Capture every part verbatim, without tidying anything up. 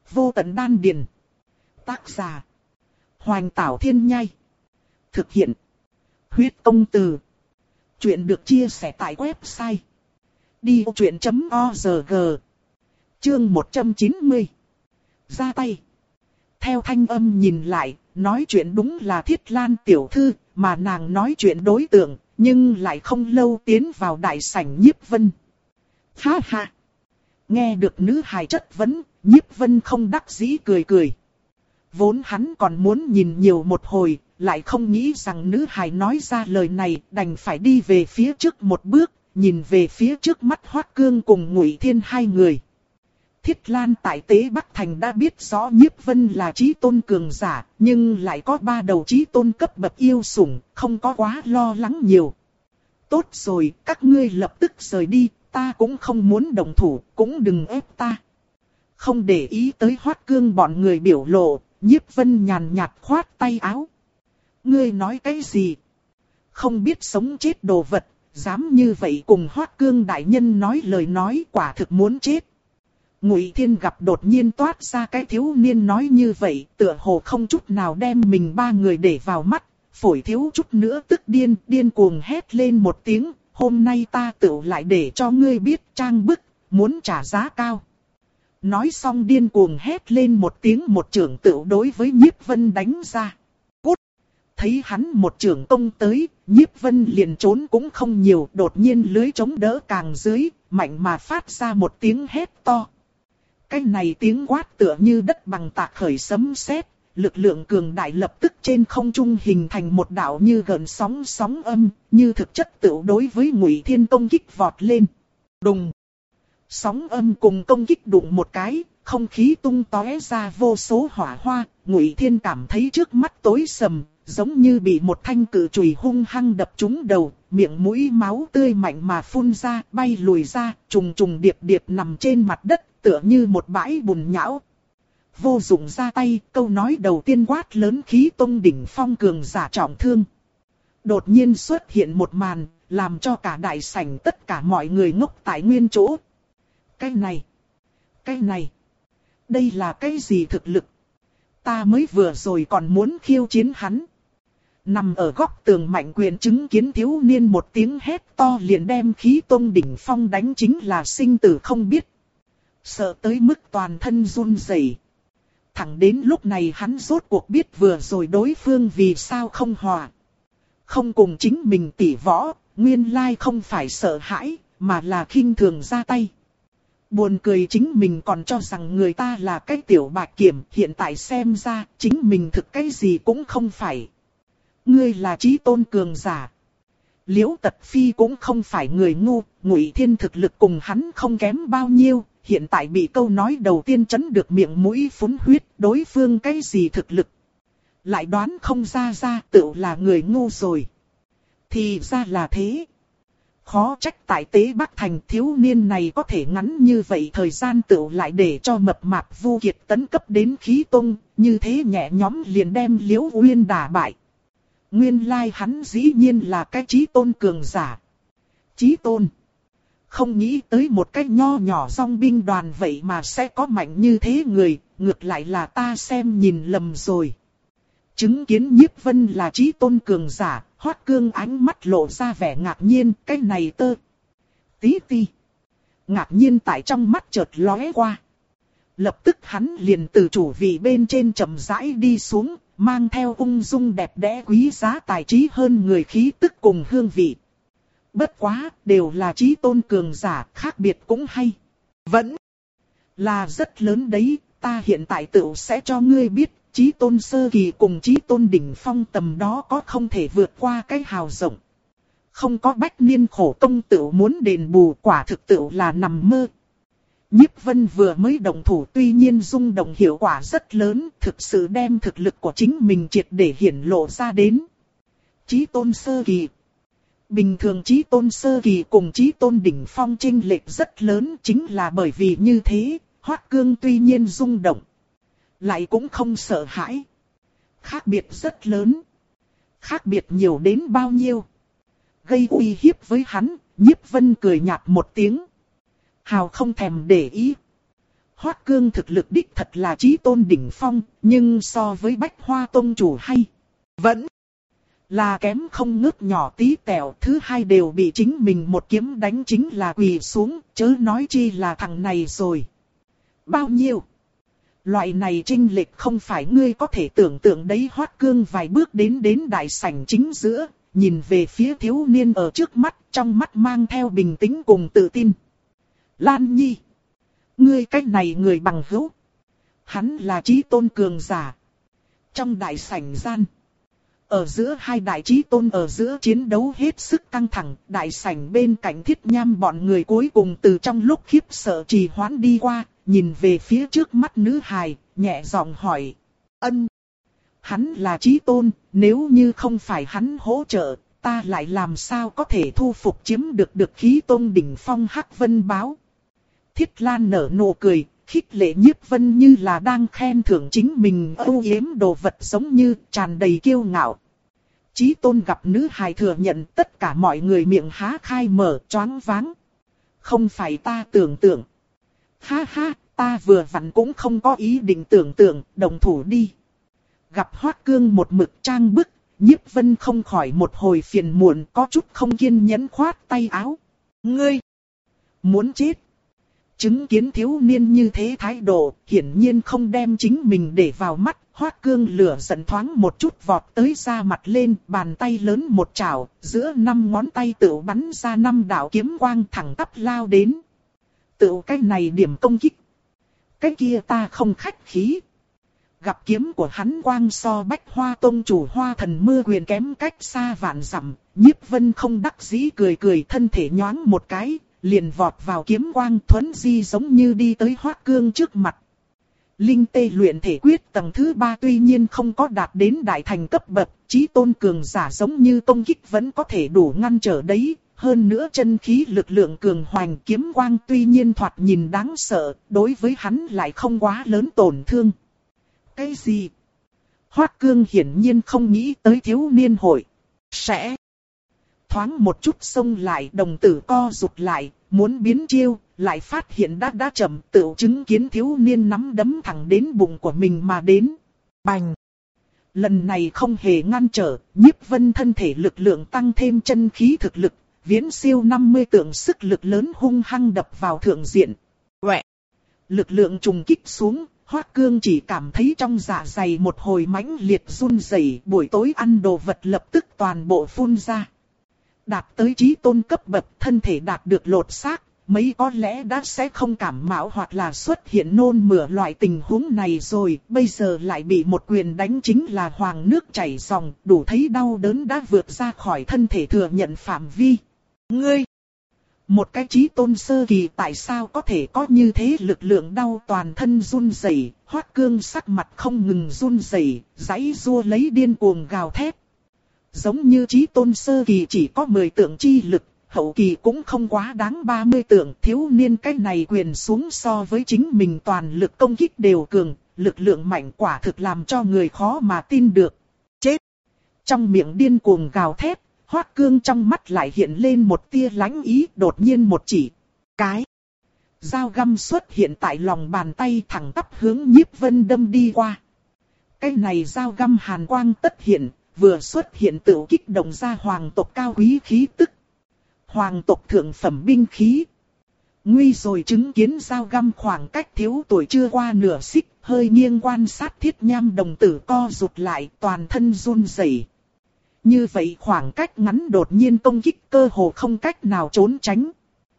Vô tận đan điền. Tác giả. Hoành Tảo Thiên Nhai. Thực hiện. Huyết Công Từ. Chuyện được chia sẻ tại website đi vô chuyện chấm org. Chương một trăm chín mươi. Ra tay. Theo thanh âm nhìn lại, nói chuyện đúng là Thiết Lan tiểu thư, mà nàng nói chuyện đối tượng, nhưng lại không lâu tiến vào đại sảnh Nhiếp Vân. Ha ha! Nghe được nữ hài chất vấn, Nhiếp Vân không đắc dĩ cười cười. Vốn hắn còn muốn nhìn nhiều một hồi, lại không nghĩ rằng nữ hài nói ra lời này, đành phải đi về phía trước một bước, nhìn về phía trước mắt Hoắc Cương cùng Ngụy Thiên hai người. Thiết Lan tại Tế Bắc Thành đã biết rõ Nhiếp Vân là chí tôn cường giả, nhưng lại có ba đầu chí tôn cấp bậc yêu sủng, không có quá lo lắng nhiều. Tốt rồi, các ngươi lập tức rời đi, ta cũng không muốn động thủ, cũng đừng ép ta. Không để ý tới Hoắc Cương bọn người biểu lộ, Nhiếp Vân nhàn nhạt khoát tay áo. Ngươi nói cái gì? Không biết sống chết đồ vật, dám như vậy cùng Hoắc Cương đại nhân nói lời nói, quả thực muốn chết. Ngụy Thiên gặp đột nhiên toát ra cái thiếu niên nói như vậy, tựa hồ không chút nào đem mình ba người để vào mắt, phổi thiếu chút nữa tức điên, điên cuồng hét lên một tiếng, hôm nay ta tựu lại để cho ngươi biết trang bức, muốn trả giá cao. Nói xong điên cuồng hét lên một tiếng, một chưởng tựu đối với Nhiếp Vân đánh ra. Cút! Thấy hắn một chưởng công tới, Nhiếp Vân liền trốn cũng không nhiều, đột nhiên lưới chống đỡ càng dưới, mạnh mà phát ra một tiếng hét to. Cái này tiếng quát tựa như đất bằng tạc khởi sấm sét, lực lượng cường đại lập tức trên không trung hình thành một đạo như gần sóng sóng âm, như thực chất tựu đối với Ngụy Thiên công kích vọt lên. Đùng! Sóng âm cùng công kích đụng một cái, không khí tung tóe ra vô số hỏa hoa, Ngụy Thiên cảm thấy trước mắt tối sầm, giống như bị một thanh cự chùy hung hăng đập trúng đầu, miệng mũi máu tươi mạnh mà phun ra, bay lùi ra, trùng trùng điệp điệp nằm trên mặt đất, tựa như một bãi bùn nhão. Vô dụng ra tay, câu nói đầu tiên quát lớn khí tông đỉnh phong cường giả trọng thương. Đột nhiên xuất hiện một màn, làm cho cả đại sảnh tất cả mọi người ngốc tại nguyên chỗ. Cái này, cái này, đây là cái gì thực lực? Ta mới vừa rồi còn muốn khiêu chiến hắn. Nằm ở góc tường Mạnh Quyền chứng kiến thiếu niên một tiếng hét to liền đem khí tông đỉnh phong đánh chính là sinh tử không biết. Sợ tới mức toàn thân run rẩy. Thẳng đến lúc này hắn rốt cuộc biết vừa rồi đối phương vì sao không hòa. Không cùng chính mình tỉ võ, nguyên lai không phải sợ hãi, mà là khinh thường ra tay. Buồn cười chính mình còn cho rằng người ta là cái tiểu bạch kiểm, hiện tại xem ra chính mình thực cái gì cũng không phải. Ngươi là chí tôn cường giả. Liễu Tật Phi cũng không phải người ngu, Ngụy Thiên thực lực cùng hắn không kém bao nhiêu, hiện tại bị câu nói đầu tiên chấn được miệng mũi phun huyết, đối phương cái gì thực lực. Lại đoán không ra ra tựu là người ngu rồi. Thì ra là thế. Khó trách tại Tế Bắc Thành thiếu niên này có thể ngắn như vậy thời gian tựu lại để cho mập mạp Vu Kiệt tấn cấp đến khí tông, như thế nhẹ nhõm liền đem Liễu Uyên đả bại. Nguyên lai hắn dĩ nhiên là cái chí tôn cường giả. Chí tôn. Không nghĩ tới một cái nho nhỏ dòng binh đoàn vậy mà sẽ có mạnh như thế người, ngược lại là ta xem nhìn lầm rồi. Chứng kiến Nhiếp Vân là chí tôn cường giả, Hoắc Cương ánh mắt lộ ra vẻ ngạc nhiên, cái này tơ. Tí ti. Ngạc nhiên tại trong mắt chợt lóe qua. Lập tức hắn liền từ chủ vị bên trên chậm rãi đi xuống, mang theo ung dung đẹp đẽ quý giá tài trí hơn người khí tức cùng hương vị. Bất quá, đều là chí tôn cường giả, khác biệt cũng hay. Vẫn là rất lớn đấy, ta hiện tại tự sẽ cho ngươi biết, chí tôn sơ kỳ cùng chí tôn đỉnh phong tầm đó có không thể vượt qua cái hào rộng. Không có bách niên khổ công tự muốn đền bù, quả thực tự là nằm mơ. Nhiếp Vân vừa mới động thủ tuy nhiên rung động hiệu quả rất lớn, thực sự đem thực lực của chính mình triệt để hiển lộ ra đến. Chí tôn sơ kỳ. Bình thường chí tôn sơ kỳ cùng chí tôn đỉnh phong chênh lệch rất lớn, chính là bởi vì như thế, Hoắc Cương tuy nhiên rung động, lại cũng không sợ hãi. Khác biệt rất lớn. Khác biệt nhiều đến bao nhiêu. Gây uy hiếp với hắn, Nhiếp Vân cười nhạt một tiếng. Hào không thèm để ý. Hoắc Cương thực lực đích thật là chí tôn đỉnh phong, nhưng so với Bách Hoa Tông chủ hay vẫn là kém không ngớt nhỏ tí tẹo. Thứ hai đều bị chính mình một kiếm đánh chính là quỳ xuống, chớ nói chi là thằng này rồi. Bao nhiêu? Loại này chênh lệch không phải ngươi có thể tưởng tượng đấy. Hoắc Cương vài bước đến đến đại sảnh chính giữa, nhìn về phía thiếu niên ở trước mắt, trong mắt mang theo bình tĩnh cùng tự tin. Lan Nhi, ngươi cách này người bằng hữu. Hắn là chí tôn cường giả. Trong đại sảnh gian, ở giữa hai đại chí tôn ở giữa chiến đấu hết sức căng thẳng. Đại sảnh bên cạnh Thiết Nham bọn người cuối cùng từ trong lúc khiếp sợ trì hoãn đi qua, nhìn về phía trước mắt nữ hài, nhẹ giọng hỏi. Ân, hắn là chí tôn, nếu như không phải hắn hỗ trợ, ta lại làm sao có thể thu phục chiếm được được khí tôn đỉnh phong Hắc Vân Báo. Thiết Lan nở nụ cười, khích lệ Nhiếp Vân như là đang khen thưởng chính mình âu yếm đồ vật, giống như tràn đầy kiêu ngạo. Chí tôn gặp nữ hài thừa nhận, tất cả mọi người miệng há khai mở, choáng váng. Không phải ta tưởng tượng. Ha ha, ta vừa vặn cũng không có ý định tưởng tượng, đồng thủ đi. Gặp Hoắc Cương một mực trang bức, Nhiếp Vân không khỏi một hồi phiền muộn, có chút không kiên nhẫn khoát tay áo. Ngươi muốn chết. Chứng kiến thiếu niên như thế thái độ, hiển nhiên không đem chính mình để vào mắt. Hoắc Cương lửa giận thoáng một chút vọt tới ra mặt lên, bàn tay lớn một chảo, giữa năm ngón tay tự bắn ra năm đạo kiếm quang thẳng tắp lao đến. Tự cái này điểm công kích, cái kia ta không khách khí. Gặp kiếm của hắn quang so Bách Hoa Tông chủ Hoa Thần Mưa Quyền kém cách xa vạn dặm, Nhiếp Vân không đắc dĩ cười cười, thân thể nhoáng một cái, liền vọt vào kiếm quang, thuấn di giống như đi tới Hoắc Cương trước mặt. Linh tê luyện thể quyết tầng thứ ba tuy nhiên không có đạt đến đại thành cấp bậc, chí tôn cường giả giống như công kích vẫn có thể đủ ngăn trở đấy. Hơn nữa chân khí lực lượng cường hoành, kiếm quang tuy nhiên thoạt nhìn đáng sợ, đối với hắn lại không quá lớn tổn thương. Cái gì? Hoắc Cương hiển nhiên không nghĩ tới thiếu niên hội sẽ thoáng một chút xông lại, đồng tử co rụt lại, muốn biến chiêu, lại phát hiện đã đã chậm, tự chứng kiến thiếu niên nắm đấm thẳng đến bụng của mình mà đến. Bành! Lần này không hề ngăn trở, Nhiếp Vân thân thể lực lượng tăng thêm chân khí thực lực, viễn siêu năm mươi tượng sức lực lớn hung hăng đập vào thượng diện. Quẹ! Lực lượng trùng kích xuống, Hoắc Cương chỉ cảm thấy trong dạ dày một hồi mãnh liệt run rẩy, buổi tối ăn đồ vật lập tức toàn bộ phun ra. Đạt tới chí tôn cấp bậc, thân thể đạt được lột xác, mấy có lẽ đã sẽ không cảm mạo hoặc là xuất hiện nôn mửa loại tình huống này rồi, bây giờ lại bị một quyền đánh chính là hoàng nước chảy ròng, đủ thấy đau đớn đã vượt ra khỏi thân thể thừa nhận phạm vi. Ngươi! Một cái chí tôn sơ kỳ tại sao có thể có như thế lực lượng, đau toàn thân run rẩy, Hoắc Cương sắc mặt không ngừng run rẩy, giãy giụa lấy điên cuồng gào thét. Giống như chí tôn sơ kỳ chỉ có mười tượng chi lực, hậu kỳ cũng không quá đáng ba mươi tượng, thiếu niên cái này quyền xuống so với chính mình toàn lực công kích đều cường, lực lượng mạnh quả thực làm cho người khó mà tin được. Chết! Trong miệng điên cuồng gào thét, Hoắc Cương trong mắt lại hiện lên một tia lãnh ý, đột nhiên một chỉ. Cái! Dao găm xuất hiện tại lòng bàn tay, thẳng tắp hướng Nhiếp Vân đâm đi qua. Cái này dao găm hàn quang tất hiện, vừa xuất hiện tự kích động ra hoàng tộc cao quý khí tức. Hoàng tộc thượng phẩm binh khí. Nguy rồi, chứng kiến dao găm khoảng cách thiếu tuổi chưa qua nửa xích, hơi nghiêng quan sát Thiết Nham đồng tử co rụt lại, toàn thân run rẩy. Như vậy khoảng cách ngắn đột nhiên công kích cơ hồ không cách nào trốn tránh.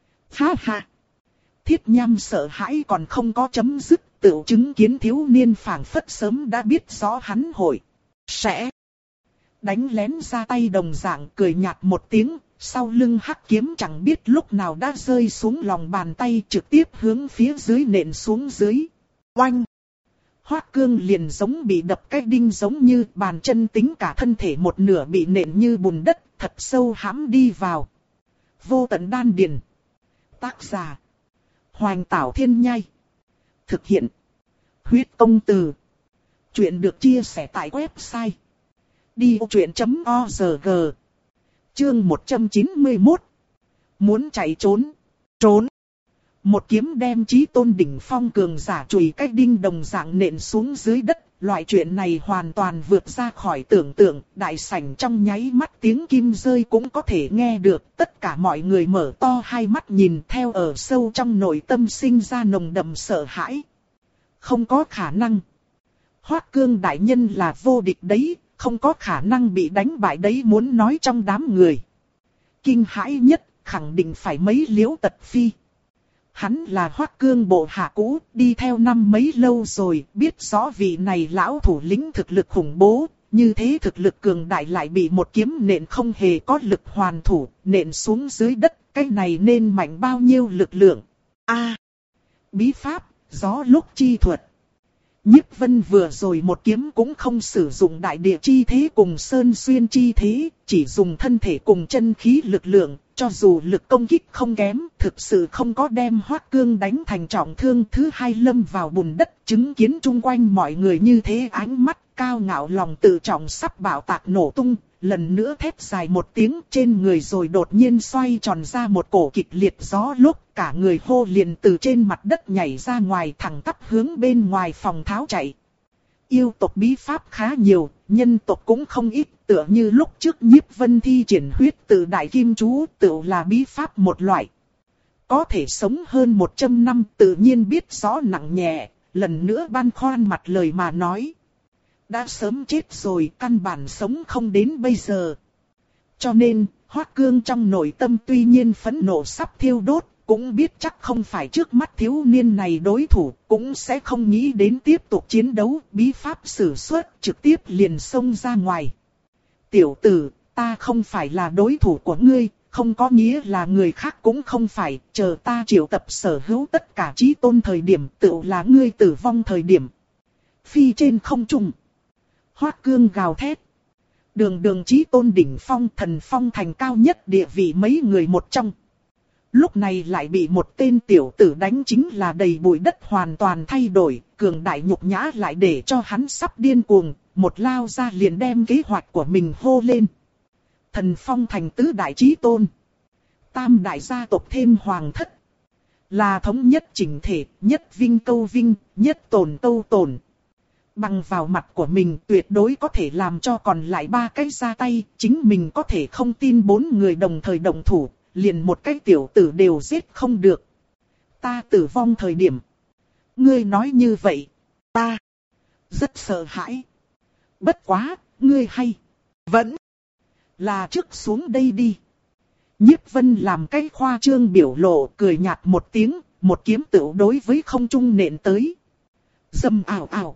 Ha ha! Thiết Nham sợ hãi còn không có chấm dứt, tự chứng kiến thiếu niên phảng phất sớm đã biết rõ hắn hội sẽ đánh lén ra tay đồng dạng, cười nhạt một tiếng, sau lưng hắc kiếm chẳng biết lúc nào đã rơi xuống lòng bàn tay, trực tiếp hướng phía dưới nện xuống dưới. Oanh! Hoắc Cương liền giống bị đập cái đinh giống như, bàn chân tính cả thân thể một nửa bị nện như bùn đất, thật sâu hãm đi vào. Vô tận đan điền. Tác giả: Hoành Tảo Thiên Nhai. Thực hiện: Huyết Công Từ. Chuyện được chia sẻ tại website đi vô chuyện chấm org. Chương một trăm chín mươi mốt. Muốn chạy trốn. Trốn. Một kiếm đem Chí Tôn đỉnh phong cường giả chùy cách đinh đồng dạng nện xuống dưới đất. Loại chuyện này hoàn toàn vượt ra khỏi tưởng tượng, đại sảnh trong nháy mắt tiếng kim rơi cũng có thể nghe được. Tất cả mọi người mở to hai mắt nhìn theo, ở sâu trong nội tâm sinh ra nồng đậm sợ hãi. Không có khả năng. Hoắc Cương đại nhân là vô địch đấy, không có khả năng bị đánh bại đấy, muốn nói trong đám người. Kinh hãi nhất, khẳng định phải mấy Liễu Tật Phi. Hắn là Hoắc Cương bộ hạ cũ, đi theo năm mấy lâu rồi, biết rõ vị này lão thủ lĩnh thực lực khủng bố, như thế thực lực cường đại lại bị một kiếm nện không hề có lực hoàn thủ, nện xuống dưới đất, cái này nên mạnh bao nhiêu lực lượng. A, à, bí pháp, gió lúc chi thuật. Nhiếp Vân vừa rồi một kiếm cũng không sử dụng đại địa chi thế cùng sơn xuyên chi thế, chỉ dùng thân thể cùng chân khí lực lượng, cho dù lực công kích không kém, thực sự không có đem Hoắc Cương đánh thành trọng thương. Thứ hai lâm vào bùn đất, chứng kiến chung quanh mọi người như thế, ánh mắt cao ngạo lòng tự trọng sắp bạo tạc nổ tung, lần nữa thét dài một tiếng trên người rồi đột nhiên xoay tròn ra một cổ kịch liệt gió lúc, cả người hô liền từ trên mặt đất nhảy ra ngoài, thẳng tắp hướng bên ngoài phòng tháo chạy. Yêu tộc bí pháp khá nhiều, nhân tộc cũng không ít, tựa như lúc trước Nhiếp Vân thi triển huyết tự đại kim chú, tự là bí pháp một loại. Có thể sống hơn một trăm năm, tự nhiên biết rõ nặng nhẹ, lần nữa băn khoăn mặt lời mà nói. Đã sớm chết rồi, căn bản sống không đến bây giờ. Cho nên, Hoắc Cương trong nội tâm tuy nhiên phẫn nộ sắp thiêu đốt, cũng biết chắc không phải trước mắt thiếu niên này đối thủ, cũng sẽ không nghĩ đến tiếp tục chiến đấu, bí pháp sử xuất trực tiếp liền xông ra ngoài. Tiểu tử, ta không phải là đối thủ của ngươi, không có nghĩa là người khác cũng không phải, chờ ta triệu tập sở hữu tất cả Chí Tôn thời điểm, tự là ngươi tử vong thời điểm. Phi trên không trung. Hoắc Cương gào thét. Đường đường Chí Tôn đỉnh phong, thần phong thành cao nhất địa vị mấy người một trong. Lúc này lại bị một tên tiểu tử đánh, chính là đầy bụi đất hoàn toàn thay đổi, cường đại nhục nhã lại để cho hắn sắp điên cuồng, một lao ra liền đem kế hoạch của mình hô lên. Thần phong thành tứ đại Chí Tôn, tam đại gia tộc thêm hoàng thất, là thống nhất chỉnh thể, nhất vinh câu vinh, nhất tồn câu tồn. Bằng vào mặt của mình tuyệt đối có thể làm cho còn lại ba cái ra tay, chính mình có thể không tin bốn người đồng thời động thủ, liền một cái tiểu tử đều giết không được. Ta tử vong thời điểm. Ngươi nói như vậy, ta rất sợ hãi. Bất quá, ngươi hay, vẫn là trước xuống đây đi. Nhiếp Vân làm cái khoa trương biểu lộ, cười nhạt một tiếng, một kiếm tựu đối với không trung nện tới. Dầm ảo ảo.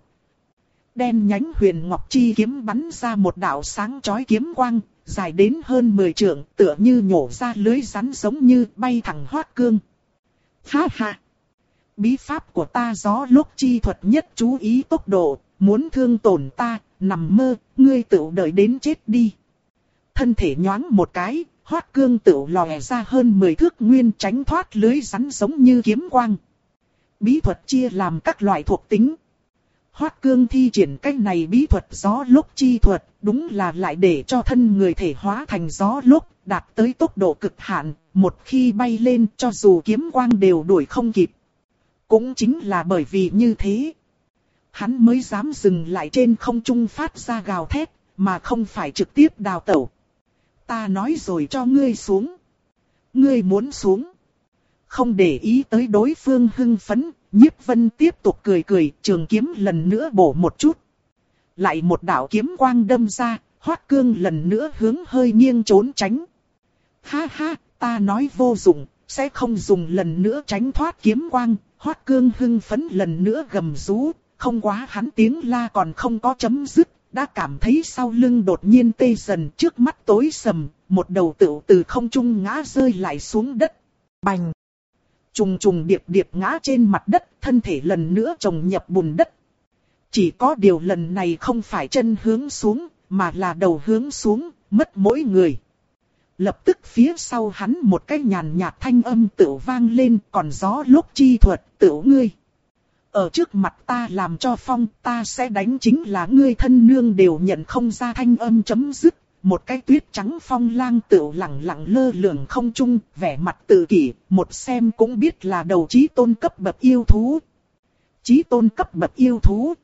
Đen nhánh huyền ngọc chi kiếm bắn ra một đạo sáng chói kiếm quang, dài đến hơn mười trượng, tựa như nhổ ra lưới rắn giống như bay thẳng Hoắc Cương. Ha ha! Bí pháp của ta gió lúc chi thuật nhất chú ý tốc độ, muốn thương tổn ta, nằm mơ, ngươi tự đợi đến chết đi. Thân thể nhoáng một cái, Hoắc Cương tự lòe ra hơn mười thước nguyên, tránh thoát lưới rắn giống như kiếm quang. Bí thuật chia làm các loại thuộc tính. Hoắc Cương thi triển cách này bí thuật gió lúc chi thuật, đúng là lại để cho thân người thể hóa thành gió lúc, đạt tới tốc độ cực hạn, một khi bay lên cho dù kiếm quang đều đuổi không kịp. Cũng chính là bởi vì như thế, hắn mới dám dừng lại trên không trung phát ra gào thét, mà không phải trực tiếp đào tẩu. Ta nói rồi cho ngươi xuống. Ngươi muốn xuống. Không để ý tới đối phương hưng phấn, Nhiếp Vân tiếp tục cười cười, trường kiếm lần nữa bổ một chút. Lại một đạo kiếm quang đâm ra, Hoắc Cương lần nữa hướng hơi nghiêng trốn tránh. Ha ha, ta nói vô dụng, sẽ không dùng lần nữa tránh thoát kiếm quang. Hoắc Cương hưng phấn lần nữa gầm rú, không quá hắn tiếng la còn không có chấm dứt, đã cảm thấy sau lưng đột nhiên tê dần, trước mắt tối sầm, một đầu tựu từ không trung ngã rơi lại xuống đất. Bành! Trùng trùng điệp điệp ngã trên mặt đất, thân thể lần nữa chồng nhập bùn đất. Chỉ có điều lần này không phải chân hướng xuống, mà là đầu hướng xuống, mất mỗi người. Lập tức phía sau hắn một cái nhàn nhạt thanh âm tựu vang lên, còn gió lúc chi thuật tựu ngươi. Ở trước mặt ta làm cho phong, ta sẽ đánh chính là ngươi. Thân nương đều nhận không ra thanh âm chấm dứt, một cái tuyết trắng phong lang tựu lẳng lặng lơ lửng không trung, vẻ mặt tự kỷ, một xem cũng biết là đầu chí tôn cấp bậc yêu thú. Chí tôn cấp bậc yêu thú.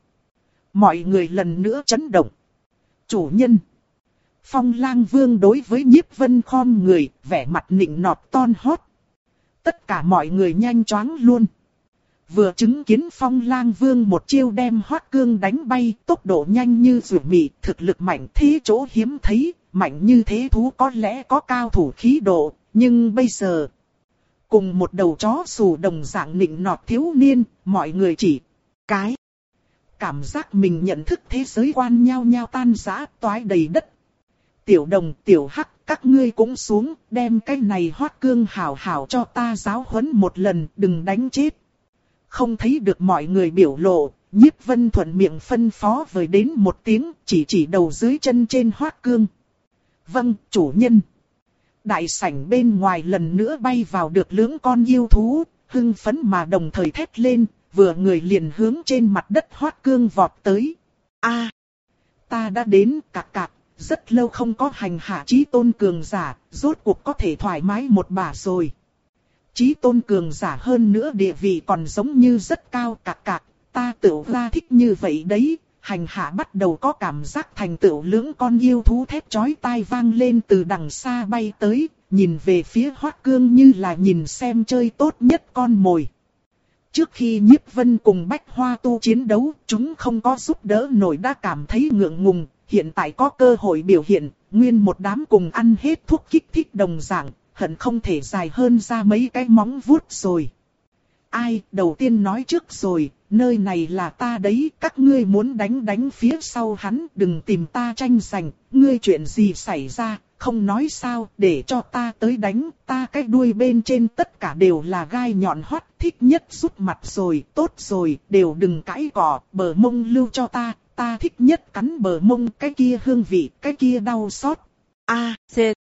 Mọi người lần nữa chấn động. Chủ nhân. Phong lang vương đối với Nhiếp Vân khom người, vẻ mặt nịnh nọt ton hót. Tất cả mọi người nhanh choáng luôn. Vừa chứng kiến Phong lang vương một chiêu đem Hoắc Cương đánh bay, tốc độ nhanh như rùa mị, thực lực mạnh thế chỗ hiếm thấy, mạnh như thế thú có lẽ có cao thủ khí độ, nhưng bây giờ... Cùng một đầu chó xù đồng dạng nịnh nọt thiếu niên, mọi người chỉ cái. Cảm giác mình nhận thức thế giới quan nhao nhao tan rã, toái đầy đất. Tiểu đồng, tiểu hắc, các ngươi cũng xuống, đem cái này Hoắc Cương hảo hảo cho ta giáo huấn một lần, đừng đánh chết. Không thấy được mọi người biểu lộ, Nhiếp Vân thuận miệng phân phó vời đến một tiếng, chỉ chỉ đầu dưới chân trên Hoắc Cương. Vâng, chủ nhân. Đại sảnh bên ngoài lần nữa bay vào được lưỡng con yêu thú, hưng phấn mà đồng thời thét lên, vừa người liền hướng trên mặt đất Hoắc Cương vọt tới. A, ta đã đến, cạc cạc, rất lâu không có hành hạ chí tôn cường giả, rốt cuộc có thể thoải mái một bả rồi. Chí tôn cường giả hơn nữa địa vị còn giống như rất cao, cạc cạc, ta tự ra thích như vậy đấy. Hành hạ bắt đầu có cảm giác thành tựu, lưỡng con yêu thú thét chói tai vang lên từ đằng xa bay tới, nhìn về phía Hoắc Cương như là nhìn xem chơi tốt nhất con mồi. Trước khi Nhiếp Vân cùng Bách Hoa Tu chiến đấu, chúng không có giúp đỡ nổi đã cảm thấy ngượng ngùng, hiện tại có cơ hội biểu hiện, nguyên một đám cùng ăn hết thuốc kích thích đồng dạng, hận không thể dài hơn ra mấy cái móng vuốt rồi. Ai, đầu tiên nói trước rồi, nơi này là ta đấy, các ngươi muốn đánh đánh phía sau hắn, đừng tìm ta tranh giành, ngươi chuyện gì xảy ra, không nói sao, để cho ta tới đánh, ta cái đuôi bên trên tất cả đều là gai nhọn hoắt, thích nhất rút mặt rồi, tốt rồi, đều đừng cãi cỏ, bờ mông lưu cho ta, ta thích nhất cắn bờ mông, cái kia hương vị, cái kia đau xót. A, C.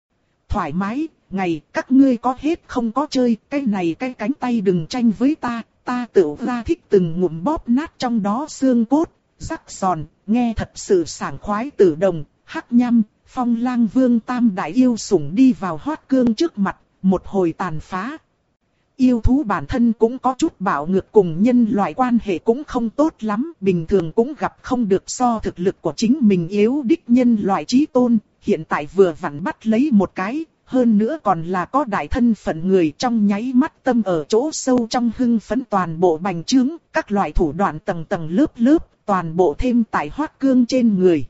Thoải mái, ngày, các ngươi có hết không có chơi, cái này cái cánh tay đừng tranh với ta, ta tự ra thích từng ngụm bóp nát trong đó xương cốt, rắc giòn, nghe thật sự sảng khoái. Tử Đồng, Hắc Nham, Phong Lang Vương tam đại yêu sủng đi vào Hoắc Cương trước mặt, một hồi tàn phá. Yêu thú bản thân cũng có chút bạo ngược, cùng nhân loại quan hệ cũng không tốt lắm, bình thường cũng gặp không được so thực lực của chính mình yếu đích nhân loại chí tôn, hiện tại vừa vặn bắt lấy một cái. Hơn nữa còn là có đại thân phận người, trong nháy mắt tâm ở chỗ sâu trong hưng phấn toàn bộ bành trướng, các loại thủ đoạn tầng tầng lớp lớp, toàn bộ thêm tại Hoắc Cương trên người.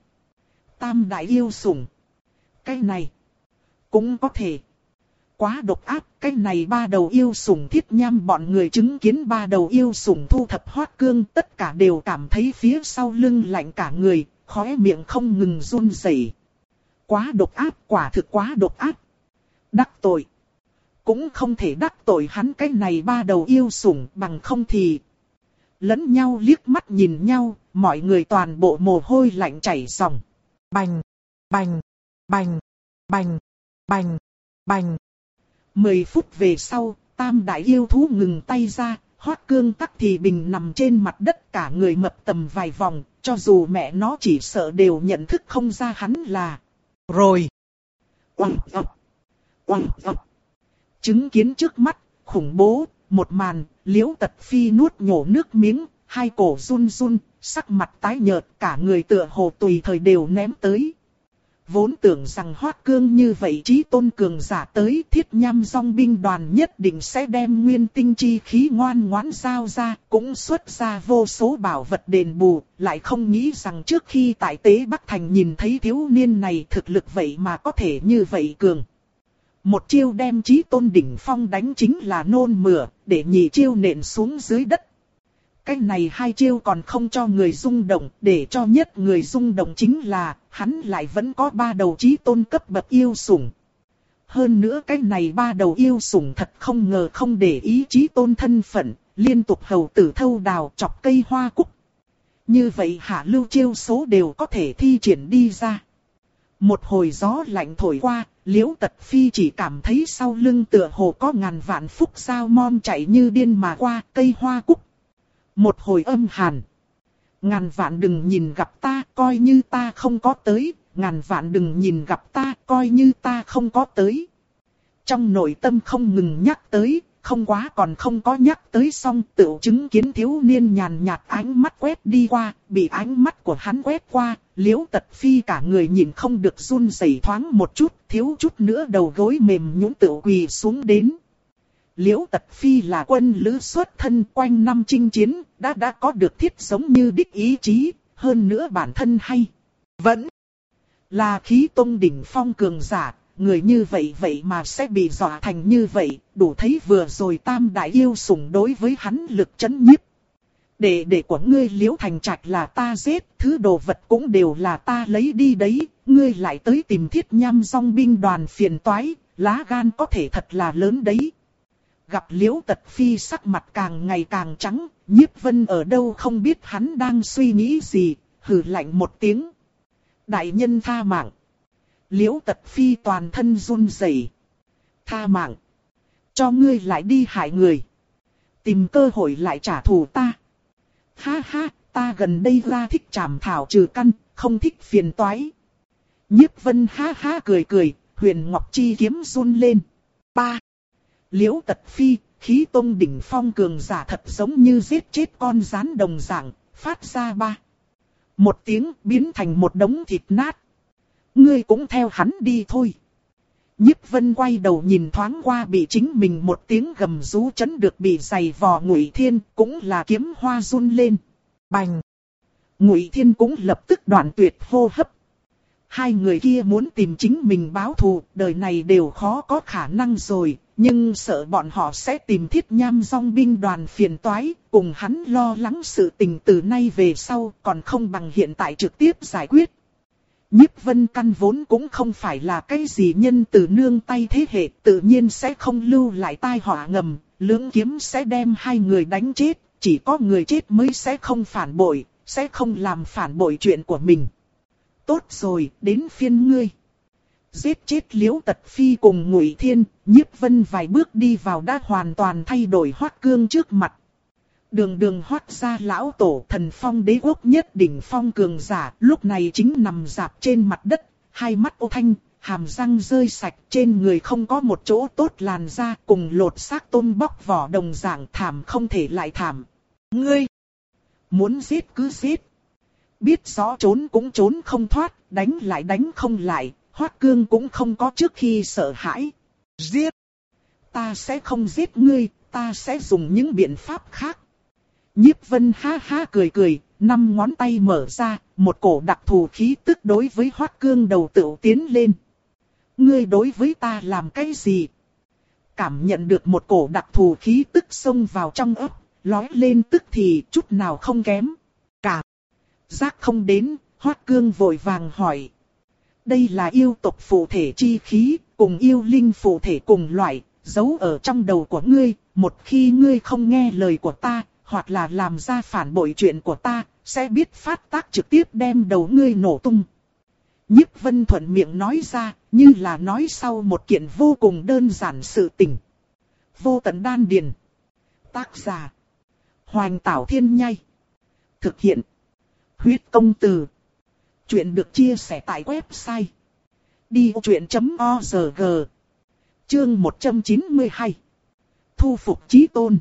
Tam đại yêu sủng. Cái này cũng có thể. Quá độc ác, cái này ba đầu yêu sủng Thiết Nham bọn người chứng kiến ba đầu yêu sủng thu thập Hoắc Cương, tất cả đều cảm thấy phía sau lưng lạnh cả người, khóe miệng không ngừng run rẩy. Quá độc ác, quả thực quá độc ác. Đắc tội. Cũng không thể đắc tội hắn cái này ba đầu yêu sủng, bằng không thì... Lẫn nhau liếc mắt nhìn nhau, mọi người toàn bộ mồ hôi lạnh chảy ròng. Bành, bành, bành, bành, bành, bành. Mười phút về sau, tam đại yêu thú ngừng tay ra, Hoắc Cương tắc thì bình nằm trên mặt đất, cả người mập tầm vài vòng, cho dù mẹ nó chỉ sợ đều nhận thức không ra hắn là... Rồi. Oằng oằng. Oằng oằng. Chứng kiến trước mắt, khủng bố, một màn, Liễu Tật Phi nuốt nhổ nước miếng, hai cổ run run, sắc mặt tái nhợt, cả người tựa hồ tùy thời đều ném tới. Vốn tưởng rằng Hoắc Cương như vậy chí tôn cường giả tới, Thiết Nham dòng binh đoàn nhất định sẽ đem nguyên tinh chi khí ngoan ngoãn giao ra, cũng xuất ra vô số bảo vật đền bù, lại không nghĩ rằng trước khi tại Tế Bắc Thành nhìn thấy thiếu niên này thực lực vậy mà có thể như vậy cường. Một chiêu đem chí tôn đỉnh phong đánh chính là nôn mửa, để nhị chiêu nện xuống dưới đất. Cái này hai chiêu còn không cho người rung động, để cho nhất người rung động chính là, hắn lại vẫn có ba đầu chí tôn cấp bậc yêu sủng. Hơn nữa cái này ba đầu yêu sủng thật không ngờ không để ý chí tôn thân phận, liên tục hầu tử thâu đào chọc cây hoa cúc. Như vậy hạ lưu chiêu số đều có thể thi triển đi ra. Một hồi gió lạnh thổi qua, Liễu Tật Phi chỉ cảm thấy sau lưng tựa hồ có ngàn vạn phúc sao mom chạy như điên mà qua cây hoa cúc. Một hồi âm hàn. Ngàn vạn đừng nhìn gặp ta, coi như ta không có tới, ngàn vạn đừng nhìn gặp ta, coi như ta không có tới. Trong nội tâm không ngừng nhắc tới, không quá còn không có nhắc tới xong, tự chứng kiến thiếu niên nhàn nhạt ánh mắt quét đi qua, bị ánh mắt của hắn quét qua, Liễu Tật Phi cả người nhìn không được run rẩy thoáng một chút, thiếu chút nữa đầu gối mềm nhũn tự quỳ xuống đến. Liễu Tật Phi là quân lữ xuất thân, quanh năm chinh chiến, đã đã có được thiết giống như đích ý chí, hơn nữa bản thân hay. Vẫn là khí tông đỉnh phong cường giả, người như vậy vậy mà sẽ bị dọa thành như vậy, đủ thấy vừa rồi tam đại yêu sủng đối với hắn lực chấn nhiếp. Đệ đệ của ngươi Liễu Thành Trạch là ta giết, thứ đồ vật cũng đều là ta lấy đi đấy, ngươi lại tới tìm Thiết Nham Dong binh đoàn phiền toái, lá gan có thể thật là lớn đấy. Gặp Liễu Tật Phi sắc mặt càng ngày càng trắng, Nhiếp Vân ở đâu không biết hắn đang suy nghĩ gì, hừ lạnh một tiếng. Đại nhân tha mạng. Liễu Tật Phi toàn thân run rẩy. Tha mạng. Cho ngươi lại đi hại người. Tìm cơ hội lại trả thù ta. Ha ha, ta gần đây ra thích trảm thảo trừ căn, không thích phiền toái. Nhiếp Vân ha ha cười cười, huyền ngọc chi kiếm run lên. Ba. Liễu Tật Phi, khí tông đỉnh phong cường giả thật giống như giết chết con rắn đồng dạng, phát ra ba. Một tiếng biến thành một đống thịt nát. Ngươi cũng theo hắn đi thôi. Nhiếp Vân quay đầu nhìn thoáng qua bị chính mình một tiếng gầm rú chấn được bị giày vò Ngụy Thiên, cũng là kiếm hoa run lên. Bành! Ngụy Thiên cũng lập tức đoạn tuyệt hô hấp. Hai người kia muốn tìm chính mình báo thù, đời này đều khó có khả năng rồi, nhưng sợ bọn họ sẽ tìm Thiết Nham Dong binh đoàn phiền toái, cùng hắn lo lắng sự tình từ nay về sau, còn không bằng hiện tại trực tiếp giải quyết. Nhiếp Vân căn vốn cũng không phải là cái gì nhân từ nương tay thế hệ, tự nhiên sẽ không lưu lại tai họa ngầm, lưỡng kiếm sẽ đem hai người đánh chết, chỉ có người chết mới sẽ không phản bội, sẽ không làm phản bội chuyện của mình. Tốt rồi, đến phiên ngươi. Giết chết Liễu Tật Phi cùng Ngụy Thiên, Nhiếp Vân vài bước đi vào đã hoàn toàn thay đổi Hoắc Cương trước mặt. Đường đường Hoắc gia lão tổ Thần Phong đế quốc nhất đỉnh phong cường giả, lúc này chính nằm rạp trên mặt đất, hai mắt ô thanh, hàm răng rơi sạch, trên người không có một chỗ tốt làn da, cùng lột xác tôm bóc vỏ đồng dạng, thảm không thể lại thảm. Ngươi muốn giết cứ giết. Biết rõ trốn cũng trốn không thoát, đánh lại đánh không lại, Hoắc Cương cũng không có trước khi sợ hãi. Giết! Ta sẽ không giết ngươi, ta sẽ dùng những biện pháp khác. Nhiếp Vân ha ha cười cười, năm ngón tay mở ra, một cổ đặc thù khí tức đối với Hoắc Cương đầu tựu tiến lên. Ngươi đối với ta làm cái gì? Cảm nhận được một cổ đặc thù khí tức xông vào trong ấp, lói lên tức thì chút nào không kém. Cảm giác không đến, Hoắc Cương vội vàng hỏi. Đây là yêu tộc phụ thể chi khí, cùng yêu linh phụ thể cùng loại, giấu ở trong đầu của ngươi, một khi ngươi không nghe lời của ta, hoặc là làm ra phản bội chuyện của ta, sẽ biết phát tác trực tiếp đem đầu ngươi nổ tung. Nhiếp Vân thuận miệng nói ra, như là nói sau một kiện vô cùng đơn giản sự tình. Vô tận đan điền. Tác giả. Hoành Tảo Thiên Nhai. Thực hiện. Huyết Công Từ. Chuyện được chia sẻ tại website. đi truyện chấm org. Chương một trăm chín mươi hai. Thu phục chí tôn.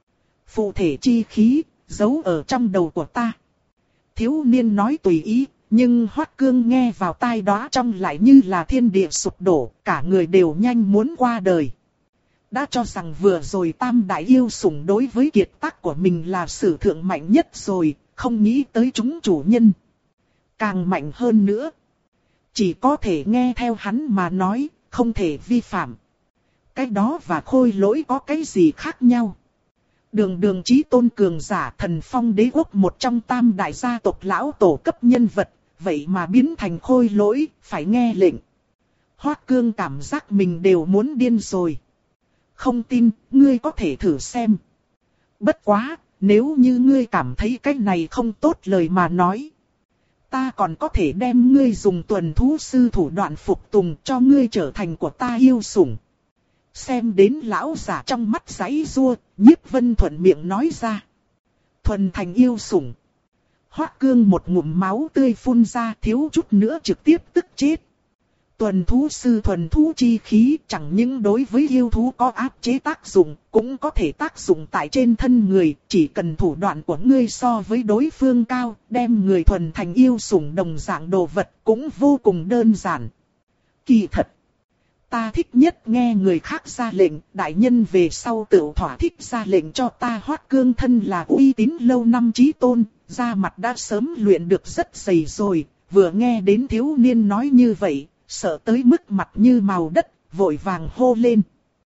Phụ thể chi khí, giấu ở trong đầu của ta. Thiếu niên nói tùy ý, nhưng Hoắc Cương nghe vào tai đó trong lại như là thiên địa sụp đổ, cả người đều nhanh muốn qua đời. Đã cho rằng vừa rồi tam đại yêu sủng đối với kiệt tác của mình là sử thượng mạnh nhất rồi, không nghĩ tới chúng chủ nhân. Càng mạnh hơn nữa. Chỉ có thể nghe theo hắn mà nói, không thể vi phạm. Cái đó và khôi lỗi có cái gì khác nhau? Đường đường chí tôn cường giả Thần Phong đế quốc một trong tam đại gia tộc lão tổ cấp nhân vật, vậy mà biến thành khôi lỗi, phải nghe lệnh. Hoắc Cương cảm giác mình đều muốn điên rồi. Không tin, ngươi có thể thử xem. Bất quá, nếu như ngươi cảm thấy cái này không tốt lời mà nói. Ta còn có thể đem ngươi dùng tuần thú sư thủ đoạn phục tùng cho ngươi trở thành của ta yêu sủng. Xem đến lão giả trong mắt giãy giụa, Nhiếp Vân thuận miệng nói ra. Thuần thành yêu sủng. Hoắc Cương một ngụm máu tươi phun ra, thiếu chút nữa trực tiếp tức chết. Tuần thú sư thuần thú chi khí chẳng những đối với yêu thú có áp chế tác dụng, cũng có thể tác dụng tại trên thân người, chỉ cần thủ đoạn của ngươi so với đối phương cao, đem người thuần thành yêu sủng đồng dạng đồ vật cũng vô cùng đơn giản. Kỳ thật, ta thích nhất nghe người khác ra lệnh, đại nhân về sau tự thỏa thích ra lệnh cho ta. Hoắc Cương thân là uy tín lâu năm chí tôn, da mặt đã sớm luyện được rất dày rồi, vừa nghe đến thiếu niên nói như vậy, sợ tới mức mặt như màu đất, vội vàng hô lên.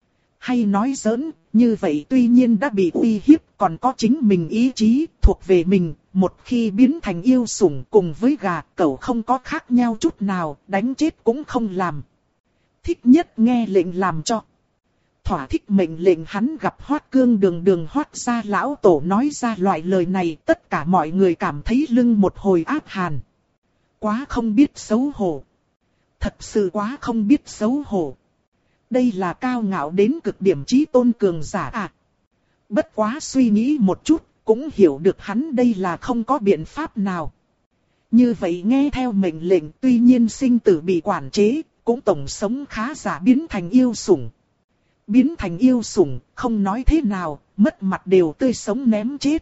Hay nói giỡn, như vậy tuy nhiên đã bị uy hiếp, còn có chính mình ý chí, thuộc về mình, một khi biến thành yêu sủng cùng với gà, cẩu không có khác nhau chút nào, đánh chết cũng không làm. Thích nhất nghe lệnh làm cho. Thỏa thích mệnh lệnh hắn gặp Hoắc Cương đường đường Hoắc gia lão tổ nói ra loại lời này, tất cả mọi người cảm thấy lưng một hồi áp hàn. Quá không biết xấu hổ. Thật sự quá không biết xấu hổ. Đây là cao ngạo đến cực điểm chí tôn cường giả à. Bất quá suy nghĩ một chút, cũng hiểu được hắn đây là không có biện pháp nào. Như vậy nghe theo mệnh lệnh, tuy nhiên sinh tử bị quản chế, cũng tổng sống khá giả biến thành yêu sủng. Biến thành yêu sủng, không nói thế nào, mất mặt đều tươi sống ném chết.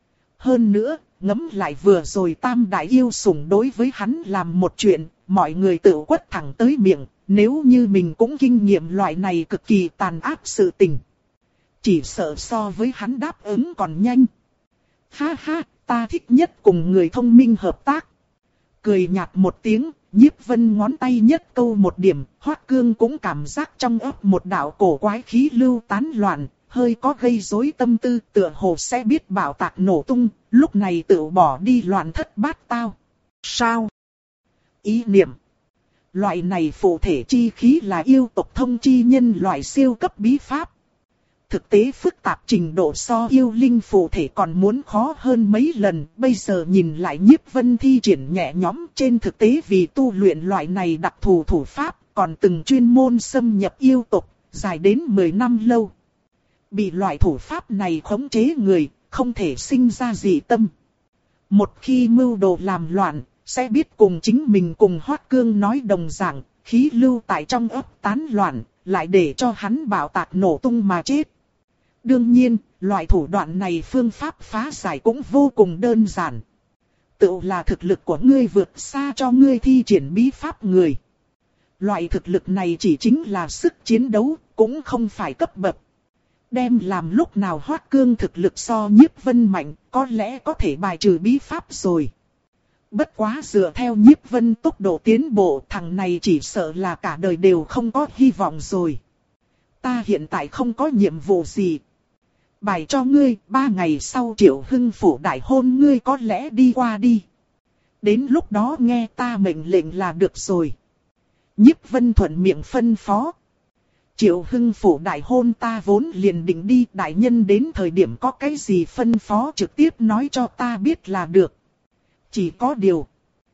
Hơn nữa, ngẫm lại vừa rồi tam đại yêu sủng đối với hắn làm một chuyện, mọi người tự quất thẳng tới miệng, nếu như mình cũng kinh nghiệm loại này cực kỳ tàn ác sự tình. Chỉ sợ so với hắn đáp ứng còn nhanh. Ha ha, ta thích nhất cùng người thông minh hợp tác. Cười nhạt một tiếng, Nhiếp Vân ngón tay nhất câu một điểm, Hoắc Cương cũng cảm giác trong óc một đạo cổ quái khí lưu tán loạn, hơi có gây rối tâm tư, tựa hồ sẽ biết bảo tạc nổ tung, lúc này tự bỏ đi loạn thất bát tao. Sao? Ý niệm. Loại này phụ thể chi khí là yêu tộc thông chi nhân loại siêu cấp bí pháp. Thực tế phức tạp trình độ so yêu linh phụ thể còn muốn khó hơn mấy lần, bây giờ nhìn lại Nhiếp Vân thi triển nhẹ nhõm, trên thực tế vì tu luyện loại này đặc thù thủ pháp, còn từng chuyên môn xâm nhập yêu tộc, dài đến mười năm lâu. Bị loại thủ pháp này khống chế người, không thể sinh ra dị tâm. Một khi mưu đồ làm loạn, sẽ biết cùng chính mình cùng Hoắc Cương nói đồng dạng, khí lưu tại trong ấp tán loạn, lại để cho hắn bạo tạc nổ tung mà chết. Đương nhiên, loại thủ đoạn này phương pháp phá giải cũng vô cùng đơn giản. Tự là thực lực của ngươi vượt xa cho ngươi thi triển bí pháp người. Loại thực lực này chỉ chính là sức chiến đấu, cũng không phải cấp bậc. Đem làm lúc nào Hoắc Cương thực lực so Nhiếp Vân mạnh, có lẽ có thể bài trừ bí pháp rồi. Bất quá dựa theo Nhiếp Vân tốc độ tiến bộ, thằng này chỉ sợ là cả đời đều không có hy vọng rồi. Ta hiện tại không có nhiệm vụ gì. Bài cho ngươi, ba ngày sau Triệu Hưng phủ đại hôn ngươi có lẽ đi qua đi. Đến lúc đó nghe ta mệnh lệnh là được rồi. Nhiếp Vân thuận miệng phân phó. Triệu Hưng phủ đại hôn ta vốn liền định đi, đại nhân đến thời điểm có cái gì phân phó trực tiếp nói cho ta biết là được. Chỉ có điều,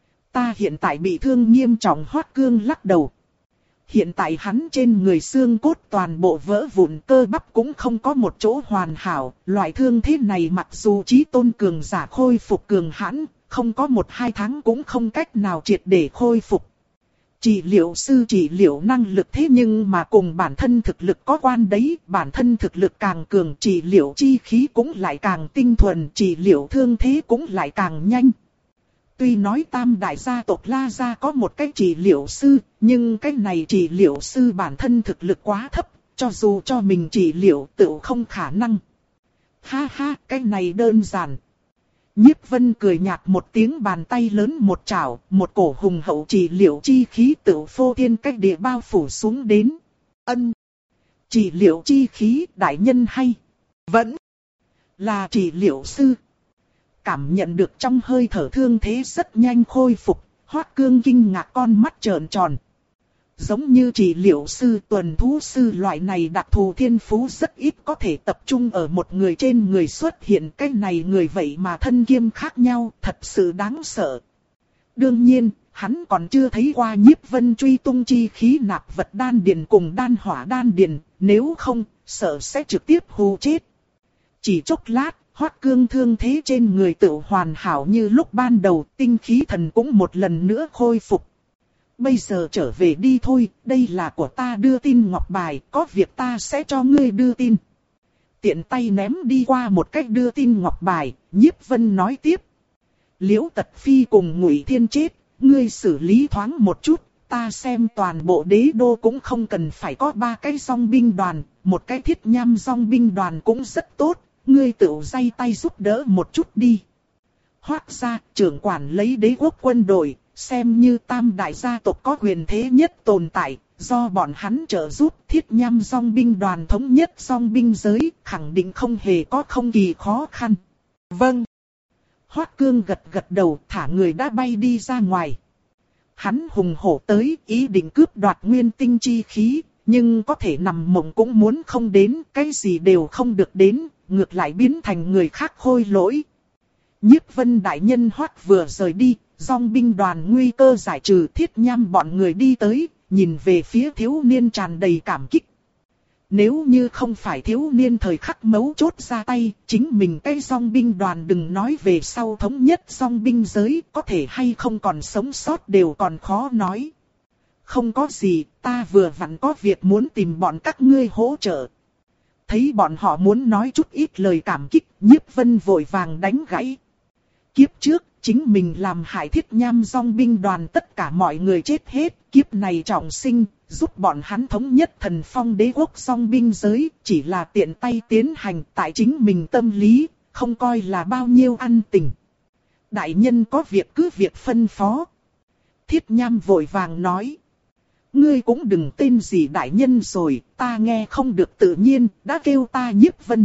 ta hiện tại bị thương nghiêm trọng. Hoắc Cương lắc đầu. Hiện tại hắn trên người xương cốt toàn bộ vỡ vụn, cơ bắp cũng không có một chỗ hoàn hảo. Loại thương thế này mặc dù chí tôn cường giả khôi phục cường hãn, không có một hai tháng cũng không cách nào triệt để khôi phục. Trị liệu sư trị liệu năng lực thế nhưng mà cùng bản thân thực lực có quan đấy, bản thân thực lực càng cường trị liệu chi khí cũng lại càng tinh thuần, trị liệu thương thế cũng lại càng nhanh. Tuy nói tam đại gia tộc La Gia có một cái trị liệu sư, nhưng cái này trị liệu sư bản thân thực lực quá thấp, cho dù cho mình trị liệu tự không khả năng. Ha ha, cái này đơn giản. Nhiếp Vân cười nhạt một tiếng, bàn tay lớn một chảo, một cổ hùng hậu trị liệu chi khí tự phô thiên cách địa bao phủ xuống đến. Ân. Trị liệu chi khí đại nhân hay. Vẫn là trị liệu sư. Cảm nhận được trong hơi thở thương thế rất nhanh khôi phục, Hoắc Cương kinh ngạc con mắt trợn tròn. Giống như trị liệu sư, tuần thú sư loại này đặc thù thiên phú rất ít có thể tập trung ở một người trên người xuất hiện, cái này người vậy mà thân kiêm khác nhau, thật sự đáng sợ. Đương nhiên, hắn còn chưa thấy qua Nhiếp Vân truy tung chi khí nạp vật đan điền cùng đan hỏa đan điền, nếu không, sợ sẽ trực tiếp hù chết. Chỉ chốc lát, Hoắc Cương thương thế trên người tự hoàn hảo như lúc ban đầu, tinh khí thần cũng một lần nữa khôi phục. Bây giờ trở về đi thôi, đây là của ta đưa tin ngọc bài, có việc ta sẽ cho ngươi đưa tin. Tiện tay ném đi qua một cách đưa tin ngọc bài, Nhiếp Vân nói tiếp. Liễu Tật Phi cùng Ngụy Thiên chết, ngươi xử lý thoáng một chút, ta xem toàn bộ đế đô cũng không cần phải có ba cái dòng binh đoàn, một cái thiết nham dòng binh đoàn cũng rất tốt, ngươi tự day tay giúp đỡ một chút đi. Hoắc gia trưởng quản lấy đế quốc quân đội, xem như tam đại gia tộc có quyền thế nhất tồn tại, do bọn hắn trợ giúp thiết nham dòng binh đoàn thống nhất dòng binh giới, khẳng định không hề có không kỳ khó khăn. Vâng. Hoắc Cương gật gật đầu, thả người đã bay đi ra ngoài. Hắn hùng hổ tới, ý định cướp đoạt nguyên tinh chi khí, nhưng có thể nằm mộng cũng muốn không đến, cái gì đều không được đến, ngược lại biến thành người khác khôi lỗi. Nhiếp Vân đại nhân Hoắc vừa rời đi, dòng binh đoàn nguy cơ giải trừ, thiết nham bọn người đi tới, nhìn về phía thiếu niên tràn đầy cảm kích. Nếu như không phải thiếu niên thời khắc mấu chốt ra tay, chính mình cái dòng binh đoàn đừng nói về sau thống nhất dòng binh giới, có thể hay không còn sống sót đều còn khó nói. Không có gì, ta vừa vặn có việc muốn tìm bọn các ngươi hỗ trợ. Thấy bọn họ muốn nói chút ít lời cảm kích, Nhiếp Vân vội vàng đánh gãy. Kiếp trước, chính mình làm hại thiết nham dòng binh đoàn tất cả mọi người chết hết, kiếp này trọng sinh, giúp bọn hắn thống nhất thần phong đế quốc dòng binh giới, chỉ là tiện tay tiến hành tại chính mình tâm lý, không coi là bao nhiêu ăn tình. Đại nhân có việc cứ việc phân phó. Thiết nham vội vàng nói. Ngươi cũng đừng tên gì đại nhân rồi, ta nghe không được tự nhiên, đã kêu ta Nhiếp Vân.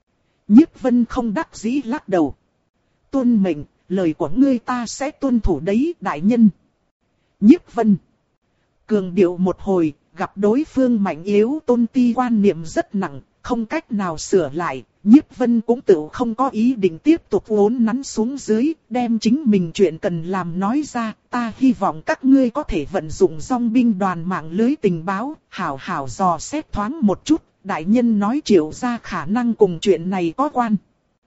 Nhiếp Vân không đắc dĩ lắc đầu. Tuân mệnh, lời của ngươi ta sẽ tuân thủ đấy đại nhân. Nhiếp Vân. Cường điệu một hồi, gặp đối phương mạnh yếu tôn ti quan niệm rất nặng, không cách nào sửa lại. Nhiếp Vân cũng tự không có ý định tiếp tục uốn nắn xuống dưới, đem chính mình chuyện cần làm nói ra. Ta hy vọng các ngươi có thể vận dụng dòng binh đoàn mạng lưới tình báo, hảo hảo dò xét thoáng một chút. Đại nhân nói Triệu gia khả năng cùng chuyện này có quan.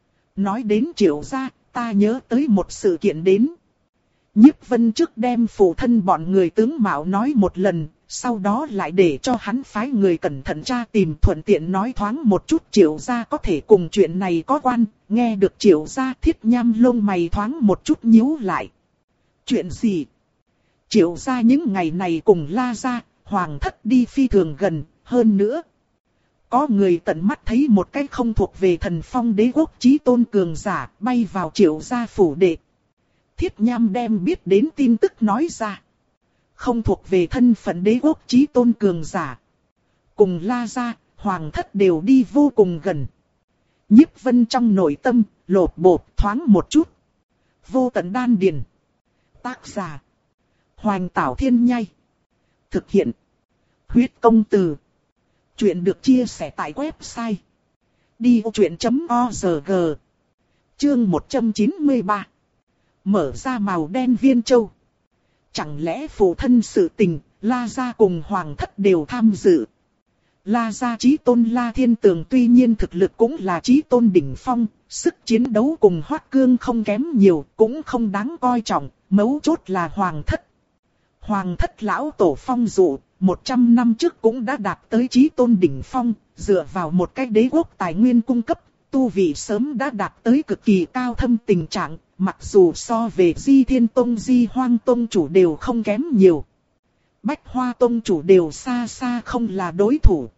Nói đến Triệu gia, ta nhớ tới một sự kiện đến. Nhiếp Vân trước đem phụ thân bọn người tướng mạo nói một lần, sau đó lại để cho hắn phái người cẩn thận tra tìm, thuận tiện nói thoáng một chút Triệu gia có thể cùng chuyện này có quan. Nghe được Triệu gia, Thiết Nham lông mày thoáng một chút nhíu lại. Chuyện gì? Triệu gia những ngày này cùng La gia, Hoàng thất đi phi thường gần, hơn nữa. Có người tận mắt thấy một cái không thuộc về thần phong đế quốc chí tôn cường giả bay vào Triệu gia phủ đệ. Thiết Nham đem biết đến tin tức nói ra. Không thuộc về thân phận đế quốc chí tôn cường giả. Cùng La gia, Hoàng thất đều đi vô cùng gần. Nhiếp Vân trong nội tâm, lột bột thoáng một chút. Vô tận đan điền. Tác giả. Hoành Tảo Thiên Nhai. Thực hiện. Huyết công từ. Chuyện được chia sẻ tại website. đi ô chuyện chấm org. Chương một trăm chín mươi ba. Mở ra màu đen viên châu. Chẳng lẽ phụ thân sự tình, La gia cùng Hoàng thất đều tham dự. La gia chí tôn La Thiên Tường tuy nhiên thực lực cũng là chí tôn đỉnh phong, sức chiến đấu cùng Hoắc Cương không kém nhiều, cũng không đáng coi trọng, mấu chốt là Hoàng thất. Hoàng thất lão tổ phong dụ, một trăm năm trước cũng đã đạt tới chí tôn đỉnh phong, dựa vào một cái đế quốc tài nguyên cung cấp, tu vị sớm đã đạt tới cực kỳ cao thâm tình trạng, mặc dù so về Di Thiên Tông Di Hoang Tông chủ đều không kém nhiều. Bách Hoa Tông chủ đều xa xa không là đối thủ.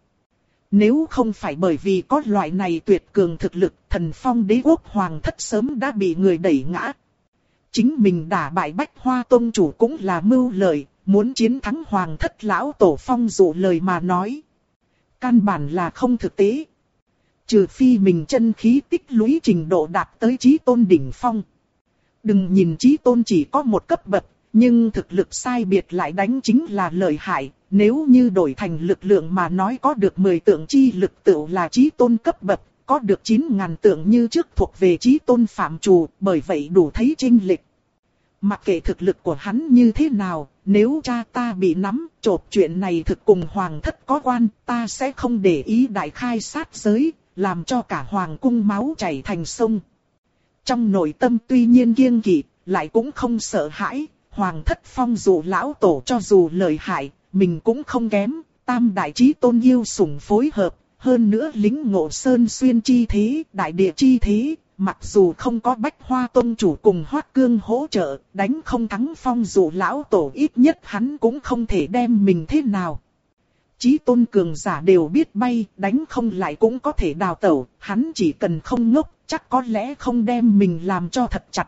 Nếu không phải bởi vì có loại này tuyệt cường thực lực, thần phong đế quốc Hoàng thất sớm đã bị người đẩy ngã. Chính mình đả bại Bách Hoa Tông chủ cũng là mưu lợi, muốn chiến thắng Hoàng thất lão tổ phong dụ lời mà nói. Căn bản là không thực tế. Trừ phi mình chân khí tích lũy trình độ đạt tới chí tôn đỉnh phong. Đừng nhìn chí tôn chỉ có một cấp bậc, nhưng thực lực sai biệt lại đánh chính là lợi hại. Nếu như đổi thành lực lượng mà nói có được mười tượng chi lực tựu là chí tôn cấp bậc, có được chín ngàn tượng như trước thuộc về chí tôn phạm trù, bởi vậy đủ thấy chênh lệch. Mặc kệ thực lực của hắn như thế nào, nếu cha ta bị nắm, chộp chuyện này thực cùng Hoàng thất có quan, ta sẽ không để ý đại khai sát giới, làm cho cả hoàng cung máu chảy thành sông. Trong nội tâm tuy nhiên kiêng kỵ, lại cũng không sợ hãi, hoàng thất phong dụ lão tổ cho dù lợi hại, mình cũng không kém, tam đại chí tôn yêu sủng phối hợp, hơn nữa lính ngộ sơn xuyên chi thế, đại địa chi thế, mặc dù không có Bách Hoa Tông chủ cùng Hoắc Cương hỗ trợ, đánh không thắng phong dụ lão tổ, ít nhất hắn cũng không thể đem mình thế nào. Chí tôn cường giả đều biết bay, đánh không lại cũng có thể đào tẩu, hắn chỉ cần không ngốc, chắc có lẽ không đem mình làm cho thật chặt.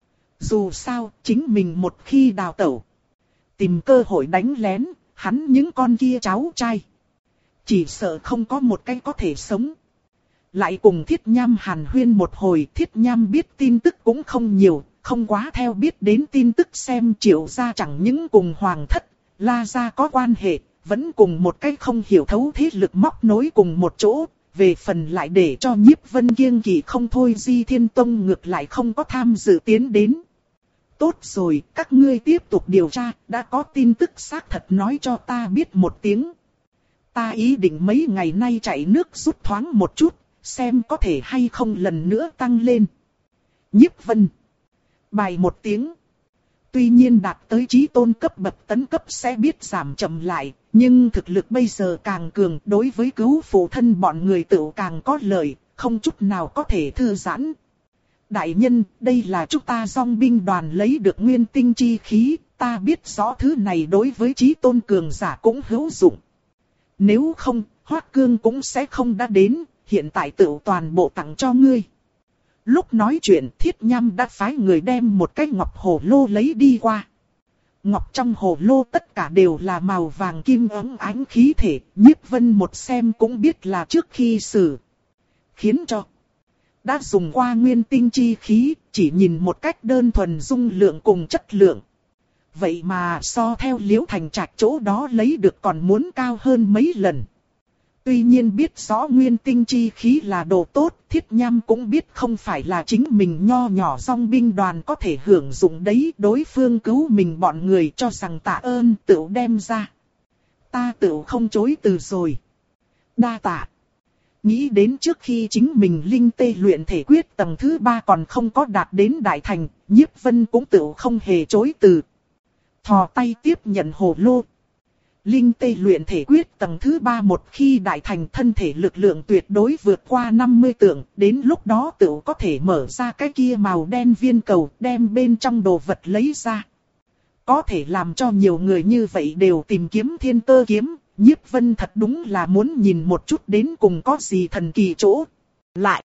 Dù sao, chính mình một khi đào tẩu, tìm cơ hội đánh lén, hắn những con kia cháu trai, chỉ sợ không có một cái có thể sống. Lại cùng Thiết Nham hàn huyên một hồi, Thiết Nham biết tin tức cũng không nhiều, không quá theo biết đến tin tức xem Triệu gia chẳng những cùng Hoàng thất, La gia có quan hệ, vẫn cùng một cái không hiểu thấu thế lực móc nối cùng một chỗ. Về phần lại để cho Nhiếp Vân kiêng kỵ không thôi, Di Thiên Tông ngược lại không có tham dự tiến đến. Tốt rồi, các ngươi tiếp tục điều tra, đã có tin tức xác thật nói cho ta biết một tiếng. Ta ý định mấy ngày nay chạy nước rút thoáng một chút, xem có thể hay không lần nữa tăng lên. Nhiếp Vân bài một tiếng. Tuy nhiên đạt tới chí tôn cấp bậc tấn cấp sẽ biết giảm chậm lại, nhưng thực lực bây giờ càng cường, đối với cứu phụ thân bọn người tự càng có lợi, không chút nào có thể thư giãn. Đại nhân, đây là chúng ta dòng binh đoàn lấy được nguyên tinh chi khí, ta biết rõ thứ này đối với chí tôn cường giả cũng hữu dụng. Nếu không, Hoắc Cương cũng sẽ không đã đến, hiện tại tự toàn bộ tặng cho ngươi. Lúc nói chuyện, Thiết Nham đã phái người đem một cái ngọc hồ lô lấy đi qua. Ngọc trong hồ lô tất cả đều là màu vàng kim óng ánh khí thể, Nhiếp Vân một xem cũng biết là trước khi sử. Khiến cho đã dùng qua nguyên tinh chi khí, chỉ nhìn một cách đơn thuần dung lượng cùng chất lượng. Vậy mà so theo Liễu Thành Trạch chỗ đó lấy được còn muốn cao hơn mấy lần. Tuy nhiên biết rõ nguyên tinh chi khí là đồ tốt, Thiết Nham cũng biết không phải là chính mình nho nhỏ dòng binh đoàn có thể hưởng dụng đấy, đối phương cứu mình bọn người cho rằng tạ ơn tựu đem ra. Ta tựu không chối từ rồi. Đa tạ. Nghĩ đến trước khi chính mình linh tê luyện thể quyết tầng thứ ba còn không có đạt đến đại thành, Nhiếp Vân cũng tựu không hề chối từ. Thò tay tiếp nhận hồ lô. Linh tê luyện thể quyết tầng thứ ba một khi đại thành, thân thể lực lượng tuyệt đối vượt qua năm mươi tượng, đến lúc đó tựu có thể mở ra cái kia màu đen viên cầu, đem bên trong đồ vật lấy ra. Có thể làm cho nhiều người như vậy đều tìm kiếm thiên cơ kiếm, Nhiếp Vân thật đúng là muốn nhìn một chút đến cùng có gì thần kỳ chỗ. Lại,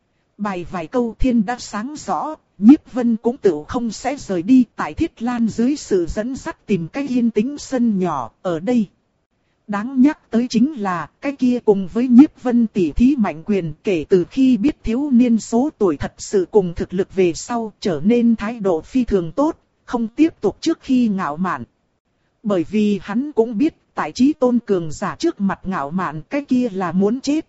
bài vài câu thiên đã sáng rõ, Nhiếp Vân cũng tự không sẽ rời đi, tại Thiết Lan dưới sự dẫn dắt tìm cái yên tĩnh sân nhỏ ở đây. Đáng nhắc tới chính là cái kia cùng với Nhiếp Vân tỉ thí mạnh quyền, kể từ khi biết thiếu niên số tuổi thật sự cùng thực lực về sau trở nên thái độ phi thường tốt, không tiếp tục trước khi ngạo mạn. Bởi vì hắn cũng biết tại chí tôn cường giả trước mặt ngạo mạn cái kia là muốn chết.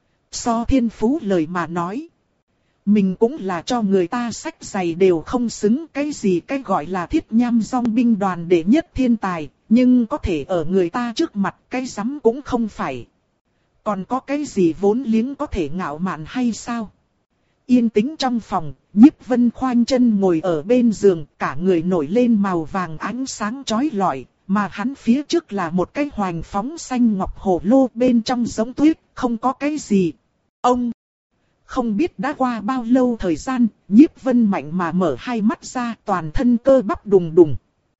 So thiên phú lời mà nói, mình cũng là cho người ta sách giày đều không xứng, cái gì cái gọi là Thiết Nham dòng binh đoàn đệ nhất thiên tài, nhưng có thể ở người ta trước mặt cái rắm cũng không phải. Còn có cái gì vốn liếng có thể ngạo mạn hay sao? Yên tĩnh trong phòng, Nhiếp Vân khoanh chân ngồi ở bên giường, cả người nổi lên màu vàng ánh sáng chói lọi, mà hắn phía trước là một cái hoành phóng xanh ngọc hồ lô, bên trong giống tuyết, không có cái gì. Ông không biết đã qua bao lâu thời gian, Nhiếp Vân mạnh mà mở hai mắt ra, toàn thân cơ bắp đùng đùng.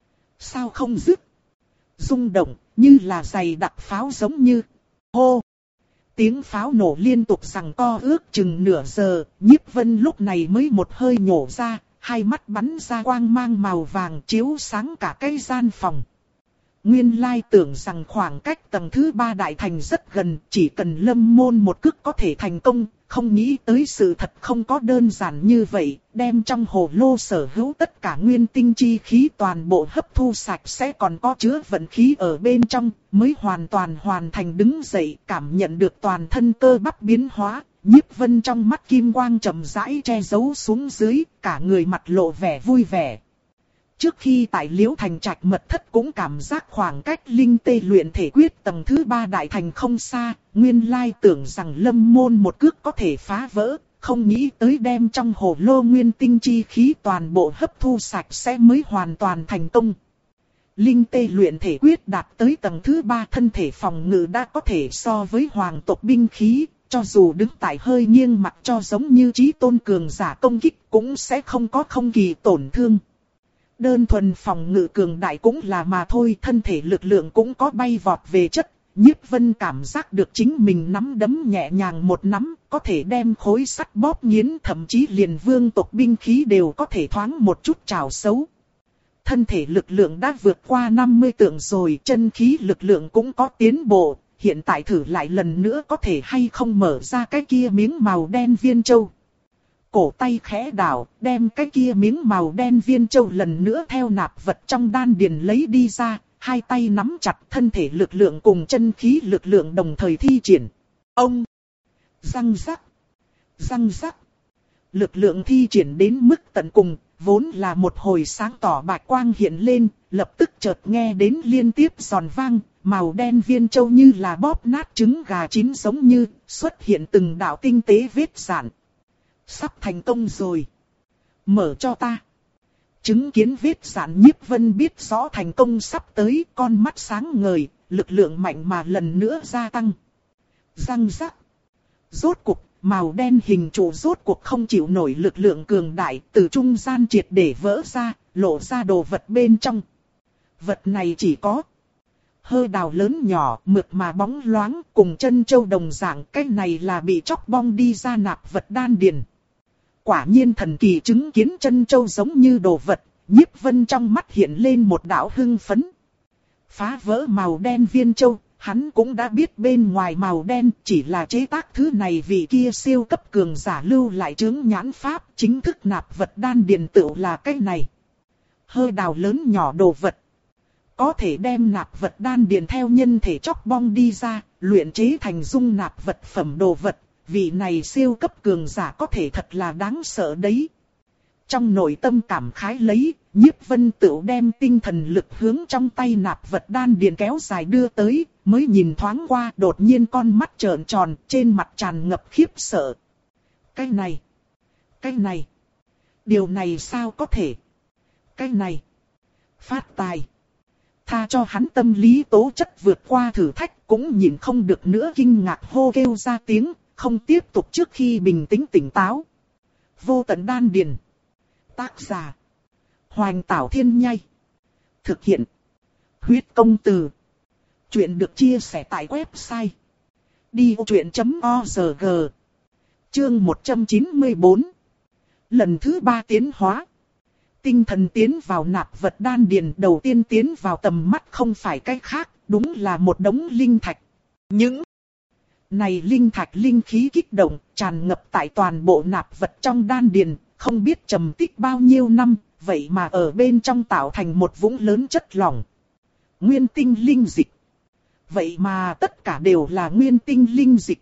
Sao không dứt? Rung động, như là giày đặc pháo giống như. Hô! Tiếng pháo nổ liên tục giằng co ước chừng nửa giờ, Nhiếp Vân lúc này mới một hơi nhổ ra, hai mắt bắn ra quang mang màu vàng chiếu sáng cả cái gian phòng. Nguyên lai tưởng rằng khoảng cách tầng thứ ba đại thành rất gần, chỉ cần lâm môn một cước có thể thành công, không nghĩ tới sự thật không có đơn giản như vậy, đem trong hồ lô sở hữu tất cả nguyên tinh chi khí toàn bộ hấp thu sạch sẽ, còn có chứa vận khí ở bên trong, mới hoàn toàn hoàn thành đứng dậy, cảm nhận được toàn thân cơ bắp biến hóa. Nhiếp Vân trong mắt kim quang chậm rãi che giấu xuống dưới, cả người mặt lộ vẻ vui vẻ. Trước khi tại Liễu Thành Trạch mật thất cũng cảm giác khoảng cách linh tê luyện thể quyết tầng thứ ba đại thành không xa, nguyên lai tưởng rằng lâm môn một cước có thể phá vỡ, không nghĩ tới đem trong hồ lô nguyên tinh chi khí toàn bộ hấp thu sạch sẽ mới hoàn toàn thành công. Linh tê luyện thể quyết đạt tới tầng thứ ba thân thể phòng ngự đã có thể so với hoàng tộc binh khí, cho dù đứng tại hơi nghiêng mặt cho giống như chí tôn cường giả công kích cũng sẽ không có không kỳ tổn thương. Đơn thuần phòng ngự cường đại cũng là mà thôi, thân thể lực lượng cũng có bay vọt về chất. Nhiếp Vân cảm giác được chính mình nắm đấm nhẹ nhàng một nắm, có thể đem khối sắt bóp nghiến, thậm chí liền vương tộc binh khí đều có thể thoáng một chút trào xấu. Thân thể lực lượng đã vượt qua năm mươi tượng rồi, chân khí lực lượng cũng có tiến bộ, hiện tại thử lại lần nữa có thể hay không mở ra cái kia miếng màu đen viên châu. Cổ tay khẽ đảo, đem cái kia miếng màu đen viên châu lần nữa theo nạp vật trong đan điền lấy đi ra, hai tay nắm chặt, thân thể lực lượng cùng chân khí lực lượng đồng thời thi triển. Ông! Răng rắc! Răng rắc! Lực lượng thi triển đến mức tận cùng, vốn là một hồi sáng tỏ bạch quang hiện lên, lập tức chợt nghe đến liên tiếp giòn vang, màu đen viên châu như là bóp nát trứng gà chín giống như, xuất hiện từng đạo tinh tế vết rạn. Sắp thành công rồi. Mở cho ta. Chứng kiến vết rạn, Nhiếp Vân biết rõ thành công sắp tới, con mắt sáng ngời, lực lượng mạnh mà lần nữa gia tăng. Răng rắc. Rốt cuộc, màu đen hình trụ rốt cuộc không chịu nổi lực lượng cường đại, từ trung gian triệt để vỡ ra, lộ ra đồ vật bên trong. Vật này chỉ có hơ đào lớn nhỏ, mượt mà bóng loáng, cùng chân châu đồng dạng, cái này là bị chóc bong đi ra nạp vật đan điền. Quả nhiên thần kỳ, chứng kiến chân châu giống như đồ vật, Nhiếp Vân trong mắt hiện lên một đạo hưng phấn. Phá vỡ màu đen viên châu, hắn cũng đã biết bên ngoài màu đen chỉ là chế tác thứ này vì kia siêu cấp cường giả lưu lại chứng nhãn pháp, chính thức nạp vật đan điền tự là cái này. Hơ đào lớn nhỏ đồ vật. Có thể đem nạp vật đan điền theo nhân thể chóc bong đi ra, luyện chế thành dung nạp vật phẩm đồ vật. Vị này siêu cấp cường giả có thể thật là đáng sợ đấy. Trong nội tâm cảm khái lấy, Nhiếp Vân tự đem tinh thần lực hướng trong tay nạp vật đan điền kéo dài đưa tới, mới nhìn thoáng qua, đột nhiên con mắt trợn tròn, trên mặt tràn ngập khiếp sợ. Cái này, cái này, điều này sao có thể? Cái này, phát tài. Tha cho hắn tâm lý tố chất vượt qua thử thách, cũng nhìn không được nữa kinh ngạc hô kêu ra tiếng. Không tiếp tục trước khi bình tĩnh tỉnh táo. Vô tận đan điền. Tác giả. Hoành Tảo Thiên Nhai. Thực hiện. Huyết Công Từ. Chuyện được chia sẻ tại website. đi ô chuyện chấm org. Chương một trăm chín mươi bốn. Lần thứ ba tiến hóa. Tinh thần tiến vào nạp vật đan điền, đầu tiên tiến vào tầm mắt không phải cái khác, đúng là một đống linh thạch. Những này linh thạch linh khí kích động, tràn ngập tại toàn bộ nạp vật trong đan điền, không biết trầm tích bao nhiêu năm, vậy mà ở bên trong tạo thành một vũng lớn chất lỏng. Nguyên tinh linh dịch. Vậy mà tất cả đều là nguyên tinh linh dịch.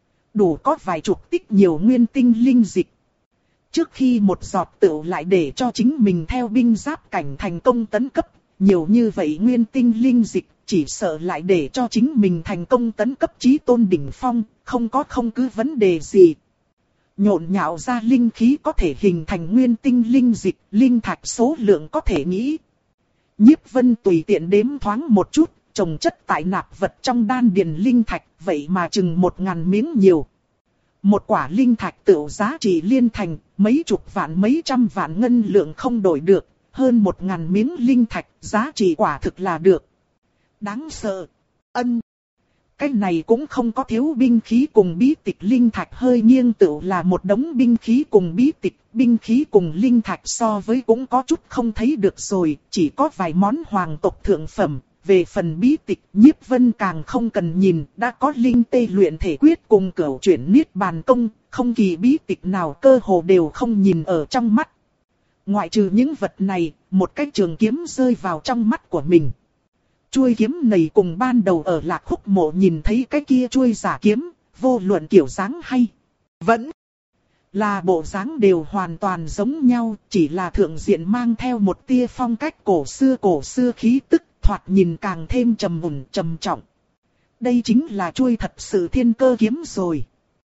Đủ có vài chục tích nhiều nguyên tinh linh dịch. Trước khi một giọt tựu lại để cho chính mình theo binh giáp cảnh thành công tấn cấp, nhiều như vậy nguyên tinh linh dịch. Chỉ sợ lại để cho chính mình thành công tấn cấp chí tôn đỉnh phong, không có không cứ vấn đề gì. Nhộn nhạo ra linh khí có thể hình thành nguyên tinh linh dịch, linh thạch số lượng có thể nghĩ. Nhiếp Vân tùy tiện đếm thoáng một chút, trồng chất tại nạp vật trong đan điền linh thạch, vậy mà chừng một ngàn miếng nhiều. Một quả linh thạch tựu giá trị liên thành, mấy chục vạn mấy trăm vạn ngân lượng không đổi được, hơn một ngàn miếng linh thạch, giá trị quả thực là được. Đáng sợ. Ân. Cái này cũng không có thiếu binh khí cùng bí tịch, linh thạch hơi nghiêng tựu là một đống binh khí cùng bí tịch, binh khí cùng linh thạch so với cũng có chút không thấy được rồi, chỉ có vài món hoàng tộc thượng phẩm. Về phần bí tịch, Nhiếp Vân càng không cần nhìn, đã có linh tê luyện thể quyết cùng cửu chuyển niết bàn công, không kỳ bí tịch nào cơ hồ đều không nhìn ở trong mắt. Ngoại trừ những vật này, một cái trường kiếm rơi vào trong mắt của mình. Chuôi kiếm này cùng ban đầu ở Lạc Khúc Mộ nhìn thấy cái kia chuôi giả kiếm, vô luận kiểu dáng hay vẫn Là bộ dáng đều hoàn toàn giống nhau, chỉ là thượng diện mang theo một tia phong cách cổ xưa cổ xưa khí tức, thoạt nhìn càng thêm trầm mùn trầm trọng. Đây chính là chuôi thật sự thiên cơ kiếm rồi.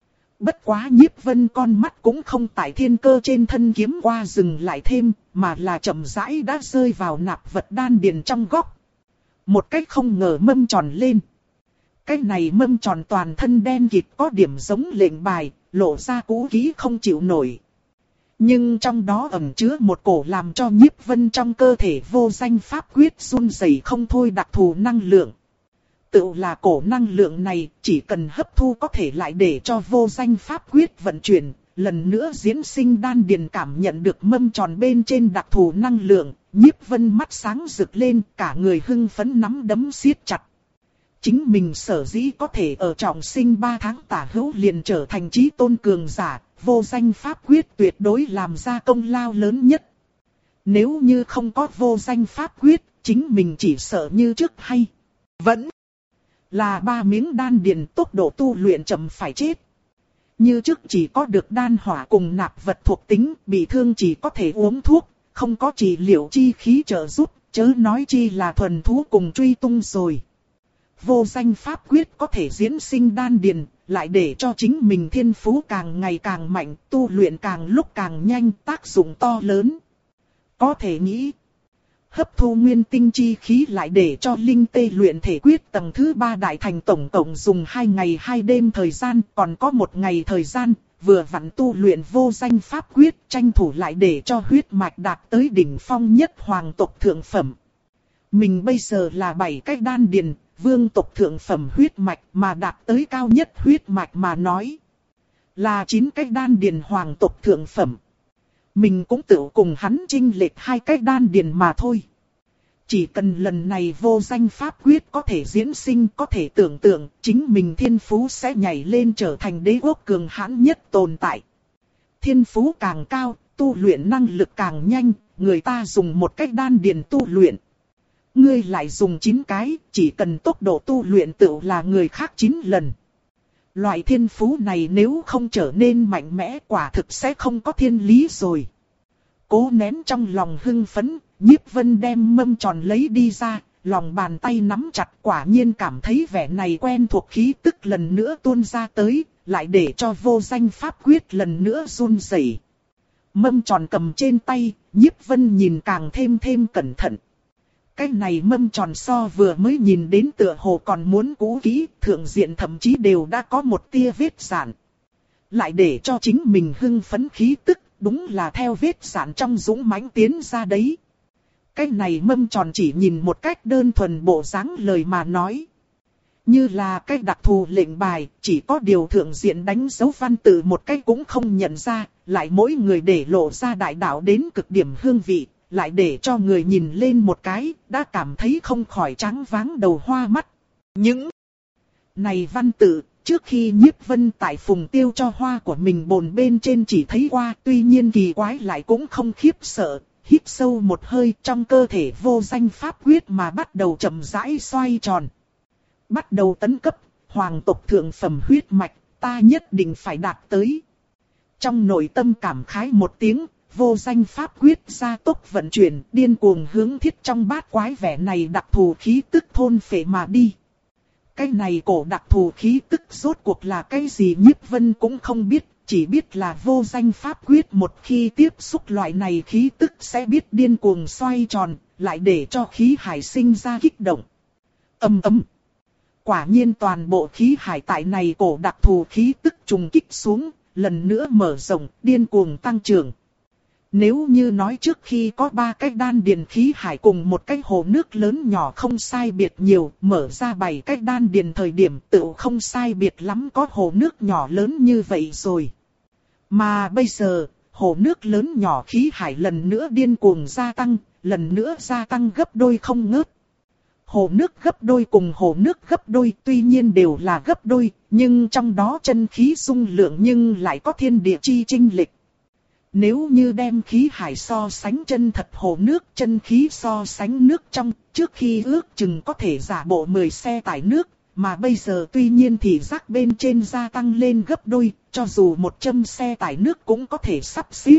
Bất quá Nhiếp Vân con mắt cũng không tại thiên cơ trên thân kiếm qua dừng lại thêm, mà là chậm rãi đã rơi vào nạp vật đan điền trong góc. Một cách không ngờ mâm tròn lên. Cái này mâm tròn toàn thân đen kịt có điểm giống lệnh bài, lộ ra cũ kỹ không chịu nổi. Nhưng trong đó ẩn chứa một cổ làm cho Nhiếp Vân trong cơ thể vô danh pháp quyết run rẩy không thôi đặc thù năng lượng. Tự là cổ năng lượng này chỉ cần hấp thu có thể lại để cho vô danh pháp quyết vận chuyển, lần nữa diễn sinh đan điền cảm nhận được mâm tròn bên trên đặc thù năng lượng, Nhiếp Vân mắt sáng rực lên, cả người hưng phấn nắm đấm siết chặt. Chính mình sở dĩ có thể ở trọng sinh ba tháng tả hữu liền trở thành chí tôn cường giả, vô danh pháp quyết tuyệt đối làm ra công lao lớn nhất. Nếu như không có vô danh pháp quyết, chính mình chỉ sợ như trước hay vẫn là ba miếng đan điền tốc độ tu luyện chậm phải chết. Như trước chỉ có được đan hỏa cùng nạp vật thuộc tính, bị thương chỉ có thể uống thuốc, không có trị liệu chi khí trợ giúp, chớ nói chi là thuần thú cùng truy tung rồi. Vô danh pháp quyết có thể diễn sinh đan điền, lại để cho chính mình thiên phú càng ngày càng mạnh, tu luyện càng lúc càng nhanh, tác dụng to lớn. Có thể nghĩ, hấp thu nguyên tinh chi khí lại để cho linh tê luyện thể quyết tầng thứ ba đại thành tổng cộng dùng hai ngày hai đêm thời gian, còn có một ngày thời gian, vừa vặn tu luyện vô danh pháp quyết, tranh thủ lại để cho huyết mạch đạt tới đỉnh phong nhất hoàng tộc thượng phẩm. Mình bây giờ là bảy cái đan điền, vương tộc thượng phẩm huyết mạch mà đạt tới cao nhất huyết mạch mà nói. Là chín cái đan điền hoàng tộc thượng phẩm. Mình cũng tự cùng hắn chênh lệch hai cái đan điền mà thôi. Chỉ cần lần này vô danh pháp quyết có thể diễn sinh, có thể tưởng tượng, chính mình thiên phú sẽ nhảy lên trở thành đế quốc cường hãn nhất tồn tại. Thiên phú càng cao, tu luyện năng lực càng nhanh, người ta dùng một cách đan điền tu luyện. Ngươi lại dùng chín cái, chỉ cần tốc độ tu luyện tự là người khác chín lần. Loại thiên phú này nếu không trở nên mạnh mẽ quả thực sẽ không có thiên lý rồi. Cố nén trong lòng hưng phấn, Nhiếp Vân đem mâm tròn lấy đi ra, lòng bàn tay nắm chặt, quả nhiên cảm thấy vẻ này quen thuộc khí tức lần nữa tuôn ra tới, lại để cho vô danh pháp quyết lần nữa run rẩy. Mâm tròn cầm trên tay, Nhiếp Vân nhìn càng thêm thêm cẩn thận. Cái này mâm tròn so vừa mới nhìn đến tựa hồ còn muốn cũ kỹ, thượng diện thậm chí đều đã có một tia vết rạn. Lại để cho chính mình hưng phấn khí tức, đúng là theo vết rạn trong dũng mãnh tiến ra đấy. Cái này mâm tròn chỉ nhìn một cách đơn thuần bộ dáng lời mà nói. Như là cái đặc thù lệnh bài, chỉ có điều thượng diện đánh dấu văn tự một cách cũng không nhận ra, lại mỗi người để lộ ra đại đạo đến cực điểm hương vị. Lại để cho người nhìn lên một cái, đã cảm thấy không khỏi tráng váng đầu hoa mắt. Những này văn tự, trước khi Nhiếp Vân tại phùng tiêu cho hoa của mình bồn bên trên chỉ thấy qua, tuy nhiên kỳ quái lại cũng không khiếp sợ, hít sâu một hơi trong cơ thể vô danh pháp quyết mà bắt đầu chậm rãi xoay tròn. Bắt đầu tấn cấp, hoàng tộc thượng phẩm huyết mạch, ta nhất định phải đạt tới. Trong nội tâm cảm khái một tiếng, vô danh pháp quyết gia tốc vận chuyển, điên cuồng hướng thiết trong bát quái vẻ này đặc thù khí tức thôn phệ mà đi. Cái này cổ đặc thù khí tức rốt cuộc là cái gì Nhiếp Vân cũng không biết, chỉ biết là vô danh pháp quyết một khi tiếp xúc loại này khí tức sẽ biết điên cuồng xoay tròn, lại để cho khí hải sinh ra kích động. Ầm ầm. Quả nhiên toàn bộ khí hải tại này cổ đặc thù khí tức trùng kích xuống, lần nữa mở rộng, điên cuồng tăng trưởng. Nếu như nói trước khi có ba cái đan điền khí hải cùng một cái hồ nước lớn nhỏ không sai biệt nhiều, mở ra bảy cái đan điền thời điểm tự không sai biệt lắm có hồ nước nhỏ lớn như vậy rồi. Mà bây giờ, hồ nước lớn nhỏ khí hải lần nữa điên cuồng gia tăng, lần nữa gia tăng gấp đôi không ngớt. Hồ nước gấp đôi cùng hồ nước gấp đôi tuy nhiên đều là gấp đôi, nhưng trong đó chân khí dung lượng nhưng lại có thiên địa chi chênh lệch. Nếu như đem khí hải so sánh chân thật hồ nước, chân khí so sánh nước trong, trước khi ước chừng có thể giả bộ mười xe tải nước, mà bây giờ tuy nhiên thị giác bên trên gia tăng lên gấp đôi, cho dù một châm xe tải nước cũng có thể sắp xếp.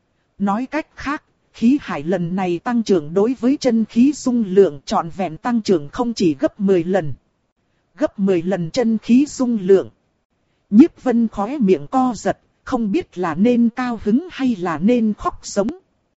Nói cách khác, khí hải lần này tăng trưởng đối với chân khí dung lượng trọn vẹn tăng trưởng không chỉ gấp mười lần. Gấp mười lần chân khí dung lượng. Nhiếp Vân khóe miệng co giật, không biết là nên cao hứng hay là nên khóc sống.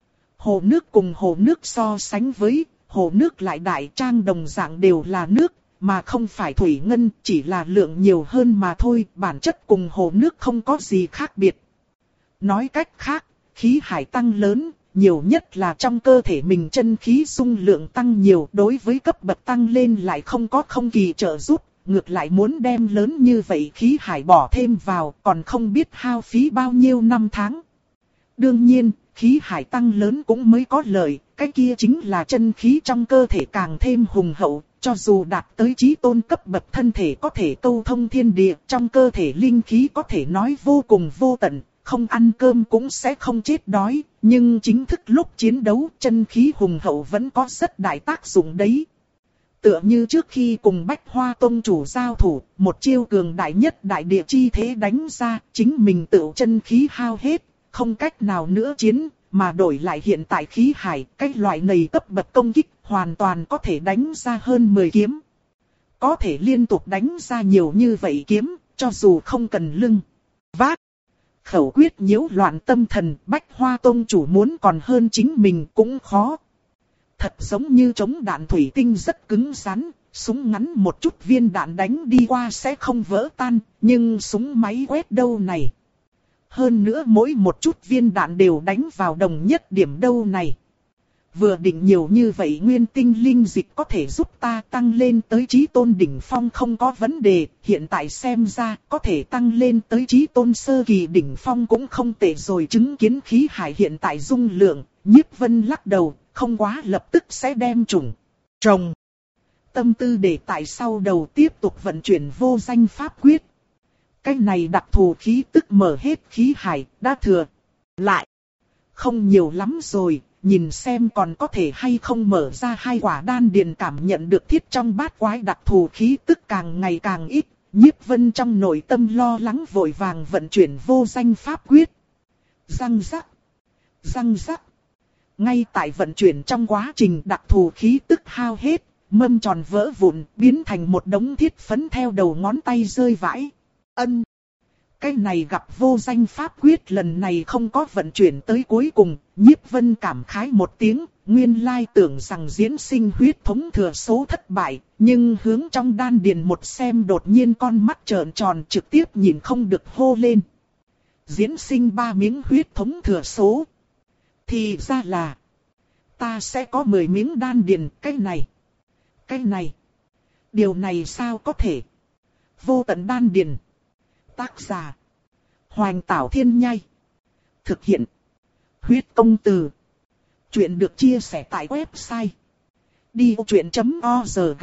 Hồ nước cùng hồ nước so sánh với, hồ nước lại đại trang đồng dạng đều là nước, mà không phải thủy ngân, chỉ là lượng nhiều hơn mà thôi, bản chất cùng hồ nước không có gì khác biệt. Nói cách khác, khí hải tăng lớn, nhiều nhất là trong cơ thể mình chân khí dung lượng tăng nhiều, đối với cấp bậc tăng lên lại không có không kỳ trợ giúp, ngược lại muốn đem lớn như vậy khí hải bỏ thêm vào, còn không biết hao phí bao nhiêu năm tháng. Đương nhiên, khí hải tăng lớn cũng mới có lợi, cái kia chính là chân khí trong cơ thể càng thêm hùng hậu, cho dù đạt tới chí tôn cấp bậc thân thể có thể câu thông thiên địa, trong cơ thể linh khí có thể nói vô cùng vô tận, không ăn cơm cũng sẽ không chết đói, nhưng chính thức lúc chiến đấu chân khí hùng hậu vẫn có rất đại tác dụng đấy. Tựa như trước khi cùng Bách Hoa Tông chủ giao thủ, một chiêu cường đại nhất đại địa chi thế đánh ra, chính mình tự chân khí hao hết, không cách nào nữa chiến, mà đổi lại hiện tại khí hải, cái loại này cấp bậc công kích hoàn toàn có thể đánh ra hơn mười kiếm. Có thể liên tục đánh ra nhiều như vậy kiếm, cho dù không cần lưng, vác. Khẩu quyết nhiễu loạn tâm thần, Bách Hoa Tông chủ muốn còn hơn chính mình cũng khó. Thật giống như chống đạn thủy tinh rất cứng rắn, súng ngắn một chút viên đạn đánh đi qua sẽ không vỡ tan, nhưng súng máy quét đâu này. Hơn nữa mỗi một chút viên đạn đều đánh vào đồng nhất điểm đâu này. Vừa định nhiều như vậy nguyên tinh linh dịch có thể giúp ta tăng lên tới chí tôn đỉnh phong không có vấn đề, hiện tại xem ra có thể tăng lên tới chí tôn sơ kỳ đỉnh phong cũng không tệ rồi. Chứng kiến khí hải hiện tại dung lượng, Nhiếp Vân lắc đầu, không quá lập tức sẽ đem trùng, trồng. Tâm tư để tại sau đầu tiếp tục vận chuyển vô danh pháp quyết. Cái này đặc thù khí tức mở hết khí hải, đã thừa. Lại, không nhiều lắm rồi, nhìn xem còn có thể hay không mở ra hai quả đan điền. Cảm nhận được thiết trong bát quái đặc thù khí tức càng ngày càng ít, Nhiếp Vân trong nội tâm lo lắng vội vàng vận chuyển vô danh pháp quyết. Răng rắc, răng rắc. Ngay tại vận chuyển trong quá trình đặc thù khí tức hao hết, mâm tròn vỡ vụn, biến thành một đống thiết phấn theo đầu ngón tay rơi vãi. Ân. Cái này gặp vô danh pháp quyết lần này không có vận chuyển tới cuối cùng, Nhiếp Vân cảm khái một tiếng, nguyên lai tưởng rằng diễn sinh huyết thống thừa số thất bại, nhưng hướng trong đan điền một xem đột nhiên con mắt trợn tròn trực tiếp nhìn không được hô lên. Diễn sinh ba miếng huyết thống thừa số. Thì ra là, ta sẽ có mười miếng đan điền, cái này, cái này, điều này sao có thể? Vô tận đan điền. Tác giả, Hoành Tảo Thiên Nhai. Thực hiện, Huyết Công Từ. Chuyện được chia sẻ tại website đi vô chuyện chấm org.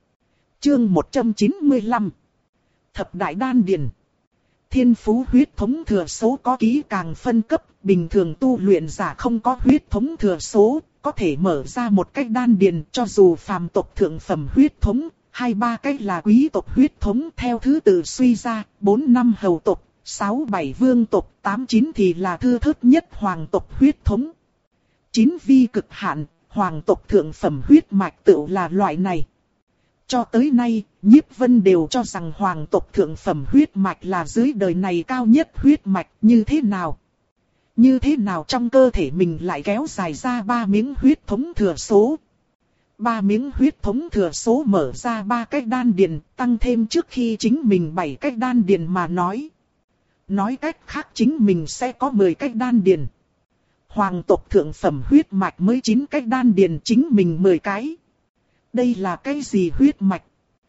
Chương một trăm chín mươi lăm. Thập Đại Đan Điền. Thiên phú huyết thống thừa số có kỹ càng phân cấp, bình thường tu luyện giả không có huyết thống thừa số, có thể mở ra một cách đan điền, cho dù phàm tộc thượng phẩm huyết thống, hai ba cách là quý tộc huyết thống theo thứ tự suy ra, bốn năm hầu tộc, sáu bảy vương tộc, tám chín thì là thưa thớt nhất hoàng tộc huyết thống. Chín vi cực hạn, hoàng tộc thượng phẩm huyết mạch tựu là loại này. Cho tới nay, Nhiếp Vân đều cho rằng hoàng tộc thượng phẩm huyết mạch là dưới đời này cao nhất huyết mạch. Như thế nào? Như thế nào trong cơ thể mình lại kéo dài ra ba miếng huyết thống thừa số? Ba miếng huyết thống thừa số mở ra ba cái đan điền, tăng thêm trước khi chính mình bảy cái đan điền mà nói. Nói cách khác chính mình sẽ có mười cái đan điền. Hoàng tộc thượng phẩm huyết mạch mới chín cái đan điền, chính mình mười cái. Đây là cái gì huyết mạch?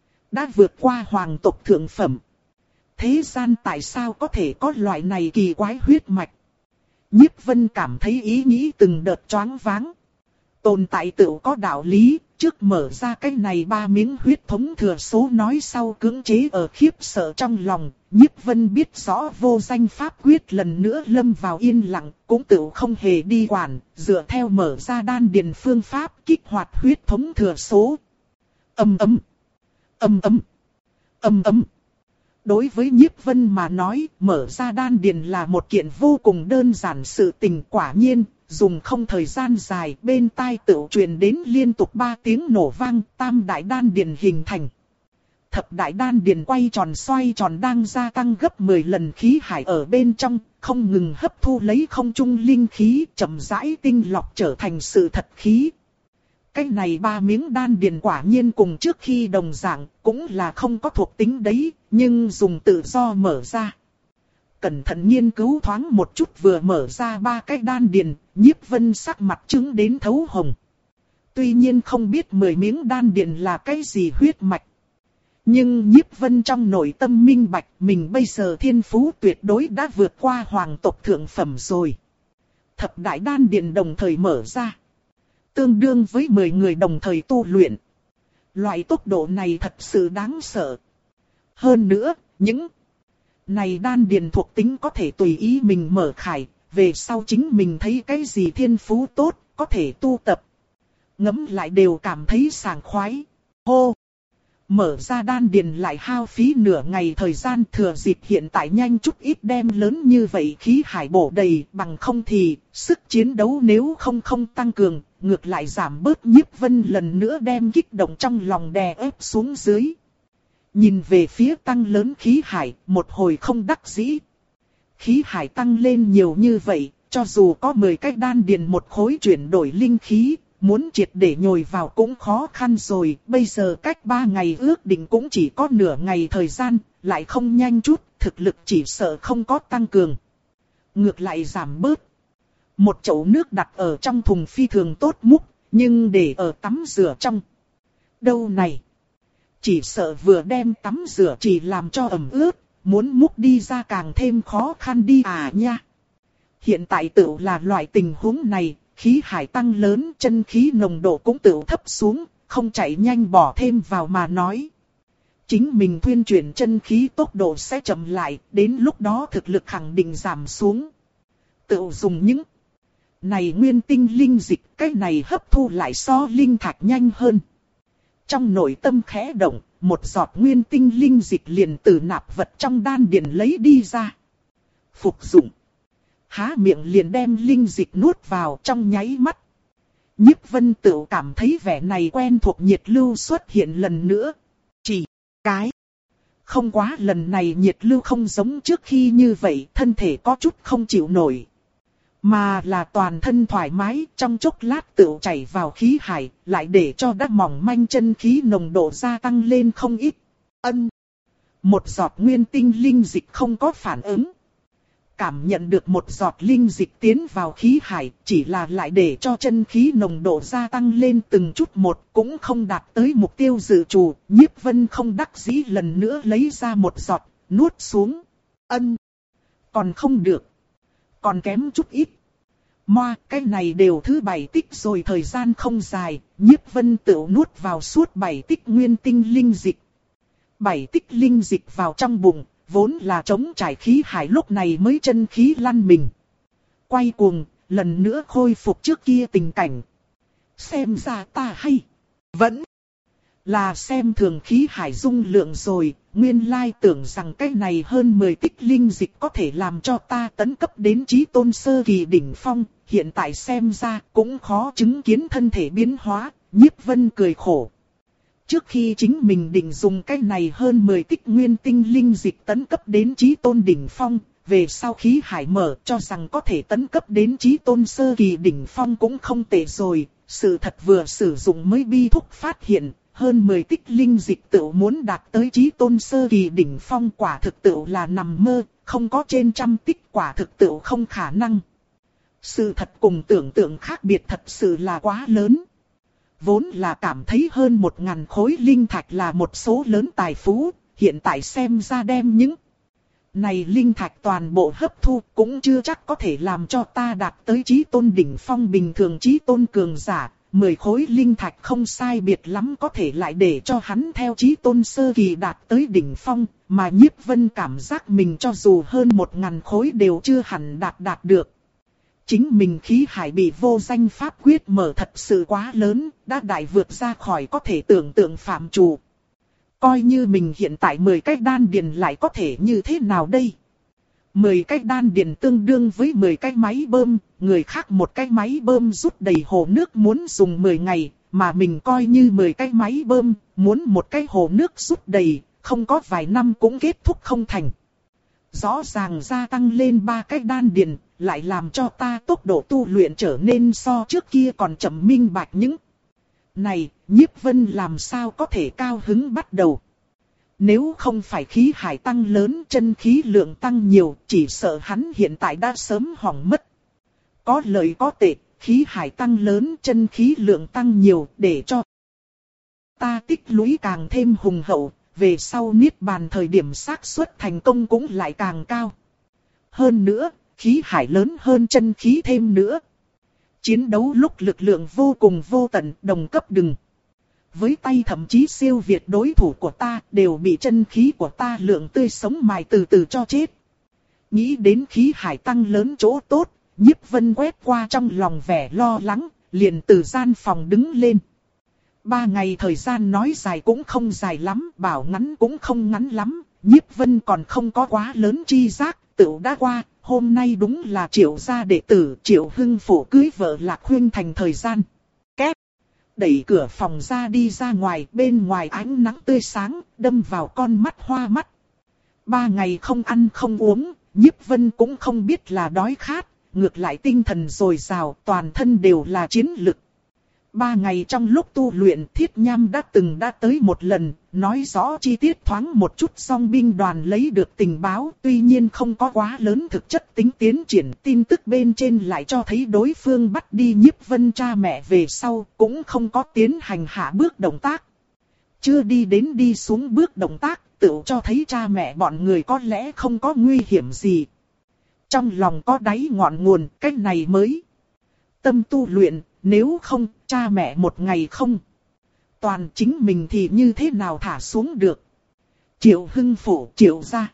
Đã vượt qua hoàng tộc thượng phẩm. Thế gian tại sao có thể có loại này kỳ quái huyết mạch? Nhiếp Vân cảm thấy ý nghĩ từng đợt choáng váng. Tồn tại tự có đạo lý, trước mở ra cái này ba miếng huyết thống thừa số nói sau cưỡng chế ở khiếp sợ trong lòng. Nhiếp Vân biết rõ vô danh pháp quyết lần nữa lâm vào yên lặng, cũng tự không hề đi quản, dựa theo mở ra đan điền phương pháp kích hoạt huyết thống thừa số. Ầm ầm, ầm ầm. Ầm ầm. Đối với Nhiếp Vân mà nói, mở ra đan điền là một kiện vô cùng đơn giản sự tình. Quả nhiên, dùng không thời gian dài, bên tai tựu truyền đến liên tục ba tiếng nổ vang, tam đại đan điền hình thành. Thập đại đan điền quay tròn xoay tròn đang gia tăng gấp mười lần khí hải ở bên trong, không ngừng hấp thu lấy không trung linh khí, chậm rãi tinh lọc trở thành sự thật khí. Cái này ba miếng đan điền quả nhiên cùng trước khi đồng dạng, cũng là không có thuộc tính đấy, nhưng dùng tự do mở ra. Cẩn thận nghiên cứu thoáng một chút vừa mở ra ba cái đan điền, Nhiếp Vân sắc mặt trứng đến thấu hồng. Tuy nhiên không biết mười miếng đan điền là cái gì huyết mạch. Nhưng Nhiếp Vân trong nội tâm minh bạch mình bây giờ thiên phú tuyệt đối đã vượt qua hoàng tộc thượng phẩm rồi. Thập đại đan điền đồng thời mở ra. Tương đương với mười người đồng thời tu luyện. Loại tốc độ này thật sự đáng sợ. Hơn nữa, những này đan điền thuộc tính có thể tùy ý mình mở khải, về sau chính mình thấy cái gì thiên phú tốt, có thể tu tập. Ngẫm lại đều cảm thấy sảng khoái. Hô! Mở ra đan điền lại hao phí nửa ngày thời gian, thừa dịp hiện tại nhanh chút ít đem lớn như vậy khí hải bổ đầy, bằng không thì sức chiến đấu nếu không không tăng cường, ngược lại giảm bớt. Nhiếp Vân lần nữa đem kích động trong lòng đè ép xuống dưới. Nhìn về phía tăng lớn khí hải, một hồi không đắc dĩ. Khí hải tăng lên nhiều như vậy, cho dù có mười cái đan điền một khối chuyển đổi linh khí, muốn triệt để nhồi vào cũng khó khăn rồi. Bây giờ cách ba ngày ước định cũng chỉ có nửa ngày thời gian, lại không nhanh chút, thực lực chỉ sợ không có tăng cường. Ngược lại giảm bớt. Một chậu nước đặt ở trong thùng phi thường tốt múc, nhưng để ở tắm rửa trong. Đâu này? Chỉ sợ vừa đem tắm rửa chỉ làm cho ẩm ướt, muốn múc đi ra càng thêm khó khăn đi à nha. Hiện tại tự là loại tình huống này, khí hải tăng lớn, chân khí nồng độ cũng tự thấp xuống, không chạy nhanh bỏ thêm vào mà nói. Chính mình thuyên chuyển chân khí tốc độ sẽ chậm lại, đến lúc đó thực lực khẳng định giảm xuống. Tự dùng những này nguyên tinh linh dịch, cái này hấp thu lại so linh thạch nhanh hơn. Trong nội tâm khẽ động, một giọt nguyên tinh linh dịch liền từ nạp vật trong đan điền lấy đi ra. Phục dụng. Há miệng liền đem linh dịch nuốt vào trong nháy mắt. Nhiếp Vân tự cảm thấy vẻ này quen thuộc nhiệt lưu xuất hiện lần nữa. Chỉ cái. Không quá lần này nhiệt lưu không giống trước khi như vậy, thân thể có chút không chịu nổi. Mà là toàn thân thoải mái, trong chốc lát tự chảy vào khí hải, lại để cho đắc mỏng manh chân khí nồng độ gia tăng lên không ít. Ân. Một giọt nguyên tinh linh dịch không có phản ứng. Cảm nhận được một giọt linh dịch tiến vào khí hải, chỉ là lại để cho chân khí nồng độ gia tăng lên từng chút một, cũng không đạt tới mục tiêu dự trù. Nhiếp Vân không đắc dĩ lần nữa lấy ra một giọt, nuốt xuống. Ân. Còn không được. Còn kém chút ít. Moa, cái này đều thứ bảy tích rồi, thời gian không dài, Nhiếp Vân tự nuốt vào suốt bảy tích nguyên tinh linh dịch. Bảy tích linh dịch vào trong bụng, vốn là chống trải khí hải lúc này mới chân khí lăn mình. Quay cuồng, lần nữa khôi phục trước kia tình cảnh. Xem ra ta hay. Vẫn là xem thường khí hải dung lượng rồi, nguyên lai tưởng rằng cái này hơn mười tích linh dịch có thể làm cho ta tấn cấp đến chí tôn sơ kỳ đỉnh phong, hiện tại xem ra cũng khó chứng kiến thân thể biến hóa. Nhiếp Vân cười khổ. Trước khi chính mình định dùng cái này hơn mười tích nguyên tinh linh dịch tấn cấp đến chí tôn đỉnh phong, về sau khí hải mở cho rằng có thể tấn cấp đến chí tôn sơ kỳ đỉnh phong cũng không tệ rồi. Sự thật vừa sử dụng mới bi thúc phát hiện, hơn mười tích linh dịch tự muốn đạt tới chí tôn sơ kỳ đỉnh phong quả thực tự là nằm mơ, không có trên trăm tích quả thực tự không khả năng. Sự thật cùng tưởng tượng khác biệt thật sự là quá lớn. Vốn là cảm thấy hơn một ngàn khối linh thạch là một số lớn tài phú, hiện tại xem ra đem những này linh thạch toàn bộ hấp thu cũng chưa chắc có thể làm cho ta đạt tới chí tôn đỉnh phong. Bình thường chí tôn cường giả, mười khối linh thạch không sai biệt lắm có thể lại để cho hắn theo chí tôn sơ kỳ đạt tới đỉnh phong, mà Nhiếp Vân cảm giác mình cho dù hơn một ngàn khối đều chưa hẳn đạt đạt được. Chính mình khí hải bị vô danh pháp quyết mở thật sự quá lớn, đã đại vượt ra khỏi có thể tưởng tượng phạm trù. Coi như mình hiện tại mười cái đan điền lại có thể như thế nào đây? mười cái đan điền tương đương với mười cái máy bơm, người khác một cái máy bơm rút đầy hồ nước muốn dùng mười ngày, mà mình coi như mười cái máy bơm, muốn một cái hồ nước rút đầy, không có vài năm cũng kết thúc không thành. Rõ ràng gia tăng lên ba cái đan điền, lại làm cho ta tốc độ tu luyện trở nên so trước kia còn chậm minh bạch những. Này, Nhiếp Vân làm sao có thể cao hứng bắt đầu? Nếu không phải khí hải tăng lớn, chân khí lượng tăng nhiều, chỉ sợ hắn hiện tại đã sớm hỏng mất. Có lợi có tệ, khí hải tăng lớn, chân khí lượng tăng nhiều, để cho ta tích lũy càng thêm hùng hậu, về sau niết bàn thời điểm xác suất thành công cũng lại càng cao. Hơn nữa, khí hải lớn hơn chân khí thêm nữa. Chiến đấu lúc lực lượng vô cùng vô tận, đồng cấp đừng. Với tay thậm chí siêu việt đối thủ của ta, đều bị chân khí của ta lượng tươi sống mài từ từ cho chết. Nghĩ đến khí hải tăng lớn chỗ tốt, Nhiếp Vân quét qua trong lòng vẻ lo lắng, liền từ gian phòng đứng lên. Ba ngày thời gian nói dài cũng không dài lắm, bảo ngắn cũng không ngắn lắm, Nhiếp Vân còn không có quá lớn chi giác, tựu đã qua, hôm nay đúng là Triệu gia đệ tử Triệu Hưng Phổ cưới vợ Lạc Huyên thành thời gian. Két! Đẩy cửa phòng ra đi ra ngoài, bên ngoài ánh nắng tươi sáng, đâm vào con mắt hoa mắt. Ba ngày không ăn không uống, Nhiếp Vân cũng không biết là đói khát, ngược lại tinh thần dồi dào, toàn thân đều là chiến lực. Ba ngày trong lúc tu luyện, Thiết Nham đã từng đã tới một lần, nói rõ chi tiết thoáng một chút song binh đoàn lấy được tình báo, tuy nhiên không có quá lớn thực chất tính tiến triển. Tin tức bên trên lại cho thấy đối phương bắt đi Nhiếp Vân cha mẹ về sau, cũng không có tiến hành hạ bước động tác. Chưa đi đến đi xuống bước động tác, tự cho thấy cha mẹ bọn người có lẽ không có nguy hiểm gì. Trong lòng có đáy ngọn nguồn, cách này mới tâm tu luyện. Nếu không, cha mẹ một ngày không toàn chính mình thì như thế nào thả xuống được. Triệu Hưng Phổ, Triệu gia.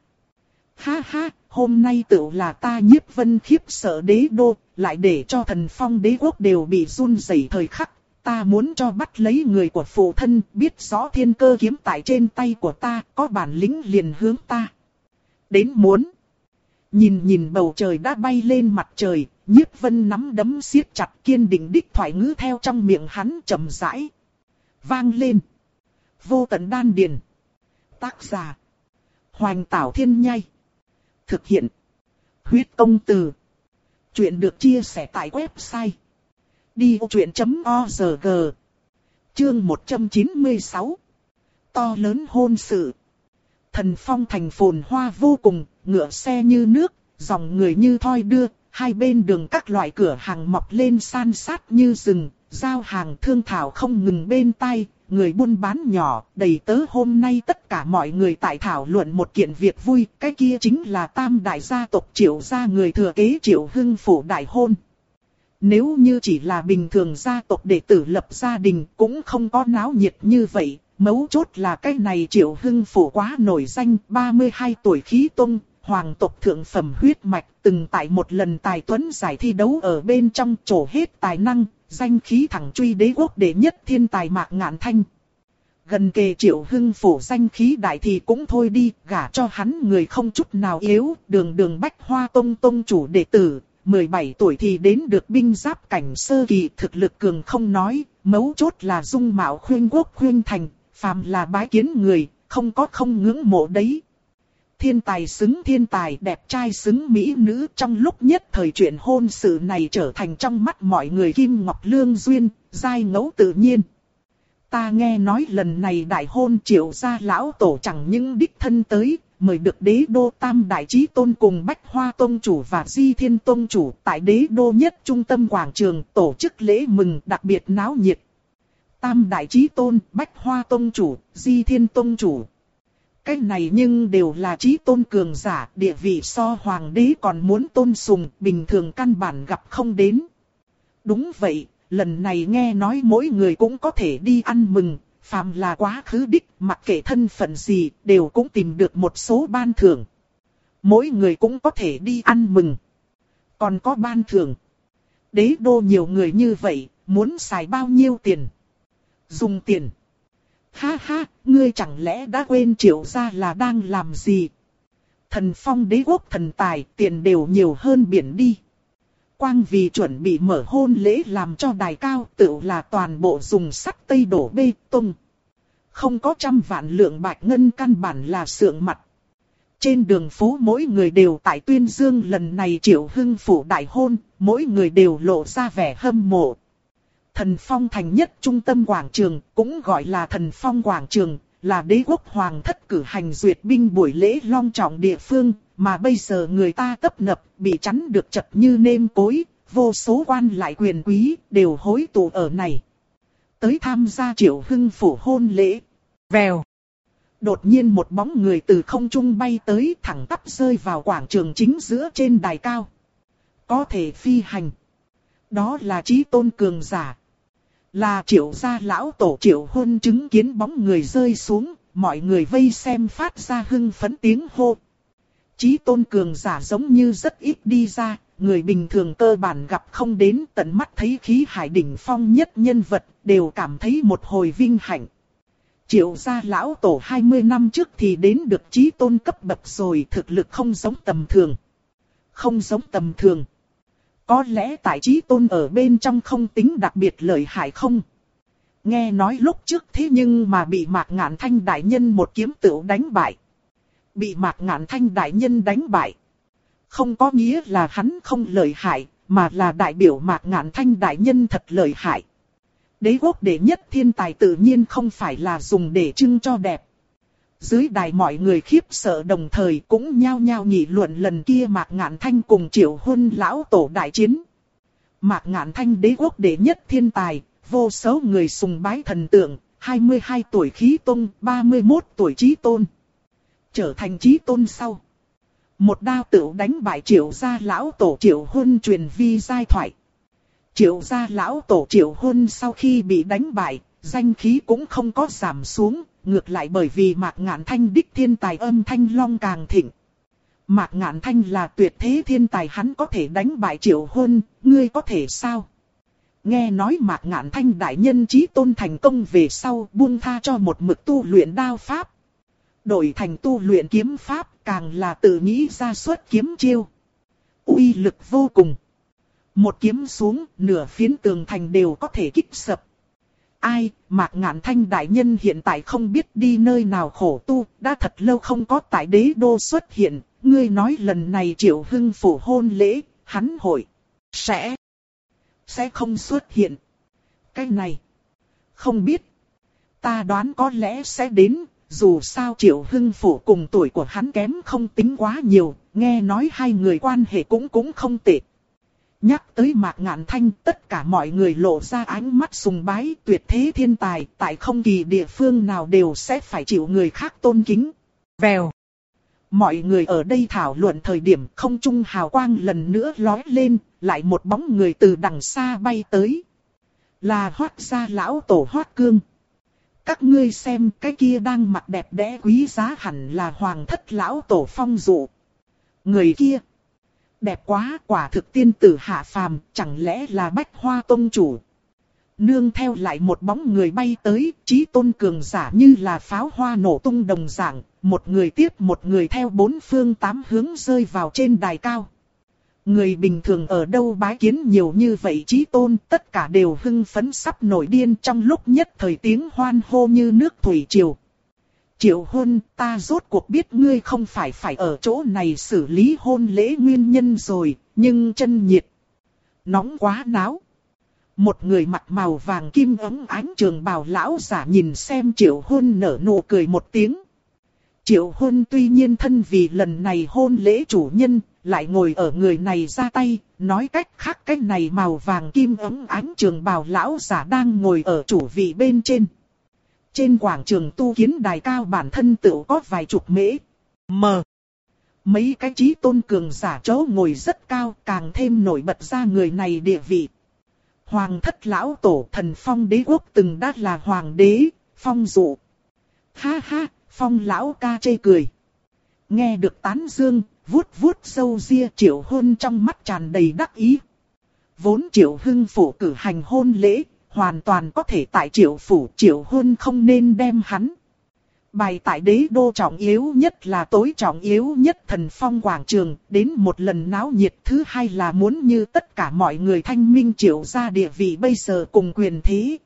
Ha ha, hôm nay tự là ta Nhiếp Vân khiếp sợ đế đô, lại để cho thần phong đế quốc đều bị run rẩy thời khắc. Ta muốn cho bắt lấy người của phụ thân, biết rõ thiên cơ kiếm tại trên tay của ta, có bản lĩnh liền hướng ta đến muốn. Nhìn nhìn bầu trời đã bay lên mặt trời, Nhiếp Vân nắm đấm siết chặt, kiên định đích thoại ngữ theo trong miệng hắn chậm rãi vang lên. Vô tận đan điền. Tác giả: Hoành Tảo Thiên Nhai. Thực hiện: Huyết Công Từ. Chuyện được chia sẻ tại website đi ô truyện chấm org. Chương một trăm chín mươi sáu. To lớn hôn sự. Thần Phong thành phồn hoa vô cùng, ngựa xe như nước, dòng người như thoi đưa, hai bên đường các loại cửa hàng mọc lên san sát như rừng, giao hàng thương thảo không ngừng bên tai, người buôn bán nhỏ, đầy tớ hôm nay tất cả mọi người tại thảo luận một kiện việc vui, cái kia chính là tam đại gia tộc Triệu gia người thừa kế Triệu Hưng Phổ đại hôn. Nếu như chỉ là bình thường gia tộc đệ tử lập gia đình cũng không có náo nhiệt như vậy. Mấu chốt là cái này Triệu Hưng Phổ quá nổi danh, ba mươi hai tuổi khí tông, hoàng tộc thượng phẩm huyết mạch, từng tại một lần tài tuấn giải thi đấu ở bên trong trổ hết tài năng, danh khí thẳng truy đế quốc đệ nhất thiên tài Mạc Ngạn Thanh. Gần kề Triệu Hưng Phổ danh khí đại thì cũng thôi đi, gả cho hắn người không chút nào yếu, đường đường Bách Hoa Tông tông chủ đệ tử, mười bảy tuổi thì đến được binh giáp cảnh sơ kỳ, thực lực cường không nói, mấu chốt là dung mạo khuyên quốc khuyên thành. Phàm là bái kiến người, không có không ngưỡng mộ đấy. Thiên tài xứng thiên tài, đẹp trai xứng mỹ nữ, trong lúc nhất thời chuyện hôn sự này trở thành trong mắt mọi người kim ngọc lương duyên, giai ngẫu tự nhiên. Ta nghe nói lần này đại hôn Triệu gia lão tổ chẳng những đích thân tới, mời được đế đô tam đại chí tôn cùng Bách Hoa Tông chủ và Di Thiên Tông chủ tại đế đô nhất trung tâm quảng trường tổ chức lễ mừng đặc biệt náo nhiệt. Tam đại chí tôn, Bách Hoa Tông chủ, Di Thiên Tông chủ. Cái này nhưng đều là chí tôn cường giả, địa vị so hoàng đế còn muốn tôn sùng, bình thường căn bản gặp không đến. Đúng vậy, lần này nghe nói mỗi người cũng có thể đi ăn mừng, phàm là quá khứ đích, mặc kệ thân phận gì, đều cũng tìm được một số ban thưởng. Mỗi người cũng có thể đi ăn mừng. Còn có ban thưởng. Đế đô nhiều người như vậy, muốn xài bao nhiêu tiền? Dùng tiền. Ha ha, ngươi chẳng lẽ đã quên Triệu gia là đang làm gì? Thần Phong đế quốc thần tài, tiền đều nhiều hơn biển đi. Quang vì chuẩn bị mở hôn lễ làm cho đài cao, tự là toàn bộ dùng sắt tây đổ bê tông. Không có trăm vạn lượng bạch ngân, căn bản là sượng mặt. Trên đường phố mỗi người đều tại tuyên dương lần này Triệu Hưng phủ đại hôn, mỗi người đều lộ ra vẻ hâm mộ. Thần Phong thành nhất trung tâm quảng trường, cũng gọi là Thần Phong quảng trường, là đế quốc hoàng thất cử hành duyệt binh buổi lễ long trọng địa phương, mà bây giờ người ta tấp nập, bị chắn được chật như nêm cối, vô số quan lại quyền quý đều hối tụ ở này. Tới tham gia Triệu Hưng phủ hôn lễ. Vèo. Đột nhiên một bóng người từ không trung bay tới, thẳng tắp rơi vào quảng trường chính giữa trên đài cao. Có thể phi hành. Đó là Chí Tôn cường giả. Là Triệu gia lão tổ Triệu Huân. Chứng kiến bóng người rơi xuống, mọi người vây xem phát ra hưng phấn tiếng hô. Chí Tôn cường giả giống như rất ít đi ra, người bình thường cơ bản gặp không đến, tận mắt thấy khí hải đỉnh phong nhất nhân vật, đều cảm thấy một hồi vinh hạnh. Triệu gia lão tổ hai mươi năm trước thì đến được Chí Tôn cấp bậc rồi, thực lực không giống tầm thường. Không giống tầm thường. Có lẽ tại Chí Tôn ở bên trong không tính đặc biệt lợi hại không? Nghe nói lúc trước thế nhưng mà bị Mạc Ngạn Thanh đại nhân một kiếm tựu đánh bại. Bị Mạc Ngạn Thanh đại nhân đánh bại. Không có nghĩa là hắn không lợi hại, mà là đại biểu Mạc Ngạn Thanh đại nhân thật lợi hại. Đế quốc đệ nhất thiên tài tự nhiên không phải là dùng để trưng cho đẹp. Dưới đài mọi người khiếp sợ đồng thời cũng nhao nhao nghị luận lần kia Mạc Ngạn Thanh cùng Triệu Huân lão tổ đại chiến. Mạc Ngạn Thanh đế quốc đệ nhất thiên tài, vô số người sùng bái thần tượng, hai mươi hai tuổi khí tôn, ba mươi mốt tuổi Chí Tôn. Trở thành Chí Tôn sau. Một đao tựu đánh bại Triệu gia lão tổ Triệu Huân, truyền vi giai thoại. Triệu gia lão tổ Triệu Huân sau khi bị đánh bại, danh khí cũng không có giảm xuống, ngược lại bởi vì Mạc Ngạn Thanh đích thiên tài âm thanh long càng thịnh. Mạc Ngạn Thanh là tuyệt thế thiên tài, hắn có thể đánh bại Triệu Huân, ngươi có thể sao? Nghe nói Mạc Ngạn Thanh đại nhân Chí Tôn thành công về sau, buông tha cho một mực tu luyện đao pháp. Đổi thành tu luyện kiếm pháp, càng là tự nghĩ ra xuất kiếm chiêu. Uy lực vô cùng. Một kiếm xuống, nửa phiến tường thành đều có thể kích sập. Ai, Mạc Ngạn Thanh đại nhân hiện tại không biết đi nơi nào khổ tu, đã thật lâu không có tại đế đô xuất hiện. Ngươi nói lần này Triệu Hưng phủ hôn lễ, hắn hội sẽ sẽ không xuất hiện. Cái này không biết. Ta đoán có lẽ sẽ đến. Dù sao Triệu Hưng phủ cùng tuổi của hắn kém không tính quá nhiều, nghe nói hai người quan hệ cũng cũng không tệ. Nhắc tới Mạc Ngạn Thanh, tất cả mọi người lộ ra ánh mắt sùng bái, tuyệt thế thiên tài, tại không kỳ địa phương nào đều sẽ phải chịu người khác tôn kính. Vèo. Mọi người ở đây thảo luận thời điểm không trung hào quang lần nữa lói lên, lại một bóng người từ đằng xa bay tới. Là Hoắc gia lão tổ Hoắc Cương. Các ngươi xem, cái kia đang mặc đẹp đẽ quý giá hẳn là hoàng thất lão tổ Phong Dụ. Người kia đẹp quá, quả thực tiên tử hạ phàm, chẳng lẽ là Bách Hoa tông chủ. Nương theo lại một bóng người bay tới, Chí Tôn cường giả như là pháo hoa nổ tung đồng dạng, một người tiếp một người theo bốn phương tám hướng rơi vào trên đài cao. Người bình thường ở đâu bái kiến nhiều như vậy Chí Tôn, tất cả đều hưng phấn sắp nổi điên, trong lúc nhất thời tiếng hoan hô như nước thủy triều. Triệu Huân, ta rốt cuộc biết ngươi không phải phải ở chỗ này xử lý hôn lễ nguyên nhân rồi, nhưng chân nhiệt. Nóng quá náo. Một người mặc màu vàng kim ấm ánh trường bào lão giả nhìn xem Triệu Huân nở nụ cười một tiếng. Triệu Huân tuy nhiên thân vì lần này hôn lễ chủ nhân, lại ngồi ở người này ra tay, nói cách khác cái này màu vàng kim ấm ánh trường bào lão giả đang ngồi ở chủ vị bên trên. Trên quảng trường tu kiến đài cao bản thân tự có vài chục mễ. Mờ. Mấy cái Chí Tôn cường giả chỗ ngồi rất cao, càng thêm nổi bật ra người này địa vị. Hoàng thất lão tổ Thần Phong đế quốc từng đã là hoàng đế, Phong Dụ. Ha ha, Phong lão ca chê cười. Nghe được tán dương, vuốt vuốt râu ria, Triệu Huân trong mắt tràn đầy đắc ý. Vốn Triệu Hưng phủ cử hành hôn lễ, hoàn toàn có thể tại Triệu phủ. Triệu Huân không nên đem hắn bày tại đế đô, trọng yếu nhất là tối trọng yếu nhất Thần Phong quảng trường, đến một lần náo nhiệt. Thứ hai là muốn như tất cả mọi người thanh minh Triệu gia địa vị bây giờ cùng quyền thế.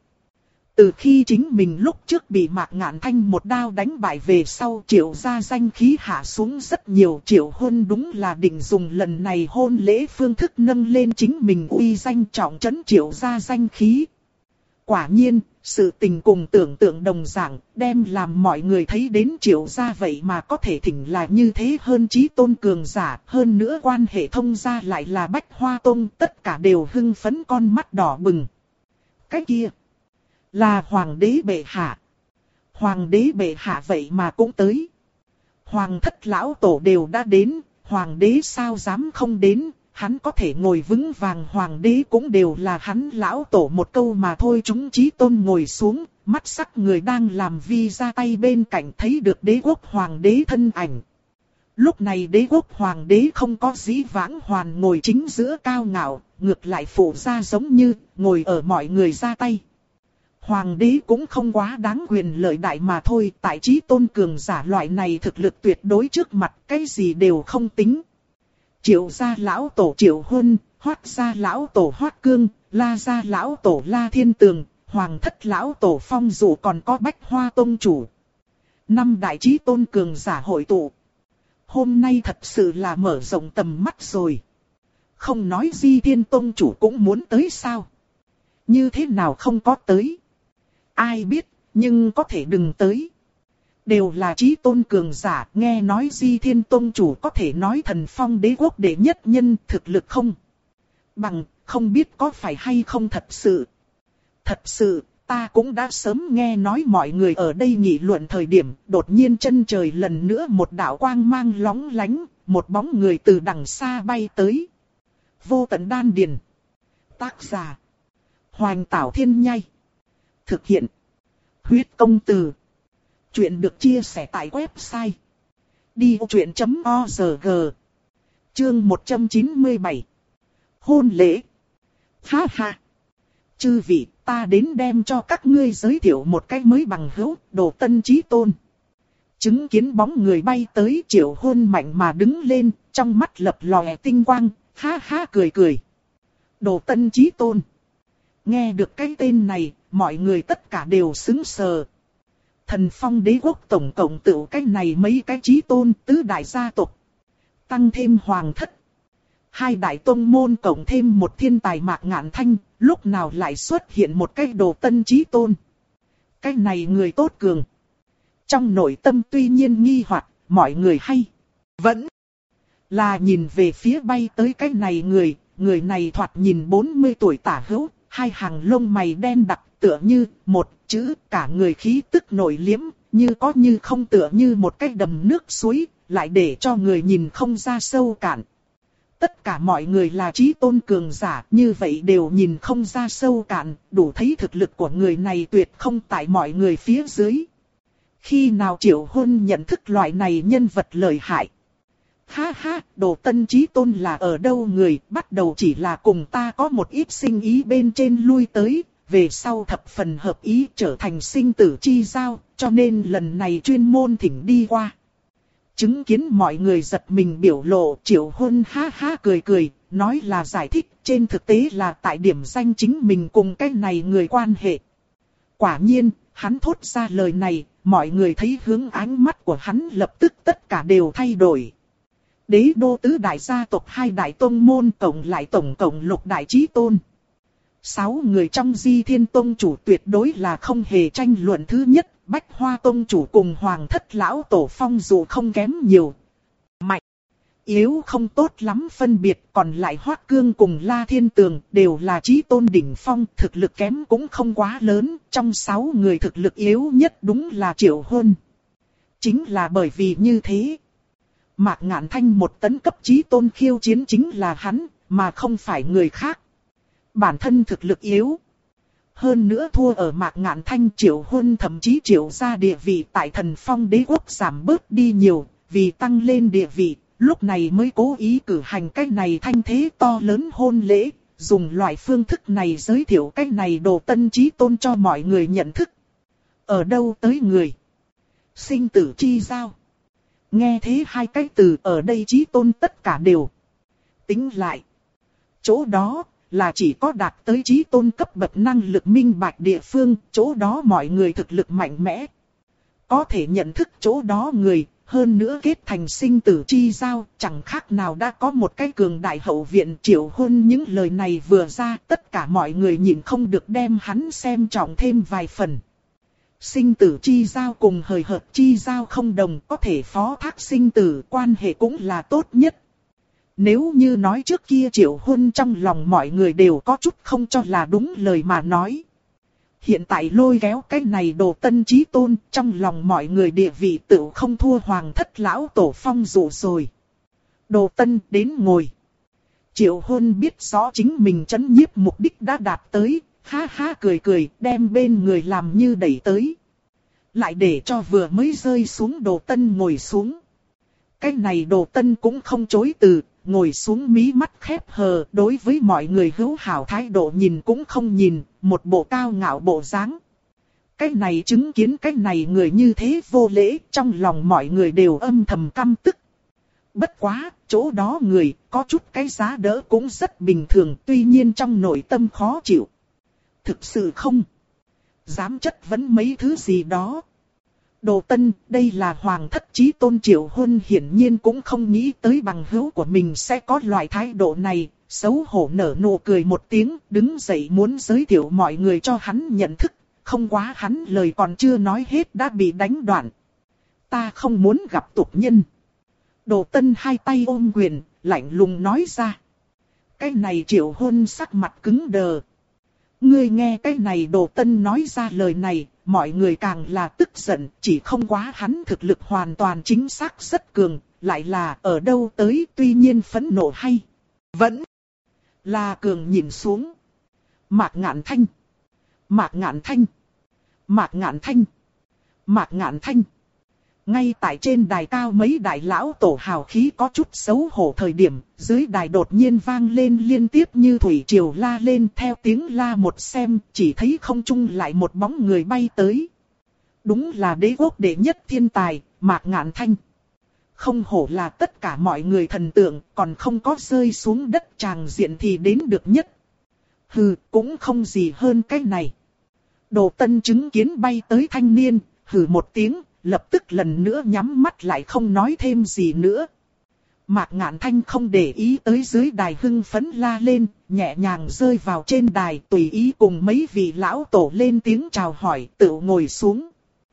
Từ khi chính mình lúc trước bị Mạc Ngạn Thanh một đao đánh bại về sau, Triệu gia danh khí hạ xuống rất nhiều. Triệu Huân đúng là định dùng lần này hôn lễ phương thức nâng lên chính mình uy danh, trọng trấn Triệu gia danh khí. Quả nhiên, sự tình cùng tưởng tượng đồng dạng, đem làm mọi người thấy đến Triệu gia vậy mà có thể thỉnh là như thế hơn chí tôn cường giả, hơn nữa quan hệ thông gia lại là Bách Hoa Tông, tất cả đều hưng phấn, con mắt đỏ bừng. Cái kia là Hoàng đế bệ hạ. Hoàng đế bệ hạ vậy mà cũng tới. Hoàng thất lão tổ đều đã đến, Hoàng đế sao dám không đến. Hắn có thể ngồi vững vàng, Hoàng đế cũng đều là hắn lão tổ một câu mà thôi. Chúng chí tôn ngồi xuống, mắt sắc người đang làm vi ra tay bên cạnh thấy được đế quốc Hoàng đế thân ảnh. Lúc này đế quốc Hoàng đế không có dĩ vãng hoàn ngồi chính giữa cao ngạo, ngược lại phụ ra giống như ngồi ở mọi người ra tay. Hoàng đế cũng không quá đáng quyền lợi đại mà thôi, tại chí tôn cường giả loại này thực lực tuyệt đối trước mặt, cái gì đều không tính. Triệu gia lão tổ Triệu Huân, Hoắc gia lão tổ Hoắc Cương, La gia lão tổ La Thiên Tường, Hoàng thất lão tổ Phong Dụ, còn có Bách Hoa Tông chủ. Năm đại chí tôn cường giả hội tụ. Hôm nay thật sự là mở rộng tầm mắt rồi. Không nói Di Thiên Tông chủ cũng muốn tới sao? Như thế nào không có tới? Ai biết, nhưng có thể đừng tới. Đều là chí tôn cường giả, nghe nói Di Thiên Tông chủ có thể nói Thần Phong đế quốc đệ nhất nhân, thực lực không bằng, không biết có phải hay không thật sự. Thật sự, ta cũng đã sớm nghe nói. Mọi người ở đây nghị luận thời điểm, đột nhiên chân trời lần nữa một đạo quang mang lóng lánh, một bóng người từ đằng xa bay tới. Vô tận đan điền. Tác giả Hoành Tảo Thiên Nhai. Thực hiện Huyết Công Từ. Chuyện được chia sẻ tại website đi vô chuyện chấm org. Chương một trăm chín mươi bảy. Hôn lễ. Ha ha. Chư vị, ta đến đem cho các ngươi giới thiệu một cách mới bằng hữu, Đồ Tân Chí Tôn. Chứng kiến bóng người bay tới, Triệu Huân mạnh mà đứng lên, trong mắt lập lòe tinh quang, ha ha cười cười. Đồ Tân Chí Tôn. Nghe được cái tên này, mọi người tất cả đều sững sờ. Thần Phong đế quốc tổng cộng tựu cái này mấy cái chí tôn, tứ đại gia tộc, tăng thêm Hoàng thất, hai đại tông môn, cộng thêm một thiên tài Mạc Ngạn Thanh, lúc nào lại xuất hiện một cái Đồ Tân Chí Tôn. Cái này người tốt cường. Trong nội tâm tuy nhiên nghi hoặc, mọi người hay vẫn là nhìn về phía bay tới cái này người. Người này thoạt nhìn bốn mươi tuổi tả hữu, hai hàng lông mày đen đặc, tựa như một chữ, cả người khí tức nội liếm, như có như không, tựa như một cái đầm nước suối, lại để cho người nhìn không ra sâu cạn. Tất cả mọi người là chí tôn cường giả, như vậy đều nhìn không ra sâu cạn, đủ thấy thực lực của người này tuyệt không tại mọi người phía dưới. Khi nào Triệu Huân nhận thức loại này nhân vật lợi hại? Ha ha, Đồ Tân Chí Tôn là ở đâu người, bắt đầu chỉ là cùng ta có một ít sinh ý bên trên lui tới, về sau thập phần hợp ý trở thành sinh tử chi giao, cho nên lần này chuyên môn thỉnh đi qua. Chứng kiến mọi người giật mình biểu lộ, Triệu Huân ha ha cười cười, nói là giải thích, trên thực tế là tại điểm danh chính mình cùng cái này người quan hệ. Quả nhiên, hắn thốt ra lời này, mọi người thấy hướng ánh mắt của hắn lập tức tất cả đều thay đổi. Đế đô tứ đại gia tộc, hai đại tông môn, cộng lại tổng cộng lục đại chí tôn. Sáu người trong Di Thiên Tông chủ tuyệt đối là không hề tranh luận. Thứ nhất, Bách Hoa Tông chủ cùng Hoàng thất lão tổ Phong Dụ không kém nhiều. Mạnh, yếu không tốt lắm phân biệt, còn lại Hoắc Cương cùng La Thiên Tường đều là chí tôn đỉnh phong, thực lực kém cũng không quá lớn. Trong sáu người thực lực yếu nhất đúng là Triệu Huân. Chính là bởi vì như thế, Mạc Ngạn Thanh một tấn cấp chí tôn khiêu chiến chính là hắn, mà không phải người khác. Bản thân thực lực yếu, hơn nữa thua ở Mạc Ngạn Thanh, Triệu Huân thậm chí Triệu gia địa vị tại Thần Phong đế quốc giảm bớt đi nhiều, vì tăng lên địa vị, lúc này mới cố ý cử hành cái này thanh thế to lớn hôn lễ, dùng loại phương thức này giới thiệu cái này đồ tân chí tôn cho mọi người nhận thức. Ở đâu tới người? Sinh tử chi giao. Nghe thế hai cái từ ở đây chí tôn tất cả đều tính lại. Chỗ đó là chỉ có đạt tới chí tôn cấp bậc năng lực minh bạch địa phương, chỗ đó mọi người thực lực mạnh mẽ. Có thể nhận thức chỗ đó người, hơn nữa kết thành sinh tử chi giao, chẳng khác nào đã có một cái cường đại hậu viện. Triệu Huân những lời này vừa ra, tất cả mọi người nhìn không được đem hắn xem trọng thêm vài phần. Sinh tử chi giao cùng hời hợt chi giao không đồng, có thể phó thác sinh tử, quan hệ cũng là tốt nhất. Nếu như nói trước kia Triệu Huân trong lòng mọi người đều có chút không cho là đúng lời mà nói. Hiện tại lôi kéo cái này đồ tân chí tôn, trong lòng mọi người địa vị tự không thua hoàng thất lão tổ phong dụ rồi. Đồ tân đến ngồi. Triệu Huân biết rõ chính mình trấn nhiếp mục đích đã đạt tới, ha ha cười cười đem bên người làm như đẩy tới. Lại để cho vừa mới rơi xuống đồ tân ngồi xuống. Cái này đồ tân cũng không chối từ, ngồi xuống mí mắt khép hờ, đối với mọi người hữu hảo thái độ nhìn cũng không nhìn, một bộ cao ngạo bộ dáng. Cái này chứng kiến cái này người như thế vô lễ, trong lòng mọi người đều âm thầm căm tức. Bất quá, chỗ đó người, có chút cái giá đỡ cũng rất bình thường, tuy nhiên trong nội tâm khó chịu. Thực sự không dám chất vấn mấy thứ gì đó. Đồ tân, đây là hoàng thất chí tôn. Triệu Huân hiển nhiên cũng không nghĩ tới bằng hữu của mình sẽ có loại thái độ này, xấu hổ nở nụ cười một tiếng, đứng dậy muốn giới thiệu mọi người cho hắn nhận thức, không quá hắn lời còn chưa nói hết đã bị đánh đoạn. Ta không muốn gặp tục nhân. Đồ tân hai tay ôm quyền, lạnh lùng nói ra. Cái này Triệu Huân sắc mặt cứng đờ. Ngươi nghe cái này đồ tân nói ra lời này, mọi người càng là tức giận, chỉ không quá hắn thực lực hoàn toàn chính xác rất cường, lại là ở đâu tới, tuy nhiên phẫn nộ hay vẫn là cường nhìn xuống. Mạc Ngạn Thanh, Mạc Ngạn Thanh, Mạc Ngạn Thanh, Mạc Ngạn Thanh. Ngay tại trên đài cao mấy đại lão tổ hào khí có chút xấu hổ thời điểm, dưới đài đột nhiên vang lên liên tiếp như thủy triều la lên, theo tiếng la một xem, chỉ thấy không trung lại một bóng người bay tới. Đúng là đế quốc đệ nhất thiên tài, Mạc Ngạn Thanh. Không hổ là tất cả mọi người thần tượng, còn không có rơi xuống đất tràng diện thì đến được nhất. Hừ, cũng không gì hơn cái này. Đồ tân chứng kiến bay tới thanh niên, hừ một tiếng. Lập tức lần nữa nhắm mắt lại không nói thêm gì nữa. Mạc Ngạn Thanh không để ý tới dưới đài hưng phấn la lên, nhẹ nhàng rơi vào trên đài tùy ý cùng mấy vị lão tổ lên tiếng chào hỏi, tự ngồi xuống.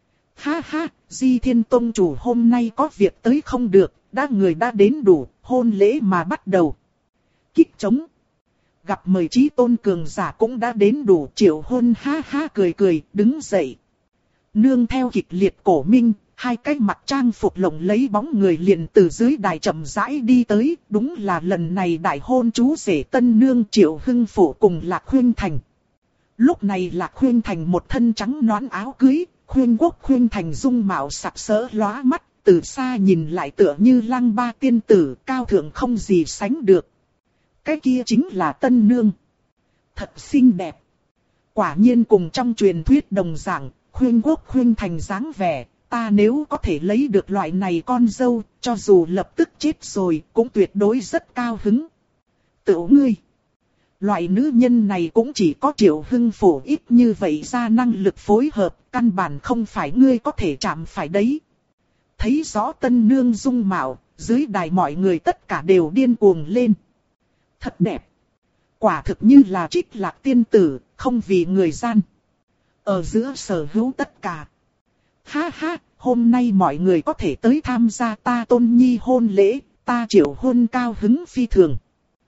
Ha ha, Di Thiên Tông chủ hôm nay có việc tới không được, đã người đã đến đủ, hôn lễ mà bắt đầu. Kích trống. Gặp mời chí tôn cường giả cũng đã đến đủ. Triệu Huân ha ha cười cười, đứng dậy. Nương theo kịch liệt cổ minh, hai cái mặt trang phục lộng lấy bóng người liền từ dưới đài chậm rãi đi tới, đúng là lần này đại hôn chú rể tân nương Triệu Hưng Phủ cùng Lạc Khuyên Thành. Lúc này Lạc Khuyên Thành một thân trắng nõn áo cưới, Khuyên Quốc Khuyên Thành dung mạo sặc sỡ lóa mắt, từ xa nhìn lại tựa như lăng ba tiên tử, cao thượng không gì sánh được. Cái kia chính là tân nương. Thật xinh đẹp. Quả nhiên cùng trong truyền thuyết đồng dạng. Khuyên Quốc Khuyên Thành dáng vẻ, ta nếu có thể lấy được loại này con dâu, cho dù lập tức chết rồi, cũng tuyệt đối rất cao hứng. Tự ngươi, loại nữ nhân này cũng chỉ có Triệu Hưng Phủ ít như vậy ra năng lực phối hợp, căn bản không phải ngươi có thể chạm phải đấy. Thấy rõ tân nương dung mạo, dưới đài mọi người tất cả đều điên cuồng lên. Thật đẹp. Quả thực như là Trích Lạc tiên tử, không vì người gian. Ở giữa sở hữu tất cả. Ha ha, hôm nay mọi người có thể tới tham gia ta Tôn Nhi hôn lễ, ta Triệu Huân cao hứng phi thường.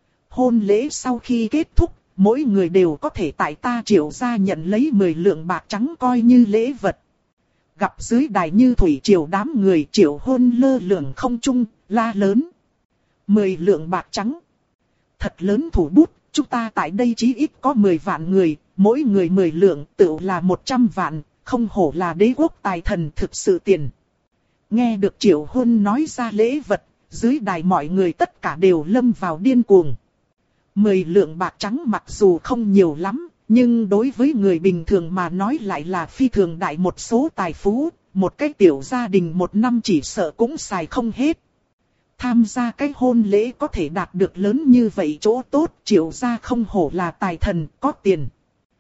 Hôn lễ sau khi kết thúc, mỗi người đều có thể tại ta Triệu gia nhận lấy mười lượng bạc trắng coi như lễ vật. Gặp dưới đài như thủy triều đám người, Triệu Huân lơ lửng không trung, la lớn. Mười lượng bạc trắng. Thật lớn thủ bút, chúng ta tại đây chí ít có mười vạn người. Mỗi người mười lượng tự là một trăm vạn, không hổ là đế quốc tài thần thực sự tiền. Nghe được Triệu Huân nói ra lễ vật, dưới đài mọi người tất cả đều lâm vào điên cuồng. Mười lượng bạc trắng mặc dù không nhiều lắm, nhưng đối với người bình thường mà nói lại là phi thường đại một số tài phú, một cái tiểu gia đình một năm chỉ sợ cũng xài không hết. Tham gia cái hôn lễ có thể đạt được lớn như vậy chỗ tốt, Triệu gia không hổ là tài thần, có tiền.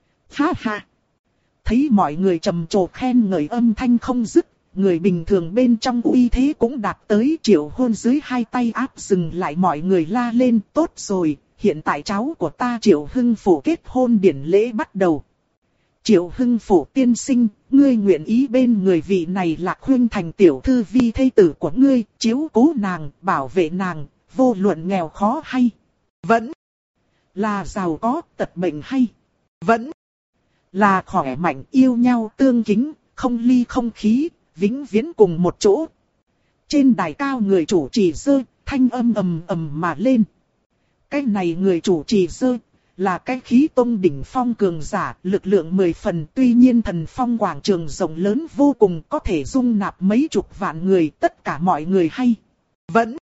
Ha ha! Thấy mọi người trầm trồ khen ngợi âm thanh không dứt, người bình thường bên trong uy thế cũng đạt tới. Triệu Hôn dưới hai tay áp dừng lại, mọi người la lên, tốt rồi, hiện tại cháu của ta Triệu Hưng Phủ kết hôn điển lễ bắt đầu. Triệu Hưng Phủ tiên sinh, ngươi nguyện ý bên người vị này Lạc Khuynh Thành tiểu thư vi thê tử của ngươi, chiếu cố nàng, bảo vệ nàng, vô luận nghèo khó hay vẫn là giàu có, tật bệnh hay vẫn là khỏe mạnh, yêu nhau tương kính, không ly không khí, vĩnh viễn cùng một chỗ. Trên đài cao người chủ trì giơ, thanh âm ầm ầm mà lên. Cái này người chủ trì giơ là cái khí tông đỉnh phong cường giả, lực lượng mười phần. Tuy nhiên thần phong quảng trường rộng lớn vô cùng, có thể dung nạp mấy chục vạn người, tất cả mọi người hay vẫn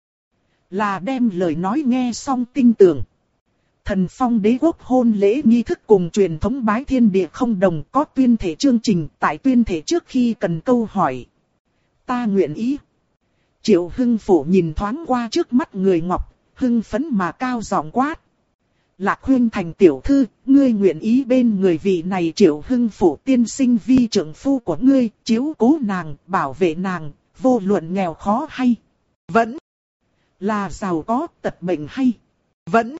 là đem lời nói nghe xong tin tưởng. Thần phong đế quốc hôn lễ nghi thức cùng truyền thống bái thiên địa không đồng, có tuyên thể chương trình. Tại tuyên thể trước khi cần câu hỏi, ta nguyện ý. Triệu Hưng Phủ nhìn thoáng qua trước mắt người ngọc, hưng phấn mà cao giọng quát. Lạc Khuynh Thành tiểu thư, ngươi nguyện ý bên người vị này Triệu Hưng Phủ tiên sinh vi trưởng phu của ngươi, chiếu cố nàng, bảo vệ nàng, vô luận nghèo khó hay vẫn là giàu có, tật bệnh hay vẫn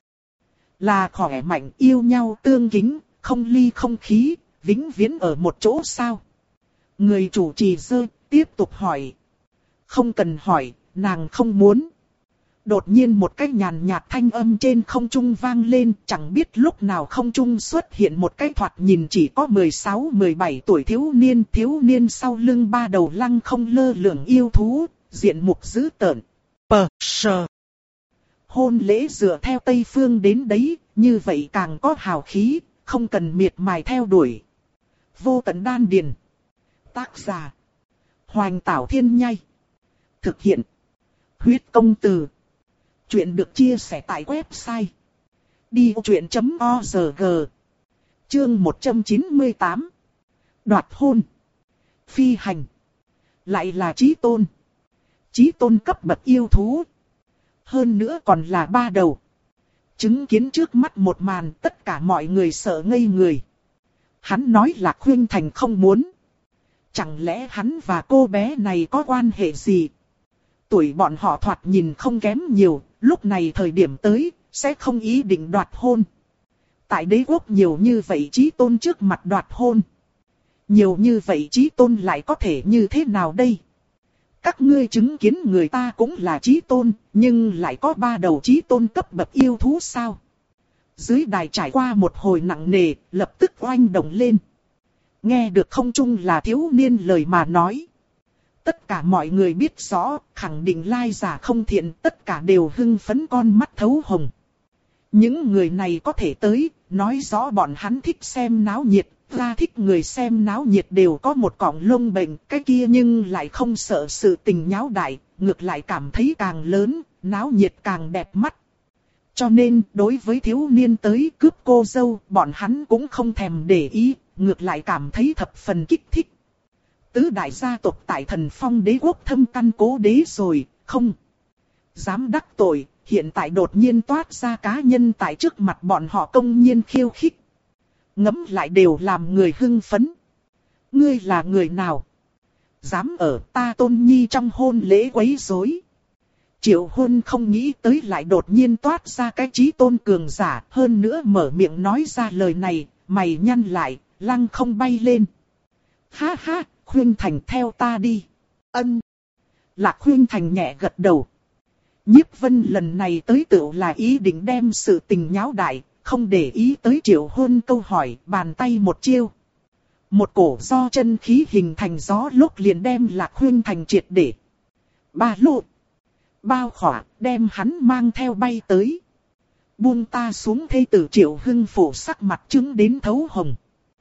là khỏe mạnh, yêu nhau tương kính, không ly không khí, vĩnh viễn ở một chỗ sao? Người chủ trì giơ, tiếp tục hỏi. Không cần hỏi, nàng không muốn. Đột nhiên một cái nhàn nhạt thanh âm trên không trung vang lên, chẳng biết lúc nào không trung xuất hiện một cái thoạt nhìn chỉ có mười sáu mười bảy tuổi thiếu niên. Thiếu niên sau lưng ba đầu lăng không lơ lửng yêu thú, diện mục dữ tợn. Pờ sờ. Hôn lễ dựa theo Tây Phương đến đấy, như vậy càng có hào khí, không cần miệt mài theo đuổi. Vô tận đan điền. Tác giả: Hoành Tảo Thiên Nhai. Thực hiện: Huyết Công Từ. Chuyện được chia sẻ tại website đi ô chuyện chấm org. Chương một trăm chín mươi tám. Đoạt hôn. Phi hành. Lại là chí tôn. Chí tôn cấp bậc yêu thú. Hơn nữa còn là ba đầu. Chứng kiến trước mắt một màn, tất cả mọi người sợ ngây người. Hắn nói là Khuynh Thành không muốn. Chẳng lẽ hắn và cô bé này có quan hệ gì? Tuổi bọn họ thoạt nhìn không kém nhiều, lúc này thời điểm tới, sẽ không ý định đoạt hôn. Tại đế quốc nhiều như vậy chí tôn trước mặt đoạt hôn. Nhiều như vậy chí tôn lại có thể như thế nào đây? Các ngươi chứng kiến người ta cũng là chí tôn, nhưng lại có ba đầu chí tôn cấp bậc yêu thú sao? Dưới đài trải qua một hồi nặng nề, lập tức oanh động lên. Nghe được không trung là thiếu niên lời mà nói. Tất cả mọi người biết rõ, khẳng định lai giả không thiện, tất cả đều hưng phấn con mắt thấu hồng. Những người này có thể tới, nói rõ bọn hắn thích xem náo nhiệt, ra thích người xem náo nhiệt đều có một cọng lông bệnh, cái kia nhưng lại không sợ sự tình nháo đại, ngược lại cảm thấy càng lớn, náo nhiệt càng đẹp mắt. Cho nên, đối với thiếu niên tới cướp cô dâu, bọn hắn cũng không thèm để ý, ngược lại cảm thấy thập phần kích thích. Tứ đại gia tộc tại Thần Phong đế quốc thâm căn cố đế rồi, không dám đắc tội, hiện tại đột nhiên toát ra cá nhân tại trước mặt bọn họ công nhiên khiêu khích. Ngẫm lại đều làm người hưng phấn. Ngươi là người nào? Dám ở ta Tôn Nhi trong hôn lễ quấy rối. Triệu Hôn không nghĩ tới lại đột nhiên toát ra cái chí tôn cường giả, hơn nữa mở miệng nói ra lời này, mày nhăn lại, lăng không bay lên. Ha ha, Khuynh Thành theo ta đi. Ân. Lạc Khuynh Thành nhẹ gật đầu. Nhiếp Vân lần này tới tựu là ý định đem sự tình nháo đại, không để ý tới Triệu Hôn câu hỏi, bàn tay một chiêu. Một cổ do chân khí hình thành gió lốc liền đem Lạc Khuynh Thành triệt để ba lô bao khỏa, đem hắn mang theo bay tới. Buông ta xuống. Thê tử Triệu Hưng Phủ sắc mặt trứng đến thấu hồng.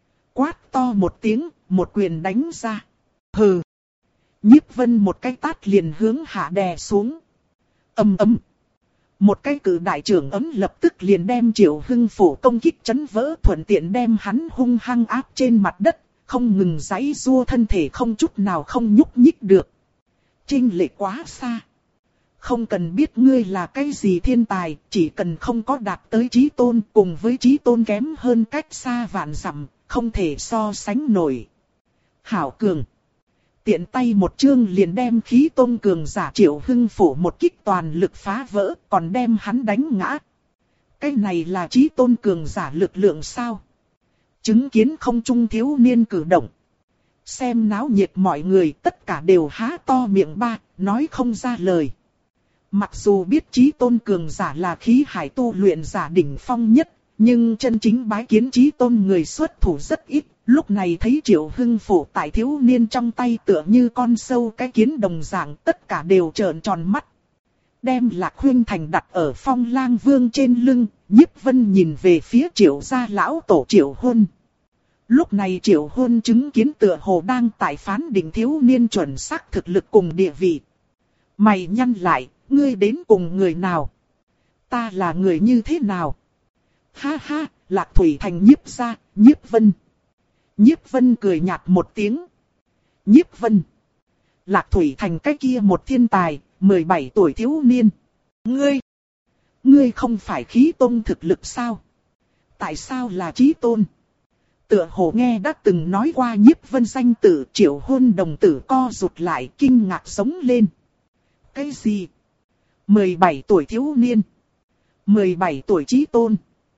Quát to một tiếng, một quyền đánh ra. Hừ. Nhiếp Vân một cái tát liền hướng hạ đè xuống. Ầm ầm. Một cái cử đại trưởng ấm lập tức liền đem Triệu Hưng Phổ công kích chấn vỡ, thuận tiện đem hắn hung hăng áp trên mặt đất, không ngừng giãy giụa thân thể không chút nào không nhúc nhích được. Chênh lệch quá xa. Không cần biết ngươi là cái gì thiên tài, chỉ cần không có đạt tới chí tôn, cùng với chí tôn kém hơn cách xa vạn dặm, không thể so sánh nổi. Hảo cường. Tiện tay một chương liền đem khí tôn cường giả Triệu Hưng Phổ một kích toàn lực phá vỡ, còn đem hắn đánh ngã. Cái này là chí tôn cường giả lực lượng sao? Chứng kiến không trung thiếu niên cử động. Xem náo nhiệt mọi người tất cả đều há to miệng ba, nói không ra lời. Mặc dù biết chí tôn cường giả là khí hải tu luyện giả đỉnh phong nhất, nhưng chân chính bái kiến chí tôn người xuất thủ rất ít. Lúc này thấy Triệu Hưng Phổ tại thiếu niên trong tay tựa như con sâu cái kiến đồng dạng, tất cả đều trợn tròn mắt. Đem Lạc Huynh Thành đặt ở Phong Lang Vương trên lưng, Nhiếp Vân nhìn về phía Triệu gia lão tổ Triệu Huân. Lúc này Triệu Huân chứng kiến tựa hồ đang tại phán định thiếu niên chuẩn xác thực lực cùng địa vị. Mày nhăn lại, ngươi đến cùng người nào? Ta là người như thế nào? Ha ha, Lạc Thủy Thành Nhiếp gia, Nhiếp Vân. Nhiếp Vân cười nhạt một tiếng. Nhiếp Vân. Lạc Thủy Thành cái kia một thiên tài, mười bảy tuổi thiếu niên. Ngươi. Ngươi không phải khí tôn thực lực sao? Tại sao là chí tôn? Tựa hồ nghe đã từng nói qua Nhiếp Vân danh tử, Triệu Huân đồng tử co rụt lại kinh ngạc sống lên. Cái gì? mười bảy tuổi thiếu niên. mười bảy tuổi chí tôn.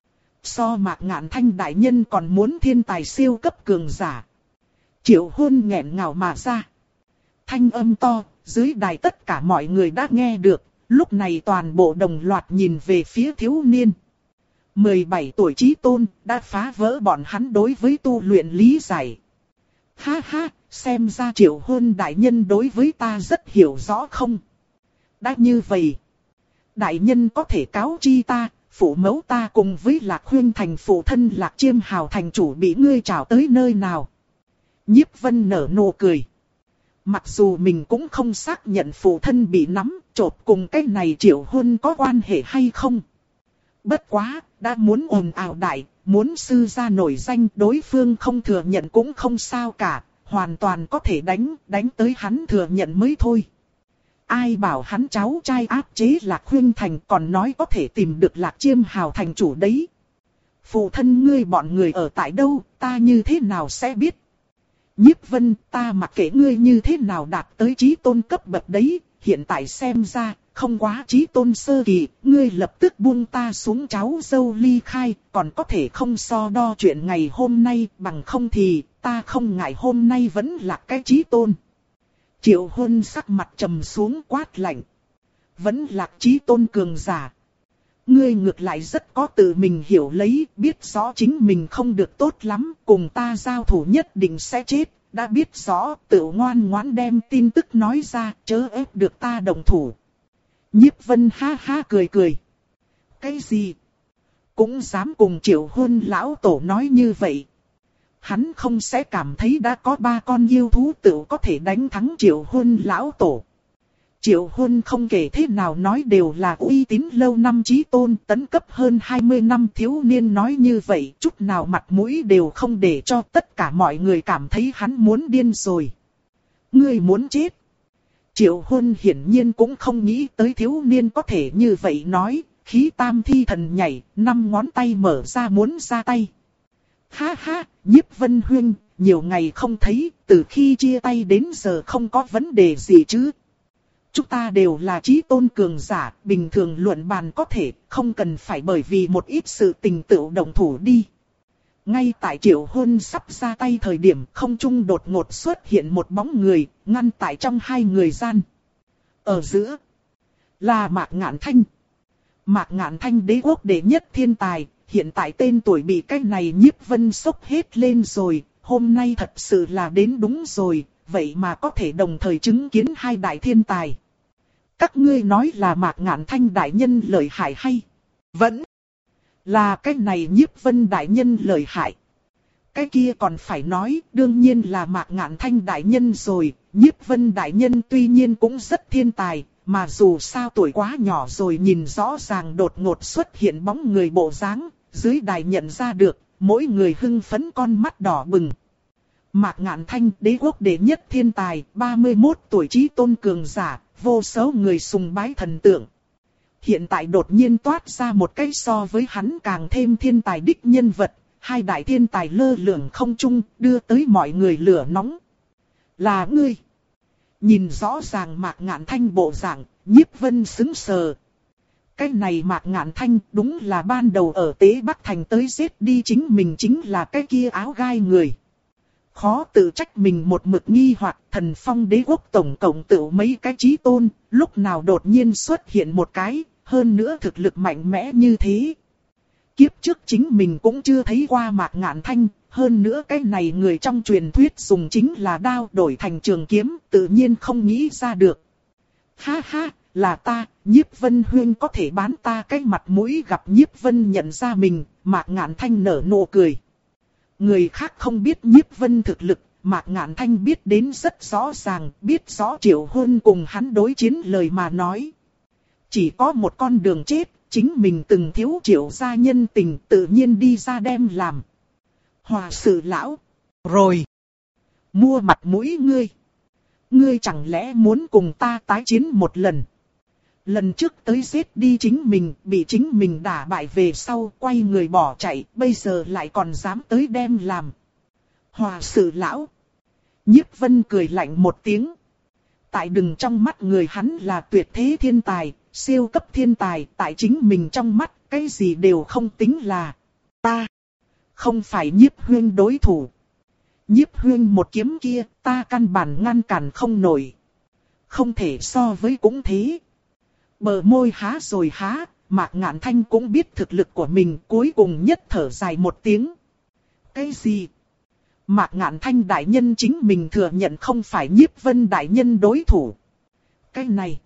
So Mạc Ngạn Thanh đại nhân còn muốn thiên tài siêu cấp cường giả. Triệu Huân nghẹn ngào mà ra. Thanh âm to, dưới đài tất cả mọi người đã nghe được, lúc này toàn bộ đồng loạt nhìn về phía thiếu niên. mười bảy tuổi chí tôn, đã phá vỡ bọn hắn đối với tu luyện lý giải. Ha ha, xem ra Triệu Huân đại nhân đối với ta rất hiểu rõ không? Đã như vậy, đại nhân có thể cáo chi ta, phụ mẫu ta cùng với Lạc Huyên Thành phụ thân Lạc Chiêm Hào thành chủ bị ngươi trảo tới nơi nào? Nhiếp Vân nở nụ cười. Mặc dù mình cũng không xác nhận phụ thân bị nắm, trộp cùng cái này Triệu Huân có quan hệ hay không. Bất quá, đã muốn ồn ào đại, muốn sư ra nổi danh, đối phương không thừa nhận cũng không sao cả, hoàn toàn có thể đánh, đánh tới hắn thừa nhận mới thôi. Ai bảo hắn cháu trai áp chế Lạc Huyên Thành còn nói có thể tìm được Lạc Chiêm Hào thành chủ đấy. Phụ thân ngươi bọn người ở tại đâu, ta như thế nào sẽ biết? Nhiếp Vân, ta mặc kệ ngươi như thế nào đạt tới chí tôn cấp bậc đấy, hiện tại xem ra, không quá chí tôn sơ kỳ, ngươi lập tức buông ta xuống cháu dâu ly khai, còn có thể không so đo chuyện ngày hôm nay, bằng không thì, ta không ngại hôm nay vẫn là cái chí tôn. Triệu Huân sắc mặt trầm xuống quát lạnh. Vẫn là chí tôn cường giả. Ngươi ngược lại rất có tự mình hiểu lấy, biết rõ chính mình không được tốt lắm, cùng ta giao thủ nhất định sẽ chết. Đã biết rõ, tự ngoan ngoãn đem tin tức nói ra, chớ ép được ta đồng thủ. Nhiếp Vân ha ha cười cười. Cái gì? Cũng dám cùng Triệu Huân lão tổ nói như vậy. Hắn không sẽ cảm thấy đã có ba con yêu thú tự có thể đánh thắng Triệu Huân lão tổ. Triệu Huân không kể thế nào nói đều là uy tín lâu năm chí tôn, tấn cấp hơn hai mươi năm thiếu niên nói như vậy, chút nào mặt mũi đều không để cho tất cả mọi người cảm thấy hắn muốn điên rồi. Ngươi muốn chết. Triệu Huân hiển nhiên cũng không nghĩ tới thiếu niên có thể như vậy nói, khí tam thi thần nhảy, năm ngón tay mở ra muốn ra tay. Ha ha, Nhiếp Vân huynh, nhiều ngày không thấy, từ khi chia tay đến giờ không có vấn đề gì chứ. Chúng ta đều là chí tôn cường giả, bình thường luận bàn có thể, không cần phải bởi vì một ít sự tình tự động thủ đi. Ngay tại Triệu Huân sắp ra tay thời điểm, không trung đột ngột xuất hiện một bóng người, ngăn tại trong hai người gian. Ở giữa, là Mạc Ngạn Thanh. Mạc Ngạn Thanh đế quốc đệ nhất thiên tài, hiện tại tên tuổi bị cái này Nhiếp Vân sốc hết lên rồi, hôm nay thật sự là đến đúng rồi, vậy mà có thể đồng thời chứng kiến hai đại thiên tài. Các ngươi nói là Mạc Ngạn Thanh đại nhân lợi hại hay? Vẫn là cái này Nhiếp Vân đại nhân lợi hại. Cái kia còn phải nói, đương nhiên là Mạc Ngạn Thanh đại nhân rồi, Nhiếp Vân đại nhân tuy nhiên cũng rất thiên tài, mà dù sao tuổi quá nhỏ rồi nhìn rõ ràng đột ngột xuất hiện bóng người bộ dáng, dưới đài nhận ra được, mỗi người hưng phấn con mắt đỏ bừng. Mạc Ngạn Thanh, đế quốc đệ nhất thiên tài, ba mươi mốt tuổi chí tôn cường giả, vô số người sùng bái thần tượng. Hiện tại đột nhiên toát ra một cái so với hắn càng thêm thiên tài đích nhân vật, hai đại thiên tài lơ lửng không trung, đưa tới mọi người lửa nóng. Là ngươi. Nhìn rõ ràng Mạc Ngạn Thanh bộ dạng, Nhiếp Vân sững sờ. Cái này Mạc Ngạn Thanh đúng là ban đầu ở Tế Bắc Thành tới giết đi chính mình chính là cái kia áo gai người. Khó tự trách mình một mực nghi hoặc Thần Phong đế quốc tổng cộng tự mấy cái chí tôn, lúc nào đột nhiên xuất hiện một cái, hơn nữa thực lực mạnh mẽ như thế. Kiếp trước chính mình cũng chưa thấy qua Mạc Ngạn Thanh, hơn nữa cái này người trong truyền thuyết dùng chính là đao đổi thành trường kiếm, tự nhiên không nghĩ ra được. Ha ha, là ta, Nhiếp Vân huynh có thể bán ta cái mặt mũi. Gặp Nhiếp Vân nhận ra mình, Mạc Ngạn Thanh nở nụ cười. Người khác không biết Nhiếp Vân thực lực, Mạc Ngạn Thanh biết đến rất rõ ràng, biết rõ Triệu Hôn cùng hắn đối chiến lời mà nói. Chỉ có một con đường chết, chính mình từng thiếu Triệu gia nhân tình tự nhiên đi ra đem làm. Hòa sự lão, rồi, mua mặt mũi ngươi. Ngươi chẳng lẽ muốn cùng ta tái chiến một lần? Lần trước tới giết đi chính mình, bị chính mình đả bại về sau, quay người bỏ chạy, bây giờ lại còn dám tới đem làm. Hòa sự lão. Nhiếp Vân cười lạnh một tiếng. Tại đừng trong mắt người hắn là tuyệt thế thiên tài, siêu cấp thiên tài, tại chính mình trong mắt, cái gì đều không tính là. Ta không phải Nhiếp Huyên đối thủ. Nhiếp Huyên một kiếm kia, ta căn bản ngăn cản không nổi. Không thể so với cũng thế. Bờ môi há rồi há, Mạc Ngạn Thanh cũng biết thực lực của mình, cuối cùng nhất thở dài một tiếng. Cái gì? Mạc Ngạn Thanh đại nhân chính mình thừa nhận không phải Nhiếp Vân đại nhân đối thủ. Cái này,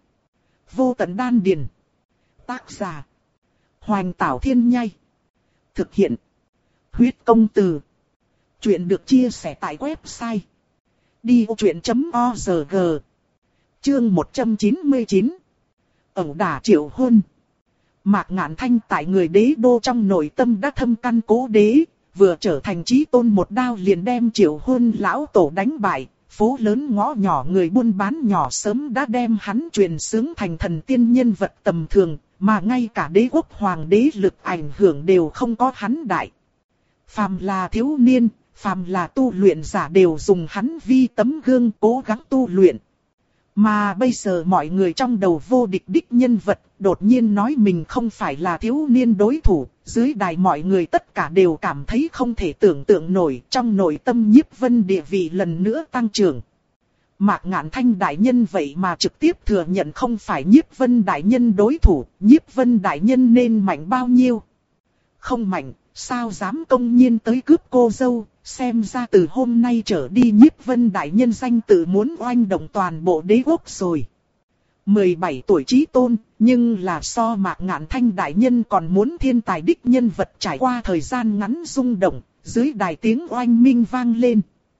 Vô Tận Đan Điền. Tác giả, Hoành Tảo Thiên Nhai. Thực hiện, Huyết Công Từ. Chuyện được chia sẻ tại website đi ô chuyện chấm org. Chương một trăm chín mươi chín. Ẩu đả Triệu Hôn. Mạc Ngạn Thanh tại người đế đô trong nội tâm đã thâm căn cố đế, vừa trở thành chí tôn một đao liền đem Triệu Hôn lão tổ đánh bại, phố lớn ngõ nhỏ người buôn bán nhỏ sớm đã đem hắn truyền xướng thành thần tiên nhân vật tầm thường, mà ngay cả đế quốc hoàng đế lực ảnh hưởng đều không có hắn đại. Phàm là thiếu niên, phàm là tu luyện giả đều dùng hắn vi tấm gương cố gắng tu luyện. Mà bây giờ mọi người trong đầu vô địch đích nhân vật, đột nhiên nói mình không phải là thiếu niên đối thủ, dưới đài mọi người tất cả đều cảm thấy không thể tưởng tượng nổi, trong nội tâm Nhiếp Vân địa vị lần nữa tăng trưởng. Mạc Ngạn Thanh đại nhân vậy mà trực tiếp thừa nhận không phải Nhiếp Vân đại nhân đối thủ, Nhiếp Vân đại nhân nên mạnh bao nhiêu? Không mạnh, sao dám công nhiên tới cướp cô dâu? Xem ra từ hôm nay trở đi Nhiếp Vân đại nhân danh tự muốn oanh động toàn bộ đế quốc rồi. mười bảy tuổi chí tôn, nhưng là so Mạc Ngạn Thanh đại nhân còn muốn thiên tài đích nhân vật trải qua thời gian ngắn rung động, dưới đài tiếng oanh minh vang lên.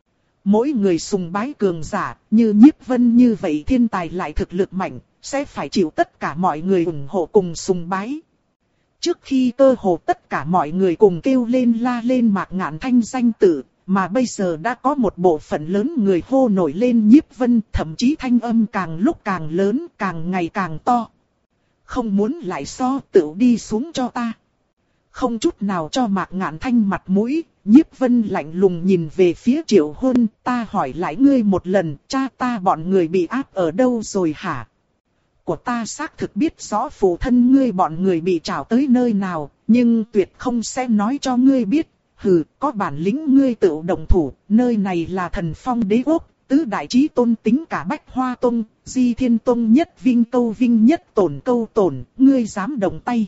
Mỗi người sùng bái cường giả, như Nhiếp Vân như vậy thiên tài lại thực lực mạnh, sẽ phải chịu tất cả mọi người ủng hộ cùng sùng bái. Trước khi cơ hồ tất cả mọi người cùng kêu lên la lên Mạc Ngạn Thanh danh tự, mà bây giờ đã có một bộ phận lớn người hô nổi lên Nhiếp Vân, thậm chí thanh âm càng lúc càng lớn, càng ngày càng to. Không muốn lại so tựu đi xuống cho ta. Không chút nào cho Mạc Ngạn Thanh mặt mũi, Nhiếp Vân lạnh lùng nhìn về phía Triệu Hôn, ta hỏi lại ngươi một lần, cha ta bọn người bị áp ở đâu rồi hả? Của ta xác thực biết rõ phụ thân ngươi bọn người bị trảo tới nơi nào, nhưng tuyệt không sẽ nói cho ngươi biết. Hừ, có bản lĩnh ngươi tự động thủ, nơi này là Thần Phong đế quốc, tứ đại chí tôn tính cả Bách Hoa Tông, Di Thiên Tông nhất vinh câu vinh nhất tổn câu tổn, ngươi dám động tay.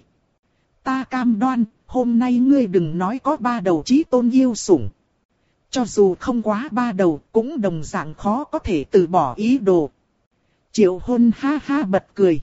Ta cam đoan, hôm nay ngươi đừng nói có ba đầu chí tôn yêu sủng. Cho dù không quá ba đầu, cũng đồng dạng khó có thể từ bỏ ý đồ. Triệu Hôn ha ha bật cười.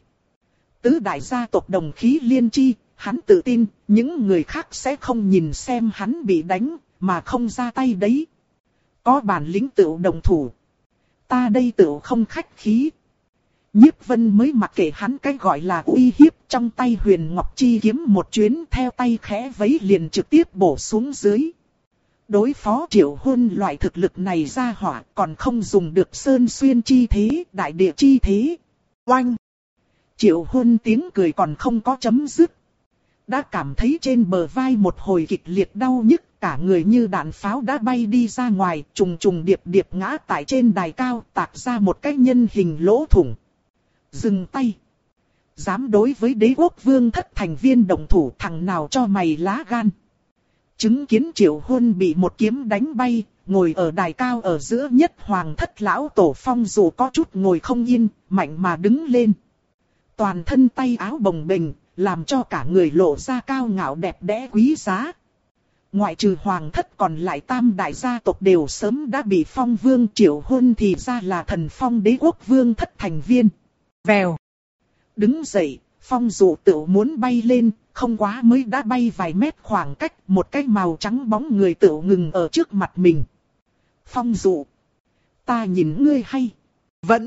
Tứ đại gia tộc đồng khí liên chi, hắn tự tin, những người khác sẽ không nhìn xem hắn bị đánh, mà không ra tay đấy. Có bản lĩnh tự động thủ. Ta đây tự không khách khí. Nhiếp Vân mới mặc kệ hắn cái gọi là uy hiếp, trong tay Huyền Ngọc Chi kiếm một chuyến theo tay khẽ vấy liền trực tiếp bổ xuống dưới. Đối phó Triệu Huân loại thực lực này ra hỏa còn không dùng được sơn xuyên chi thế, đại địa chi thế. Oanh! Triệu Huân tiếng cười còn không có chấm dứt. Đã cảm thấy trên bờ vai một hồi kịch liệt đau nhức, cả người như đạn pháo đã bay đi ra ngoài, trùng trùng điệp điệp ngã tại trên đài cao, tạc ra một cái nhân hình lỗ thủng. Dừng tay! Dám đối với Đế Quốc Vương Thất thành viên đồng thủ, thằng nào cho mày lá gan. Chứng kiến Triệu Huân bị một kiếm đánh bay, ngồi ở đài cao ở giữa nhất Hoàng Thất lão tổ Phong dù có chút ngồi không yên, mạnh mà đứng lên. Toàn thân tay áo bồng bềnh, làm cho cả người lộ ra cao ngạo đẹp đẽ quý giá. Ngoại trừ Hoàng Thất còn lại tam đại gia tộc đều sớm đã bị phong vương. Triệu Huân thì ra là thần phong Đế Quốc Vương Thất thành viên. Vèo. Đứng dậy, Phong dù tự muốn bay lên, không quá mới đã bay vài mét khoảng cách, một cái màu trắng bóng người tự ngừng ở trước mặt mình. Phong dù, ta nhìn ngươi hay, vẫn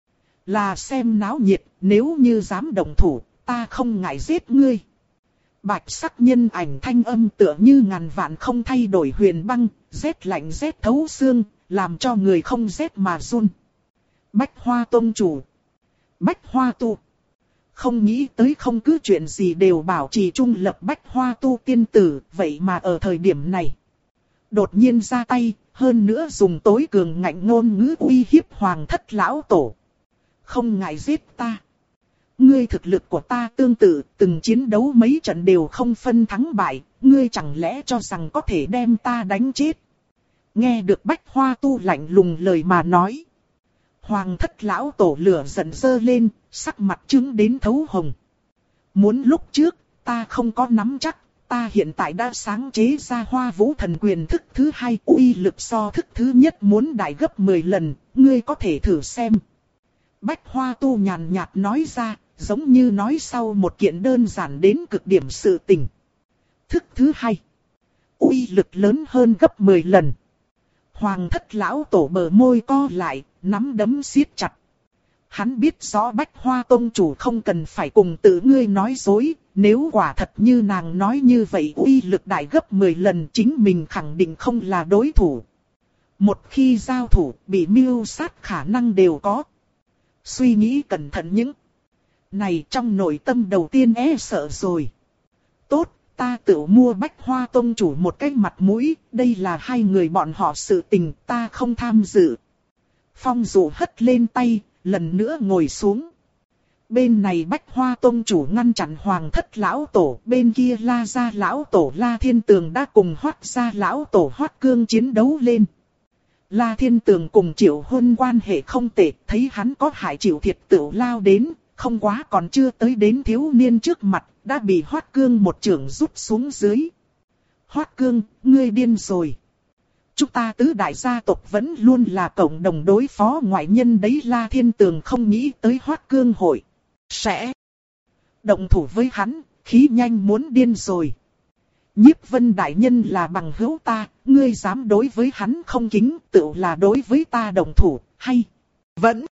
là xem náo nhiệt, nếu như dám động thủ, ta không ngại giết ngươi. Bạch sắc nhân ảnh thanh âm tựa như ngàn vạn không thay đổi huyền băng, rét lạnh rét thấu xương, làm cho người không rét mà run. Bách Hoa Tông chủ, Bách Hoa tu. Không nghĩ tới không cứ chuyện gì đều bảo trì trung lập Bách Hoa tu tiên tử, vậy mà ở thời điểm này đột nhiên ra tay, hơn nữa dùng tối cường ngạnh ngôn ngữ uy hiếp Hoàng Thất lão tổ. Không ngại giết ta. Ngươi thực lực của ta tương tự, từng chiến đấu mấy trận đều không phân thắng bại, ngươi chẳng lẽ cho rằng có thể đem ta đánh chết. Nghe được Bách Hoa tu lạnh lùng lời mà nói, Hoàng Thất lão tổ lửa giận dơ lên, sắc mặt trướng đến thấu hồng. Muốn lúc trước, ta không có nắm chắc, ta hiện tại đã sáng chế ra Hoa Vũ Thần Quyền thức thứ hai, uy lực so thức thứ nhất muốn đại gấp mười lần, ngươi có thể thử xem. Bách Hoa tu nhàn nhạt nói ra, giống như nói sau một kiện đơn giản đến cực điểm sự tình. Thức thứ hai, uy lực lớn hơn gấp mười lần. Hoàng Thất lão tổ bờ môi co lại, nắm đấm siết chặt. Hắn biết rõ Bách Hoa Tông chủ không cần phải cùng tự ngươi nói dối, nếu quả thật như nàng nói như vậy uy lực đại gấp mười lần chính mình khẳng định không là đối thủ. Một khi giao thủ bị mưu sát khả năng đều có. Suy nghĩ cẩn thận những này trong nội tâm đầu tiên e sợ rồi. Tốt, ta tự mua Bách Hoa Tông chủ một cái mặt mũi, đây là hai người bọn họ sự tình, ta không tham dự. Phong dù hất lên tay, lần nữa ngồi xuống. Bên này Bách Hoa Tông chủ ngăn chặn Hoàng Thất lão tổ, bên kia La gia lão tổ La Thiên Tường đã cùng Hoắc gia lão tổ Hoắc Cương chiến đấu lên. La Thiên Tường cùng Triệu Huân quan hệ không tệ, thấy hắn có hại chịu thiệt tựu lao đến, không quá còn chưa tới đến thiếu niên trước mặt, đã bị Hoắc Cương một chưởng rút xuống dưới. Hoắc Cương, ngươi điên rồi. Chúng ta tứ đại gia tộc vẫn luôn là cộng đồng đối phó ngoại nhân đấy. La Thiên Tường không nghĩ tới Hoắc Cương hội sẽ động thủ với hắn, khí nhanh muốn điên rồi. Nhiếp Vân đại nhân là bằng hữu ta, ngươi dám đối với hắn không kính, tự là đối với ta động thủ, hay vẫn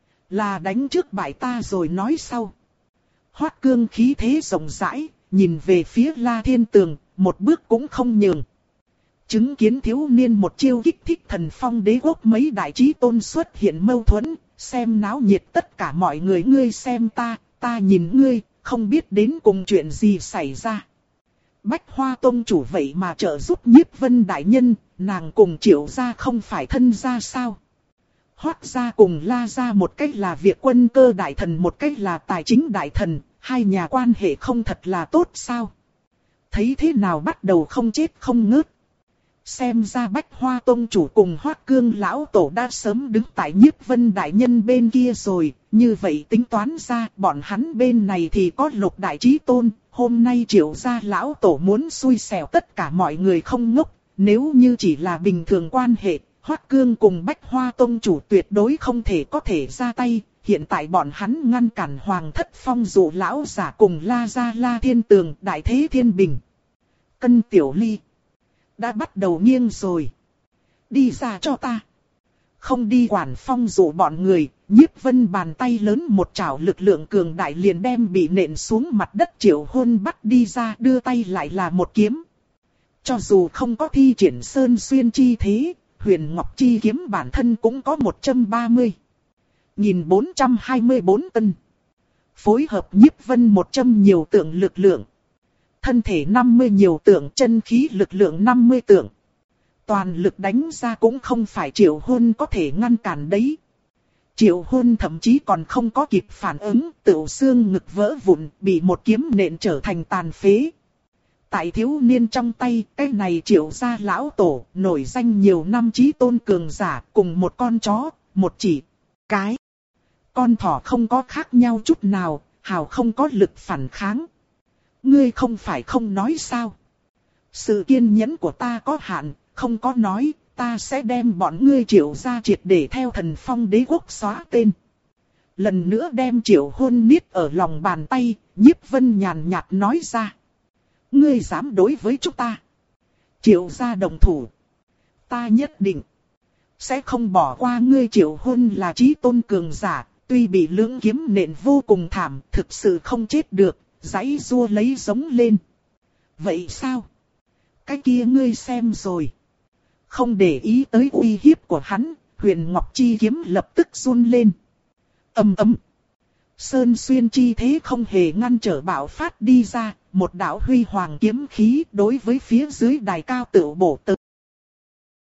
là đánh trước bại ta rồi nói sau. Hoắc Cương khí thế rộng rãi, nhìn về phía La Thiên Tường, một bước cũng không nhường. Chứng kiến thiếu niên một chiêu kích thích thần phong Đế Quốc mấy đại chí tôn xuất hiện mâu thuẫn, xem náo nhiệt tất cả mọi người, ngươi xem ta, ta nhìn ngươi, không biết đến cùng chuyện gì xảy ra. Bách Hoa Tông chủ vậy mà trợ giúp Nhiếp Vân đại nhân, nàng cùng Triệu gia không phải thân gia sao? Hoắc gia cùng La gia một cách là việc quân cơ đại thần, một cách là tài chính đại thần, hai nhà quan hệ không thật là tốt sao? Thấy thế nào bắt đầu không chết không ngớt. Xem ra Bách Hoa Tông chủ cùng Hoắc Cương lão tổ đã sớm đứng tại Nhiếp Vân đại nhân bên kia rồi, như vậy tính toán ra bọn hắn bên này thì có Lục đại chí tôn, hôm nay Triệu gia lão tổ muốn xui xẻo tất cả mọi người không ngốc, nếu như chỉ là bình thường quan hệ, Hoắc Cương cùng Bách Hoa Tông chủ tuyệt đối không thể có thể ra tay, hiện tại bọn hắn ngăn cản Hoàng Thất Phong dụ lão giả cùng La gia La Thiên Tường, đại thế thiên bình. Cân Tiểu Ly đã bắt đầu nghiêng rồi. Đi ra cho ta. Không đi quản phong dụ bọn người, Nhiếp Vân bàn tay lớn một chảo lực lượng cường đại liền đem bị nện xuống mặt đất Triệu Hôn bắt đi ra, đưa tay lại là một kiếm. Cho dù không có thi triển sơn xuyên chi thế, Huyền Ngọc chi kiếm bản thân cũng có một trăm ba mươi nghìn bốn trăm hai mươi bốn cân. Phối hợp Nhiếp Vân một trăm nhiều tượng lực lượng. Thân thể năm mươi nhiều tượng, chân khí lực lượng năm mươi tượng. Toàn lực đánh ra cũng không phải Triệu Hôn có thể ngăn cản đấy. Triệu Hôn thậm chí còn không có kịp phản ứng, tựu xương ngực vỡ vụn, bị một kiếm nện trở thành tàn phế. Tại thiếu niên trong tay, cái này Triệu gia lão tổ, nổi danh nhiều năm chí tôn cường giả, cùng một con chó, một chỉ, cái. Con thỏ không có khác nhau chút nào, hào không có lực phản kháng. Ngươi không phải không nói sao? Sự kiên nhẫn của ta có hạn, không có nói, ta sẽ đem bọn ngươi Triệu gia triệt để theo Thần Phong đế quốc xóa tên. Lần nữa đem Triệu Hôn niết ở lòng bàn tay, Nhiếp Vân nhàn nhạt nói ra. Ngươi dám đối với chúng ta? Triệu gia đồng thủ. Ta nhất định sẽ không bỏ qua ngươi. Triệu Hôn là chí tôn cường giả, tuy bị lưỡng kiếm nện vô cùng thảm, thực sự không chết được, giãy giụa lấy giống lên. Vậy sao? Cái kia ngươi xem rồi. Không để ý tới uy hiếp của hắn, Huyền Ngọc chi kiếm lập tức run lên. Ầm ầm. Sơn xuyên chi thế không hề ngăn trở bạo phát đi ra, một đạo huy hoàng kiếm khí đối với phía dưới đài cao tựu bổ tới.